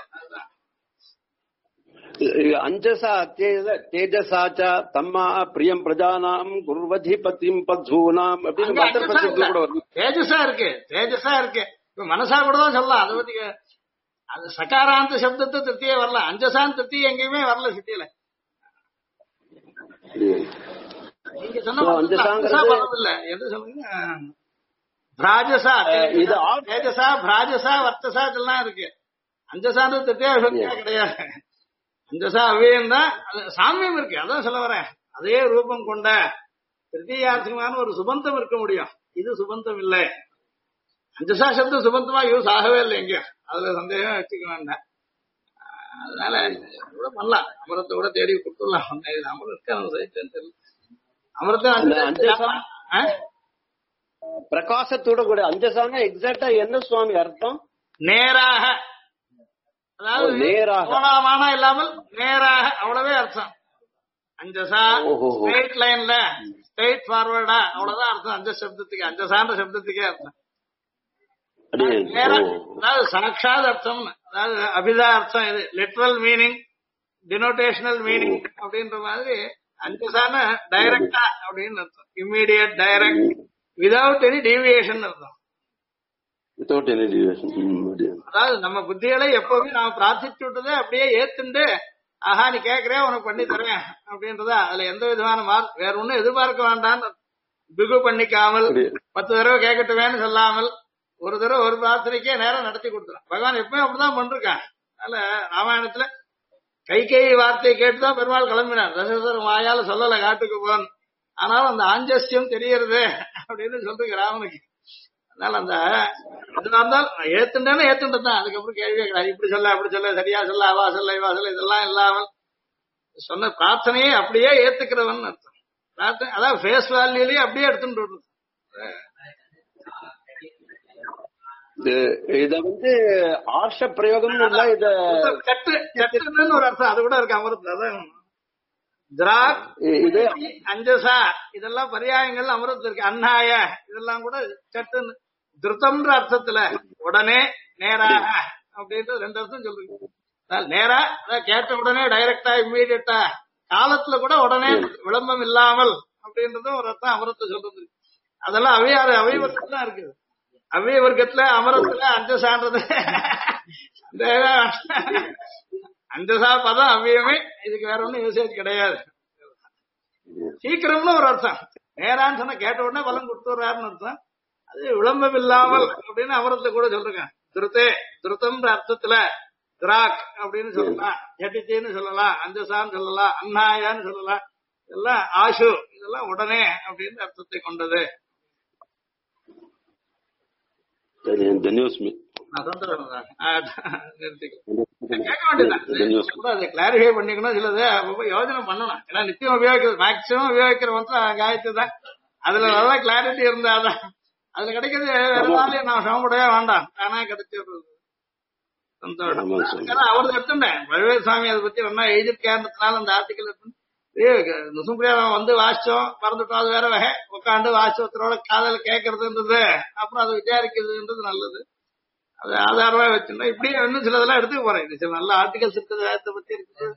அஞ்சசா தேஜசாச்ச தம்மா பிரியம் பிரஜானாம் குர்வதிபதிம் பத்சூனாம் அப்படின்னு மந்திர பத்தியத்துல கூட வரும். தேஜஸா இருக்கு, தேஜஸா இருக்கு. இப்ப மனசா கூட தான் சொல்லலாம். அதை பத்தி அது சகாராந்த சப்தத்தை திருத்தியே வரல. அஞ்சசான் திருத்தி எங்கேயுமே வரல சிட்டியில. நீங்க சொன்ன இல்ல எது சொல்லுங்க. பிராஜசா தேஜசா பிராஜசா வர்த்தசா இதெல்லாம் இருக்கு. அஞ்சசான்றது திருத்தியா கிடையாது. அஞ்சசா அவ்வியம் தான். சாமியம் இருக்கு. அதான் சொல்ல வரேன். அதே ரூபம் கொண்ட திருத்தியார்த்தமான ஒரு சுபந்தம் இருக்க முடியும். இது சுபந்தம் இல்லை. அஞ்சசா சப்தம் சுபந்தமா யூஸ் ஆகவே இல்லை எங்க. அதுல சந்தேகம் வச்சுக்க வேண்டாம். அதனால கூட பண்ணலாம். அமரத்தை கூட தேடி கொடுத்துடலாம். அமரம் இருக்க அமரத்தை பிரகாசத்தோட கூட அஞ்சசானா எக்ஸாக்டா என்ன சுவாமி அர்த்தம்? நேராக, அதாவது கோணமான இல்லாமல் நேராக, அவ்வளவே அர்த்தம். அஞ்சசா ஸ்ட்ரெயிட் லைன்ல ஸ்ட்ரெயிட் ஃபார்வர்டா, அவ்வளவுதான் அர்த்தம் அஞ்ச சப்தத்துக்கு. அஞ்சசான்ற சப்தத்துக்கே அர்த்தம் அதாவது சாட்சாத் அர்த்தம். அதாவது அபிதா அர்த்தம். இது லிட்ரல் மீனிங், டினோட்டேஷனல் மீனிங் அப்படின்ற மாதிரி. அஞ்சசான டைரக்டா அப்படின்னு அர்த்தம். Immediate, direct, without any deviation அர்த்தம். அதாவது நம்ம புத்திகளை எப்பவுமே நாம பிரார்த்திச்சு விட்டதே அப்படியே ஏத்துண்டு, ஆஹா நீ கேட்கறே உனக்கு பண்ணி தரேன் அப்படின்றதா. அதுல எந்த விதமான வேற ஒண்ணும் எதிர்பார்க்க வேண்டாம்னு பிகு பண்ணிக்காமல், 10 தடவை கேட்கட்டுவேன்னு சொல்லாமல், ஒரு தடவை ஒரு பிரார்த்தனைக்கே நேரம் நடத்தி கொடுத்துறான். பகவான் எப்பவுமே அப்படிதான் பண்றான். அதனால ராமாயணத்துல கைகை வார்த்தையை கேட்டுதான் பெருமாள் கிளம்பினார். தசரதர் வாயால சொல்லல காட்டுக்கு போன், ஆனாலும் அந்த ஆஞ்சஸ்யம் தெரியறது அப்படின்னு சொல்றீங்க ராமனுக்கு. அதனால அந்த எதுனா இருந்தாலும் ஏத்துண்டேன்னு ஏத்துண்டதான். அதுக்கப்புறம் கேள்வியே கிடையாது. இப்படி சொல்ல அப்படி சொல்ல, சரியா சொல்ல, அவா சொல்ல இவா சொல்ல, இதெல்லாம் இல்லாமல் சொன்ன பிரார்த்தனையே அப்படியே ஏத்துக்கிறவன் அர்த்தம். பிரார்த்தனை அதாவது ஃபேஸ் வேல்யூலயே அப்படியே எடுத்துட்டு இத ஆர்ஷ பிரயோகம் இல்ல, இத சட்டுன்னு ஒரு அர்த்தம் அது கூட இருக்கு அமிர்தம். அதான் திராக், அஞ்சசா இதெல்லாம் பரியாயங்கள் அமிர்தம் இருக்கு. அன்னாய இதெல்லாம் கூட சட்டுன்னு திருத்தம்ன்ற அர்த்தத்துல உடனே நேராக அப்படின்றது 2 அர்த்தம் சொல்றீங்க. நேரா அதான் கேட்ட உடனே டைரக்டா இம்மீடியட்டா, காலத்துல கூட உடனே விளம்பம் இல்லாமல் அப்படின்றதும் ஒரு அர்த்தம் அமிர்தத்தை சொல்றது. அதெல்லாம் அவை வர்க்கத்துல தான் இருக்குது. அவ்விய வர்க்கத்துல அமரத்துல அஞ்சசான்றது அஞ்சசா பதம் அவ்வியமே. இதுக்கு வேற ஒண்ணும் யூசேஜ் கிடையாது. சீக்கிரம்னு ஒரு அர்த்தம். நேரான்னு சொன்னா கேட்ட உடனே பலன் கொடுத்துறாருன்னு அர்த்தம். அது விளம்பம் இல்லாமல் அப்படின்னு அமரத்துல கூட சொல்றேன். திருத்தே திருத்தம்ன்ற அர்த்தத்துல திராக் அப்படின்னு சொல்லலாம், ஜட்டிச்சின்னு சொல்லலாம், அஞ்சசான்னு சொல்லலாம், அன்னாயான்னு சொல்லலாம். இதெல்லாம் ஆஷு, இதெல்லாம் உடனே அப்படின்னு அர்த்தத்தை கொண்டது. கிளாரிஃபை பண்ணிக்கணும். சிலது யோஜனை பண்ணணும். ஏன்னா நித்தியம் உபயோகிக்கிறது, மேக்சிமம் உபயோகிக்கிற மொத்தம் காயத்து தான். அதுல நல்லா கிளாரிட்டி இருந்தாதான் அதுல கிடைக்கிறது. வேறனாலே நான் சமப்படவே வேண்டாம், தானா கிடைச்சிடுறது. அவருக்கு எடுத்துட்டேன் வழுவே சுவாமி அதை பத்தி நல்லா எழுதிருக்கேன்றதுனால அந்த ஆர்டிக்கல் எடுத்து நுசும்பிரியா வந்து வாசிச்சோம், மறந்துட்டோம். அது வேற வகை. உட்காந்து வாசிச்சோத்தரோட காதல கேட்கறதுன்றது, அப்புறம் அதை விசாரிக்கிறதுன்றது நல்லது. அது ஆதாரமா வச்சுருந்தா இப்படியே இன்னும் சிலதெல்லாம் எடுத்துக்க போறேன். இது சில நல்ல ஆர்டிகல்ஸ் இருக்குது, வேதத்தை பத்தி இருக்குது.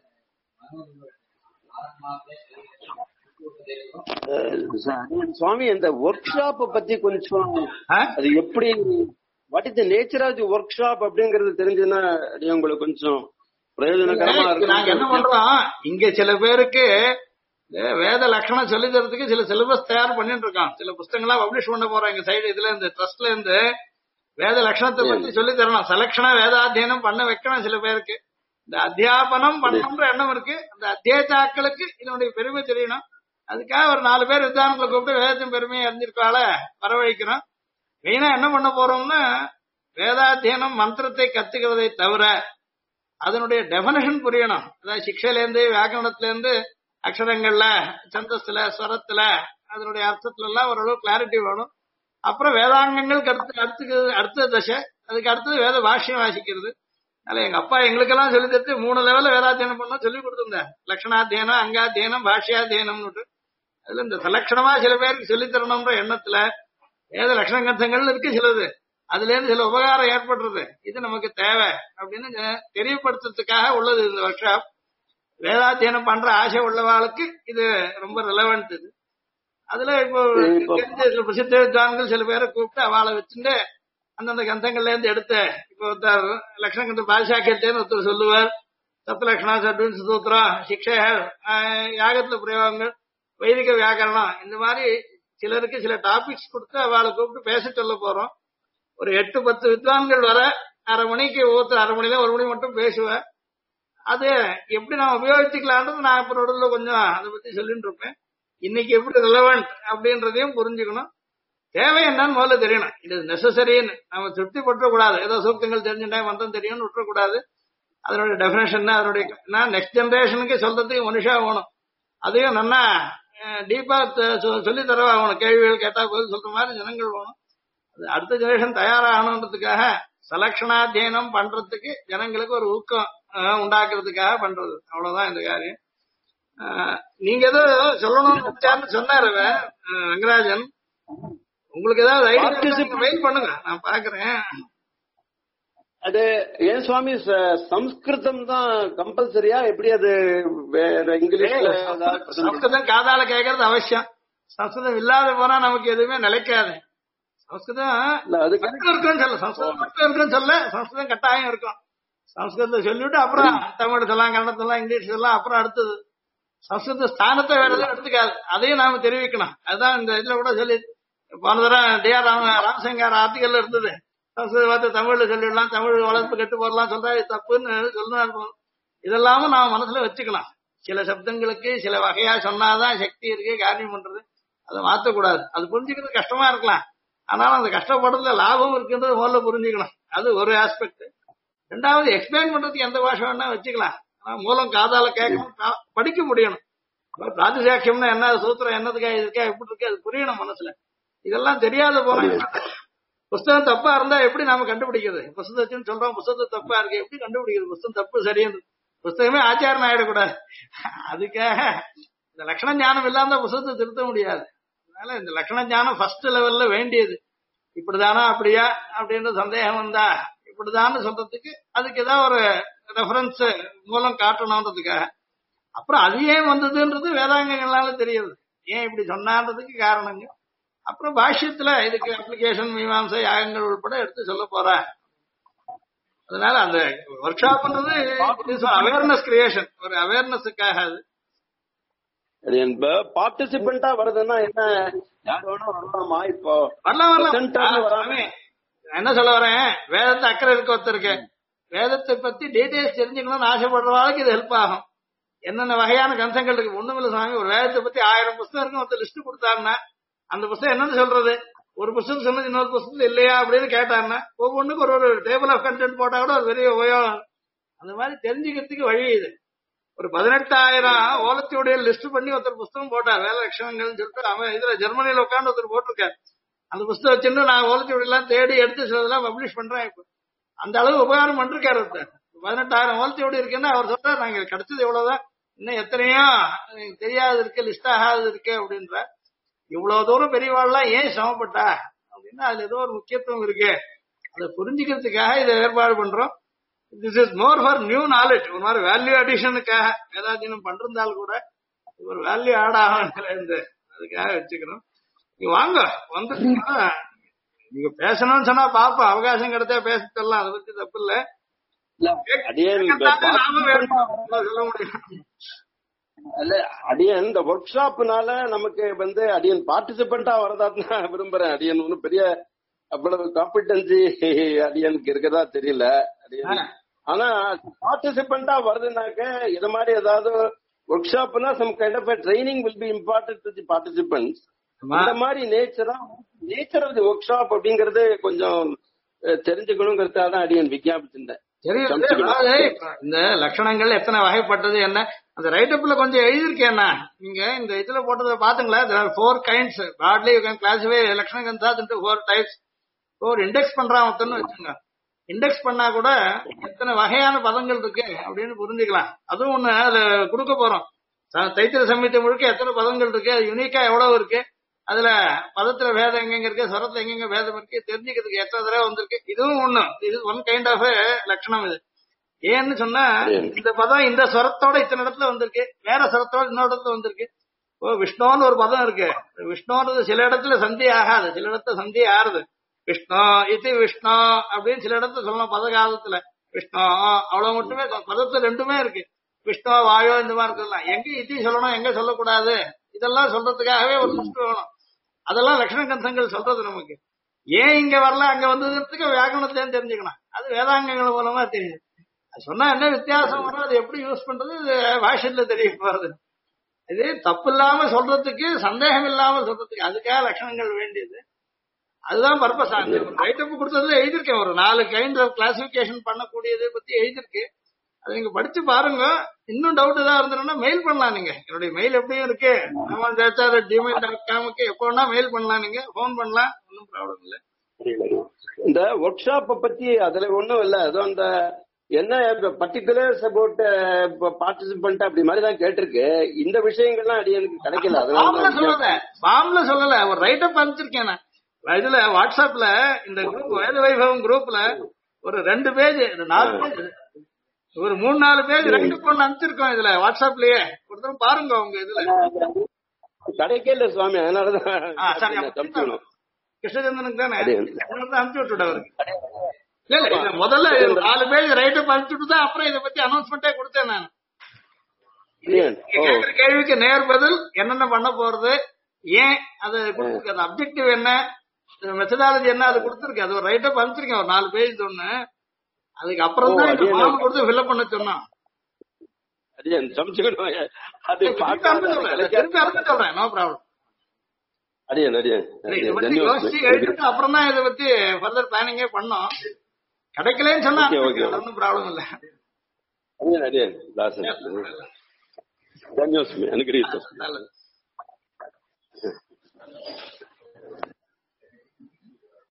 சுவாமி இந்த ஒர்க் ஷாப் பத்தி கொஞ்சம் அது எப்படி, what is the nature of the workshop அப்படிங்கறது தெரிஞ்சதுன்னா உங்களுக்கு கொஞ்சம் பிரயோஜனகரமா இருக்கு. நாங்க என்ன பண்றோம், இங்க சில பேருக்கு வேத லட்சணம் சொல்லி தரதுக்கு சில சிலபஸ் தயார் பண்ணிட்டு இருக்கோம். சில புத்தகங்களா பப்ளிஷ் பண்ண போறோம் எங்க சைடு. இதுல இருந்து ட்ரஸ்ட்ல இருந்து வேத லட்சணத்தை பத்தி சொல்லி தரணும். செலக்ஷனா வேதாத்தியனம் பண்ண வைக்கணும். சில பேருக்கு இந்த அத்தியாபனம் பண்ணணும்ன்ற எண்ணம் இருக்கு. அந்த அத்தியாச்சாக்களுக்கு இதனுடைய பெருமை தெரியணும். அதுக்காக ஒரு 4 பேர் வித்வான்களை கூப்பிட்டு வேதத்தின் பெருமையை அறிஞ்சிருக்கால வரவழைக்கணும். மெயினா என்ன பண்ண போறோம்னா, வேதாத்தியனம் மந்திரத்தை கத்துக்கிறதை தவிர அதனுடைய டெபனிஷன் புரியணும். அதாவது சிக்ஷையில இருந்து, வியாக்கரணத்துல இருந்து, அக்ஷரங்கள்ல, சந்தஸ்துல, ஸ்வரத்துல, அதனுடைய அர்த்தத்துல எல்லாம் ஓரளவு கிளாரிட்டி வேணும். அப்புறம் வேதாங்கங்களுக்கு அடுத்த தசை, அதுக்கு அடுத்தது வேத பாஷ்யம் வாசிக்கிறது. அதனால எங்க அப்பா எங்களுக்கெல்லாம் சொல்லி தட்டு 3 லெவல்ல வேதாத்தியனம் பண்ண சொல்லி கொடுத்திருந்தேன். லட்சணாத்தியனம், அங்காத்தியனம், பாஷ்யாத்தியனம்னு. அதுல இந்த சலட்சணமா சில பேருக்கு சொல்லி தரணும்ன்ற எண்ணத்துல வேத லட்சண கிரந்தங்கள் இருக்கு சிலது, அதுல இருந்து சில உபகாரம் ஏற்படுறது, இது நமக்கு தேவை அப்படின்னு தெரியப்படுத்துறதுக்காக உள்ளது இந்த ஒர்க் ஷாப். வேதாத்தியனம் பண்ற ஆசை உள்ளவாளுக்கு இது ரொம்ப ரெலவென்ட். இது அதுல இப்போ தெரிஞ்ச பிரசித்த வித்வான்கள் சில பேரை கூப்பிட்டு அவளை வச்சுட்டு அந்தந்த கந்தங்கள்ல இருந்து எடுத்த இப்போ ஒருத்தர் லட்சண கந்த பாதுஷாக்கியத்தேன்னு ஒருத்தர் சொல்லுவார். சப்தலட்சணா, சட்வின் சூத்திரம், சிக்ஷைகள், யாகத்துல பிரயோகங்கள், வைதிக வியாக்கரணம், இந்த மாதிரி சிலருக்கு சில டாபிக்ஸ் கொடுத்து அவளை கூப்பிட்டு பேச சொல்ல போறோம். ஒரு 8-10 வித்வான்கள் வர, அரை மணிக்கு ஒவ்வொருத்தர் அரை மணில 1 மணி மட்டும் பேசுவேன். அது எப்படி நான் உபயோகிச்சுக்கலான்றது நான் இப்ப நடுவில் கொஞ்சம் அதை பத்தி சொல்லிட்டு இருப்பேன். இன்னைக்கு எப்படி ரிலவெண்ட் அப்படின்றதையும் புரிஞ்சுக்கணும். தேவை என்னன்னு முதல்ல தெரியணும். இது நெசசரின்னு நம்ம திருப்தி பற்றக்கூடாது. ஏதோ சூக்தங்கள் தெரிஞ்சுட்டா மந்தம் தெரியும்னு விட்டுறக்கூடாது. அதனுடைய டெபினேஷன், அதனுடைய நெக்ஸ்ட் ஜெனரேஷனுக்கு சொல்றதுக்கு மனுஷா வேணும். அதையும் நல்லா டீப்பா சொல்லி தரவாகணும். கேள்விகள் கேட்டா பதில் சொல்ற மாதிரி ஜனங்கள் வேணும். அது அடுத்த ஜெனரேஷன் தயாராகணுன்றதுக்காக சலக்ஷணாத்தியனம் பண்றதுக்கு ஜனங்களுக்கு ஒரு ஊக்கம் உண்டாக்குறதுக்காக பண்றது. அவ்வளவுதான் இந்த காரியம். நீங்க ஏதோ சொல்லணும்னு சொன்னாரு ரங்கராஜன். உங்களுக்கு ஏதாவது ஐடியா மெயில் பண்ணுங்க, நான் பாக்குறேன். அது ஏன் சுவாமி சம்ஸ்கிருதம் தான் கம்பல்சரியா, எப்படி அது வேற இங்கிலீஷ்ல? சம்ஸ்கிருதம் காதால கேட்கறது அவசியம். சம்ஸ்கிருதம் இல்லாத போனா நமக்கு எதுவுமே நிலைக்காது. சம்ஸ்கிருதம் இருக்குன்னு சொல்ல, சம்ஸ்கிருதம் மட்டும் இருக்குன்னு சொல்ல, சம்ஸ்கிருதம் கட்டாயம் இருக்கும். சம்ஸ்கிருதத்தை சொல்லிவிட்டு அப்புறம் தமிழ் சொல்லலாம், கன்னடம் சொல்லலாம், இங்கிலீஷ் சொல்லலாம். அப்புறம் அடுத்தது சம்ஸ்கிருத ஸ்தானத்தை வேற எதுவும் எடுத்துக்காது. அதையும் நாம தெரிவிக்கணும். அதுதான் இந்த இதுல கூட சொல்லி போன தடவை டி.ஆர். ராமசங்கர் ஆர்டிகல் இருந்தது. சம்ஸ்கிருத வார்த்தை தமிழ்ல சொல்லிடலாம், தமிழ் வளர்ப்பு கெட்டு போடலாம் சொல்றா, தப்புன்னு சொல்லணும். இதெல்லாமும் நாம மனசுல வச்சுக்கலாம். சில சப்தங்களுக்கு சில வகையா சொன்னாதான் சக்தி இருக்கு காரியம் பண்றது. அதை மாற்றக்கூடாது. அது புரிஞ்சுக்கிறது கஷ்டமா இருக்கலாம், ஆனாலும் அந்த கஷ்டப்படுறதுல லாபம் இருக்குன்றது முதல்ல புரிஞ்சுக்கணும். அது ஒரு ஆஸ்பெக்ட். ரெண்டாவது, எக்ஸ்பிளைன் பண்றதுக்கு எந்த பாஷை வேணா வச்சுக்கலாம். ஆனா மூலம் காதால கேட்கணும், படிக்க முடியணும். பிராதிசாட்சியம்னா என்ன, சூத்திரம் என்னதுக்கா, இதுக்கா, எப்படி இருக்கு, அது புரியணும் மனசுல. இதெல்லாம் தெரியாத போனா புஸ்தகம் தப்பா இருந்தா எப்படி நாம கண்டுபிடிக்கிறது? புஸ்தகத்தின்னு சொல்றோம், புஸ்தகம் தப்பா இருக்கு, எப்படி கண்டுபிடிக்கிறது புஸ்தகம் தப்பு சரின்னு? புஸ்தகமே ஆச்சாரம் ஆயிடக்கூடாது. அதுக்காக இந்த லட்சண ஞானம் இல்லாம புஸ்தகத்தை திருத்த முடியாது. அதனால இந்த லட்சண ஞானம் ஃபர்ஸ்ட் லெவல்ல வேண்டியது. இப்படிதானா அப்படியா அப்படின்ற சந்தேகம் வந்தா இப்படிதான்னு சொல்றதுக்கு அதுக்கு ஏதாவது ஒரு ரெஃபரன்ஸ் மூலம் காட்டணும்ன்றதுக்காக. அப்புறம் அது ஏன் வந்ததுன்றது வேதாங்கங்களால தெரியுது, ஏன் இப்படி சொன்னான்றதுக்கு காரணங்க. அப்புறம் பாஷ்யத்துல இதுக்கு அப்ளிகேஷன், மீமாம்சை, யாகங்கள் உட்பட எடுத்து சொல்ல போற. அதனால அந்த ஒர்க் ஷாப்ன்றது அவேர்னஸ் கிரியேஷன், ஒரு அவேர்னஸுக்காக. அது பார்ட்டிசிபெண்டா வருதுன்னா என்ன, யார் வேணா வரலாமா? இப்போ வரலாம். என்ன சொல்ல வரேன், வேதத்தை அக்கறை இருக்க ஒருத்தருக்கு வேதத்தை பத்தி டீடைல்ஸ் தெரிஞ்சுக்கணும்னு ஆசைப்படுறவாளுக்கு இது ஹெல்ப் ஆகும். என்னென்ன வகையான கம்சங்கள் இருக்கு. ஒண்ணுமில்ல சாமி, ஒரு வேதத்தை பத்தி 1000 புத்தகம் இருக்கும், ஒருத்தர் லிஸ்ட் கொடுத்தாருன்னா அந்த புத்தகம் என்னன்னு சொல்றது, ஒரு புத்தகம் சொன்னது இன்னொரு புத்தகத்துல இல்லையா அப்படின்னு கேட்டாருன்னா ஒவ்வொன்றுக்கு ஒரு டேபிள் ஆஃப் கண்டென்ட் போட்டா கூட ஒரு பெரிய உபயோகம். அந்த மாதிரி தெரிஞ்சுக்கிறதுக்கு வழி இது. ஒரு 18,000 ஓலத்தியுடைய லிஸ்ட் பண்ணி ஒருத்தர் புத்தகம் போட்டார், வேலை லட்சணங்கள் சொல்லிட்டு. அவன் இதுல ஜெர்மனியில உட்காந்து ஒருத்தர் போட்டிருக்காரு. அந்த புத்தகம் வச்சுட்டு நான் ஓலத்தியோட எல்லாம் தேடி எடுத்து சிலதெல்லாம் பப்ளிஷ் பண்றேன். இப்ப அந்த அளவு உபகாரம் பண்ணிருக்காரு ஒருத்தர். 18,000 ஓலத்தியோடு இருக்குன்னு அவர் சொல்றாரு. நாங்க கிடைச்சது எவ்வளவுதான், இன்னும் எத்தனையோ தெரியாது இருக்கு, லிஸ்ட் ஆகாது இருக்கு அப்படின்ற. இவ்வளவு தூரம் பெரியவாள்லாம் ஏன் சிரமப்பட்டா அப்படின்னா அதுல ஏதோ ஒரு முக்கியத்துவம் இருக்கு. அதை புரிஞ்சுக்கிறதுக்காக இதை ஏற்பாடு பண்றோம். This is more for new knowledge. ஒரு மாதிரி வேல்யூ அடிஷனுக்காக வேதாத்தியனம் பண்றதால் கூட ஒரு வேல்யூ ஆட் ஆகும், அதுக்காக வச்சுக்கிறோம். நீங்க வாங்க, வந்து நீங்க பேசணும்னு சொன்னா பாப்போம், அவகாசம் கிடைச்சா பேச சொல்லலாம், அதை பத்தி தப்பு இல்ல. சொல்ல முடியும். அல்ல அடியன் இந்த ஒர்க் ஷாப்னால நமக்கு அடியன் பார்ட்டிசிபெண்டா வரதான் விரும்புறேன். அடியன் ஒன்னும் பெரிய அவ்வளவு காம்பிடன்சி அடியனுக்கு இருக்கதா தெரியல அடியன். ஆனா பார்ட்டிசிபெண்டா வருதுனாக்க இது மாதிரி ஏதாவது ஒர்க் ஷாப்னா some kind of training will be important to the participants. இந்த மாதிரி nature of the workshop அப்படிங்கறது கொஞ்சம் தெரிஞ்சுக்கணுங்கிறதுக்காக தான் அடியன் விஞ்ஞாபிச்சிருந்தேன். இந்த லட்சணங்கள் எத்தனை வகைப்பட்டது என்ன அந்த ரைட்டப்ல கொஞ்சம் எழுதியிருக்கேன்னா நீங்க இந்த இதுல போட்டதை பாத்துங்களா. 4 kinds broadly you can classify லட்சண கந்தாஸ் into 4 types. ஒரு இண்டெக்ஸ் பண்றான் ஒருத்தன்னு வச்சுங்க. இண்டெக்ஸ் பண்ணா கூட எத்தனை வகையான பதங்கள் இருக்கு அப்படின்னு புரிஞ்சுக்கலாம். அதுவும் ஒண்ணு அதுல கொடுக்க போறோம். தைத்திர சம்ஹிதை முழுக்க எத்தனை பதங்கள் இருக்கு, அது யுனிக்கா எவ்வளவு இருக்கு, அதுல பதத்துல வேதம் எங்கெங்க இருக்கு, ஸ்வரத்துல எங்கெங்க வேதம் இருக்கு தெரிஞ்சுக்கிறதுக்கு எத்தனை தடவை வந்திருக்கு. இதுவும் ஒண்ணு. இது ஒன் கைண்ட் ஆஃப் லட்சணம். இது ஏன்னு சொன்னா இந்த பதம் இந்த ஸ்வரத்தோட இத்தனை இடத்துல வந்திருக்கு, வேற ஸ்வரத்தோட இன்னொரு இடத்துல வந்திருக்கு. ஓ விஷ்ணுன்னு ஒரு பதம் இருக்கு. விஷ்ணுன்றது சில இடத்துல சந்தி ஆகாது, சில இடத்துல சந்தி ஆறுது. விஷ்ணு இது விஷ்ணு அப்படின்னு சில இடத்துல சொல்லலாம். பத காலத்துல விஷ்ணு அவ்வளவு மட்டுமே பதத்துல ரெண்டுமே இருக்கு. விஷ்ணு வாயோ இந்த மாதிரி இருக்கலாம். எங்க இத்தி சொல்லணும் எங்க சொல்லக்கூடாது இதெல்லாம் சொல்றதுக்காகவே ஒரு லிஸ்ட் வேணும். அதெல்லாம் லட்சண கந்தங்கள் சொல்றது நமக்கு. ஏன் இங்க வரல அங்க வந்ததுக்கு வியாக்கரணத்தையும் தெரிஞ்சுக்கணும். அது வேதாங்கங்கள் மூலமா தெரியுது. அது சொன்னா என்ன வித்தியாசம் வரும், அது எப்படி யூஸ் பண்றது இது பாஷையில தெரிய போறது. இது தப்பு இல்லாம சொல்றதுக்கு, சந்தேகம் இல்லாம சொல்றதுக்கு, அதுக்காக லட்சணங்கள் வேண்டியது. அதுதான் பர்பஸ். ரைட்டப் கொடுத்ததுல எழுதியிருக்கேன். ஒரு 4 கைண்ட் ஆஃப் கிளாசிபிகேஷன் பண்ணக்கூடியதை பத்தி எழுதிருக்கு. அது நீங்க படிச்சு பாருங்க. இன்னும் டவுட் ஏதாவது இருந்ததுன்னா மெயில் பண்ணலாம். நீங்க என்னுடைய மெயில் எப்படியும் இருக்கு, gmail.com எப்போ வேணா மெயில் பண்ணலாம், நீங்க போன் பண்ணலாம், ஒன்றும் ப்ராப்ளம் இல்லை. இந்த ஒர்க் ஷாப்பை பத்தி அதுல ஒண்ணும் இல்ல. ஏதோ அந்த என்ன பர்டிகுலர்ஸ் அபவுட் பார்ட்டிசிபென்ட் அப்படி மாதிரி தான் கேட்டிருக்கு. இந்த விஷயங்கள்லாம் அடி எனக்கு கிடைக்கல. ஃபார்ம்ல சொல்லல, ஒரு ரைட்டப் அனுப்பிச்சிருக்கேன் நான். இதுல வாட்ஸ்அப்ல இந்த குரூப் வேத வைபவம் குரூப்ல ஒரு 2 பேஜ் 4 பேஜ் ஒரு 3-4 பேஜ் ரைட்டப் பண்ண அனுப்பிச்சிருக்கோம். இதுல வாட்ஸ்அப்லயே ஒருத்தரும் பாருங்க. உங்க இதுல கிடைக்கல சுவாமி, அதனாலதான் கிருஷ்ணச்சந்திரனுக்கு தானே அனுப்பிச்சு விட்டுட அவருக்கு. இல்ல இல்ல முதல்ல 4 பேஜ் ரைட்டப் அனுப்பிச்சுட்டு தான் அப்புறம் இதை பத்தி அனௌன்ஸ்மெண்டே கொடுத்தேன் நான். கேட்கிற கேள்விக்கு நேர் பதில், என்னென்ன பண்ண போறது, ஏன் அது கொடுத்துருக்கு, அது அப்ஜெக்டிவ் என்ன, மெத்தடாலஜி என்ன, அது கொடுத்துருக்கு. அது ஒரு ரைட்டப் அனுப்பிச்சிருக்கேன் ஒரு 4 பேஜ் ஒண்ணு. அதுக்கு அப்புறம் தான் இந்த ஃபார்ம் கொடுத்து ஃபில்அப் பண்ண சொன்னோம். திருப்பி அனுப்ப சொல்றேன், நோ ப்ராப்ளம். யோசிச்சு எழுதிட்டு அப்புறம் தான் இதை பத்தி ஃபர்தர் பிளானிங்கே பண்ணோம். கிடைக்கலன்னு சொன்னா ஒன்னும் ப்ராப்ளம் இல்ல. ಧನ್ಯವಾದ.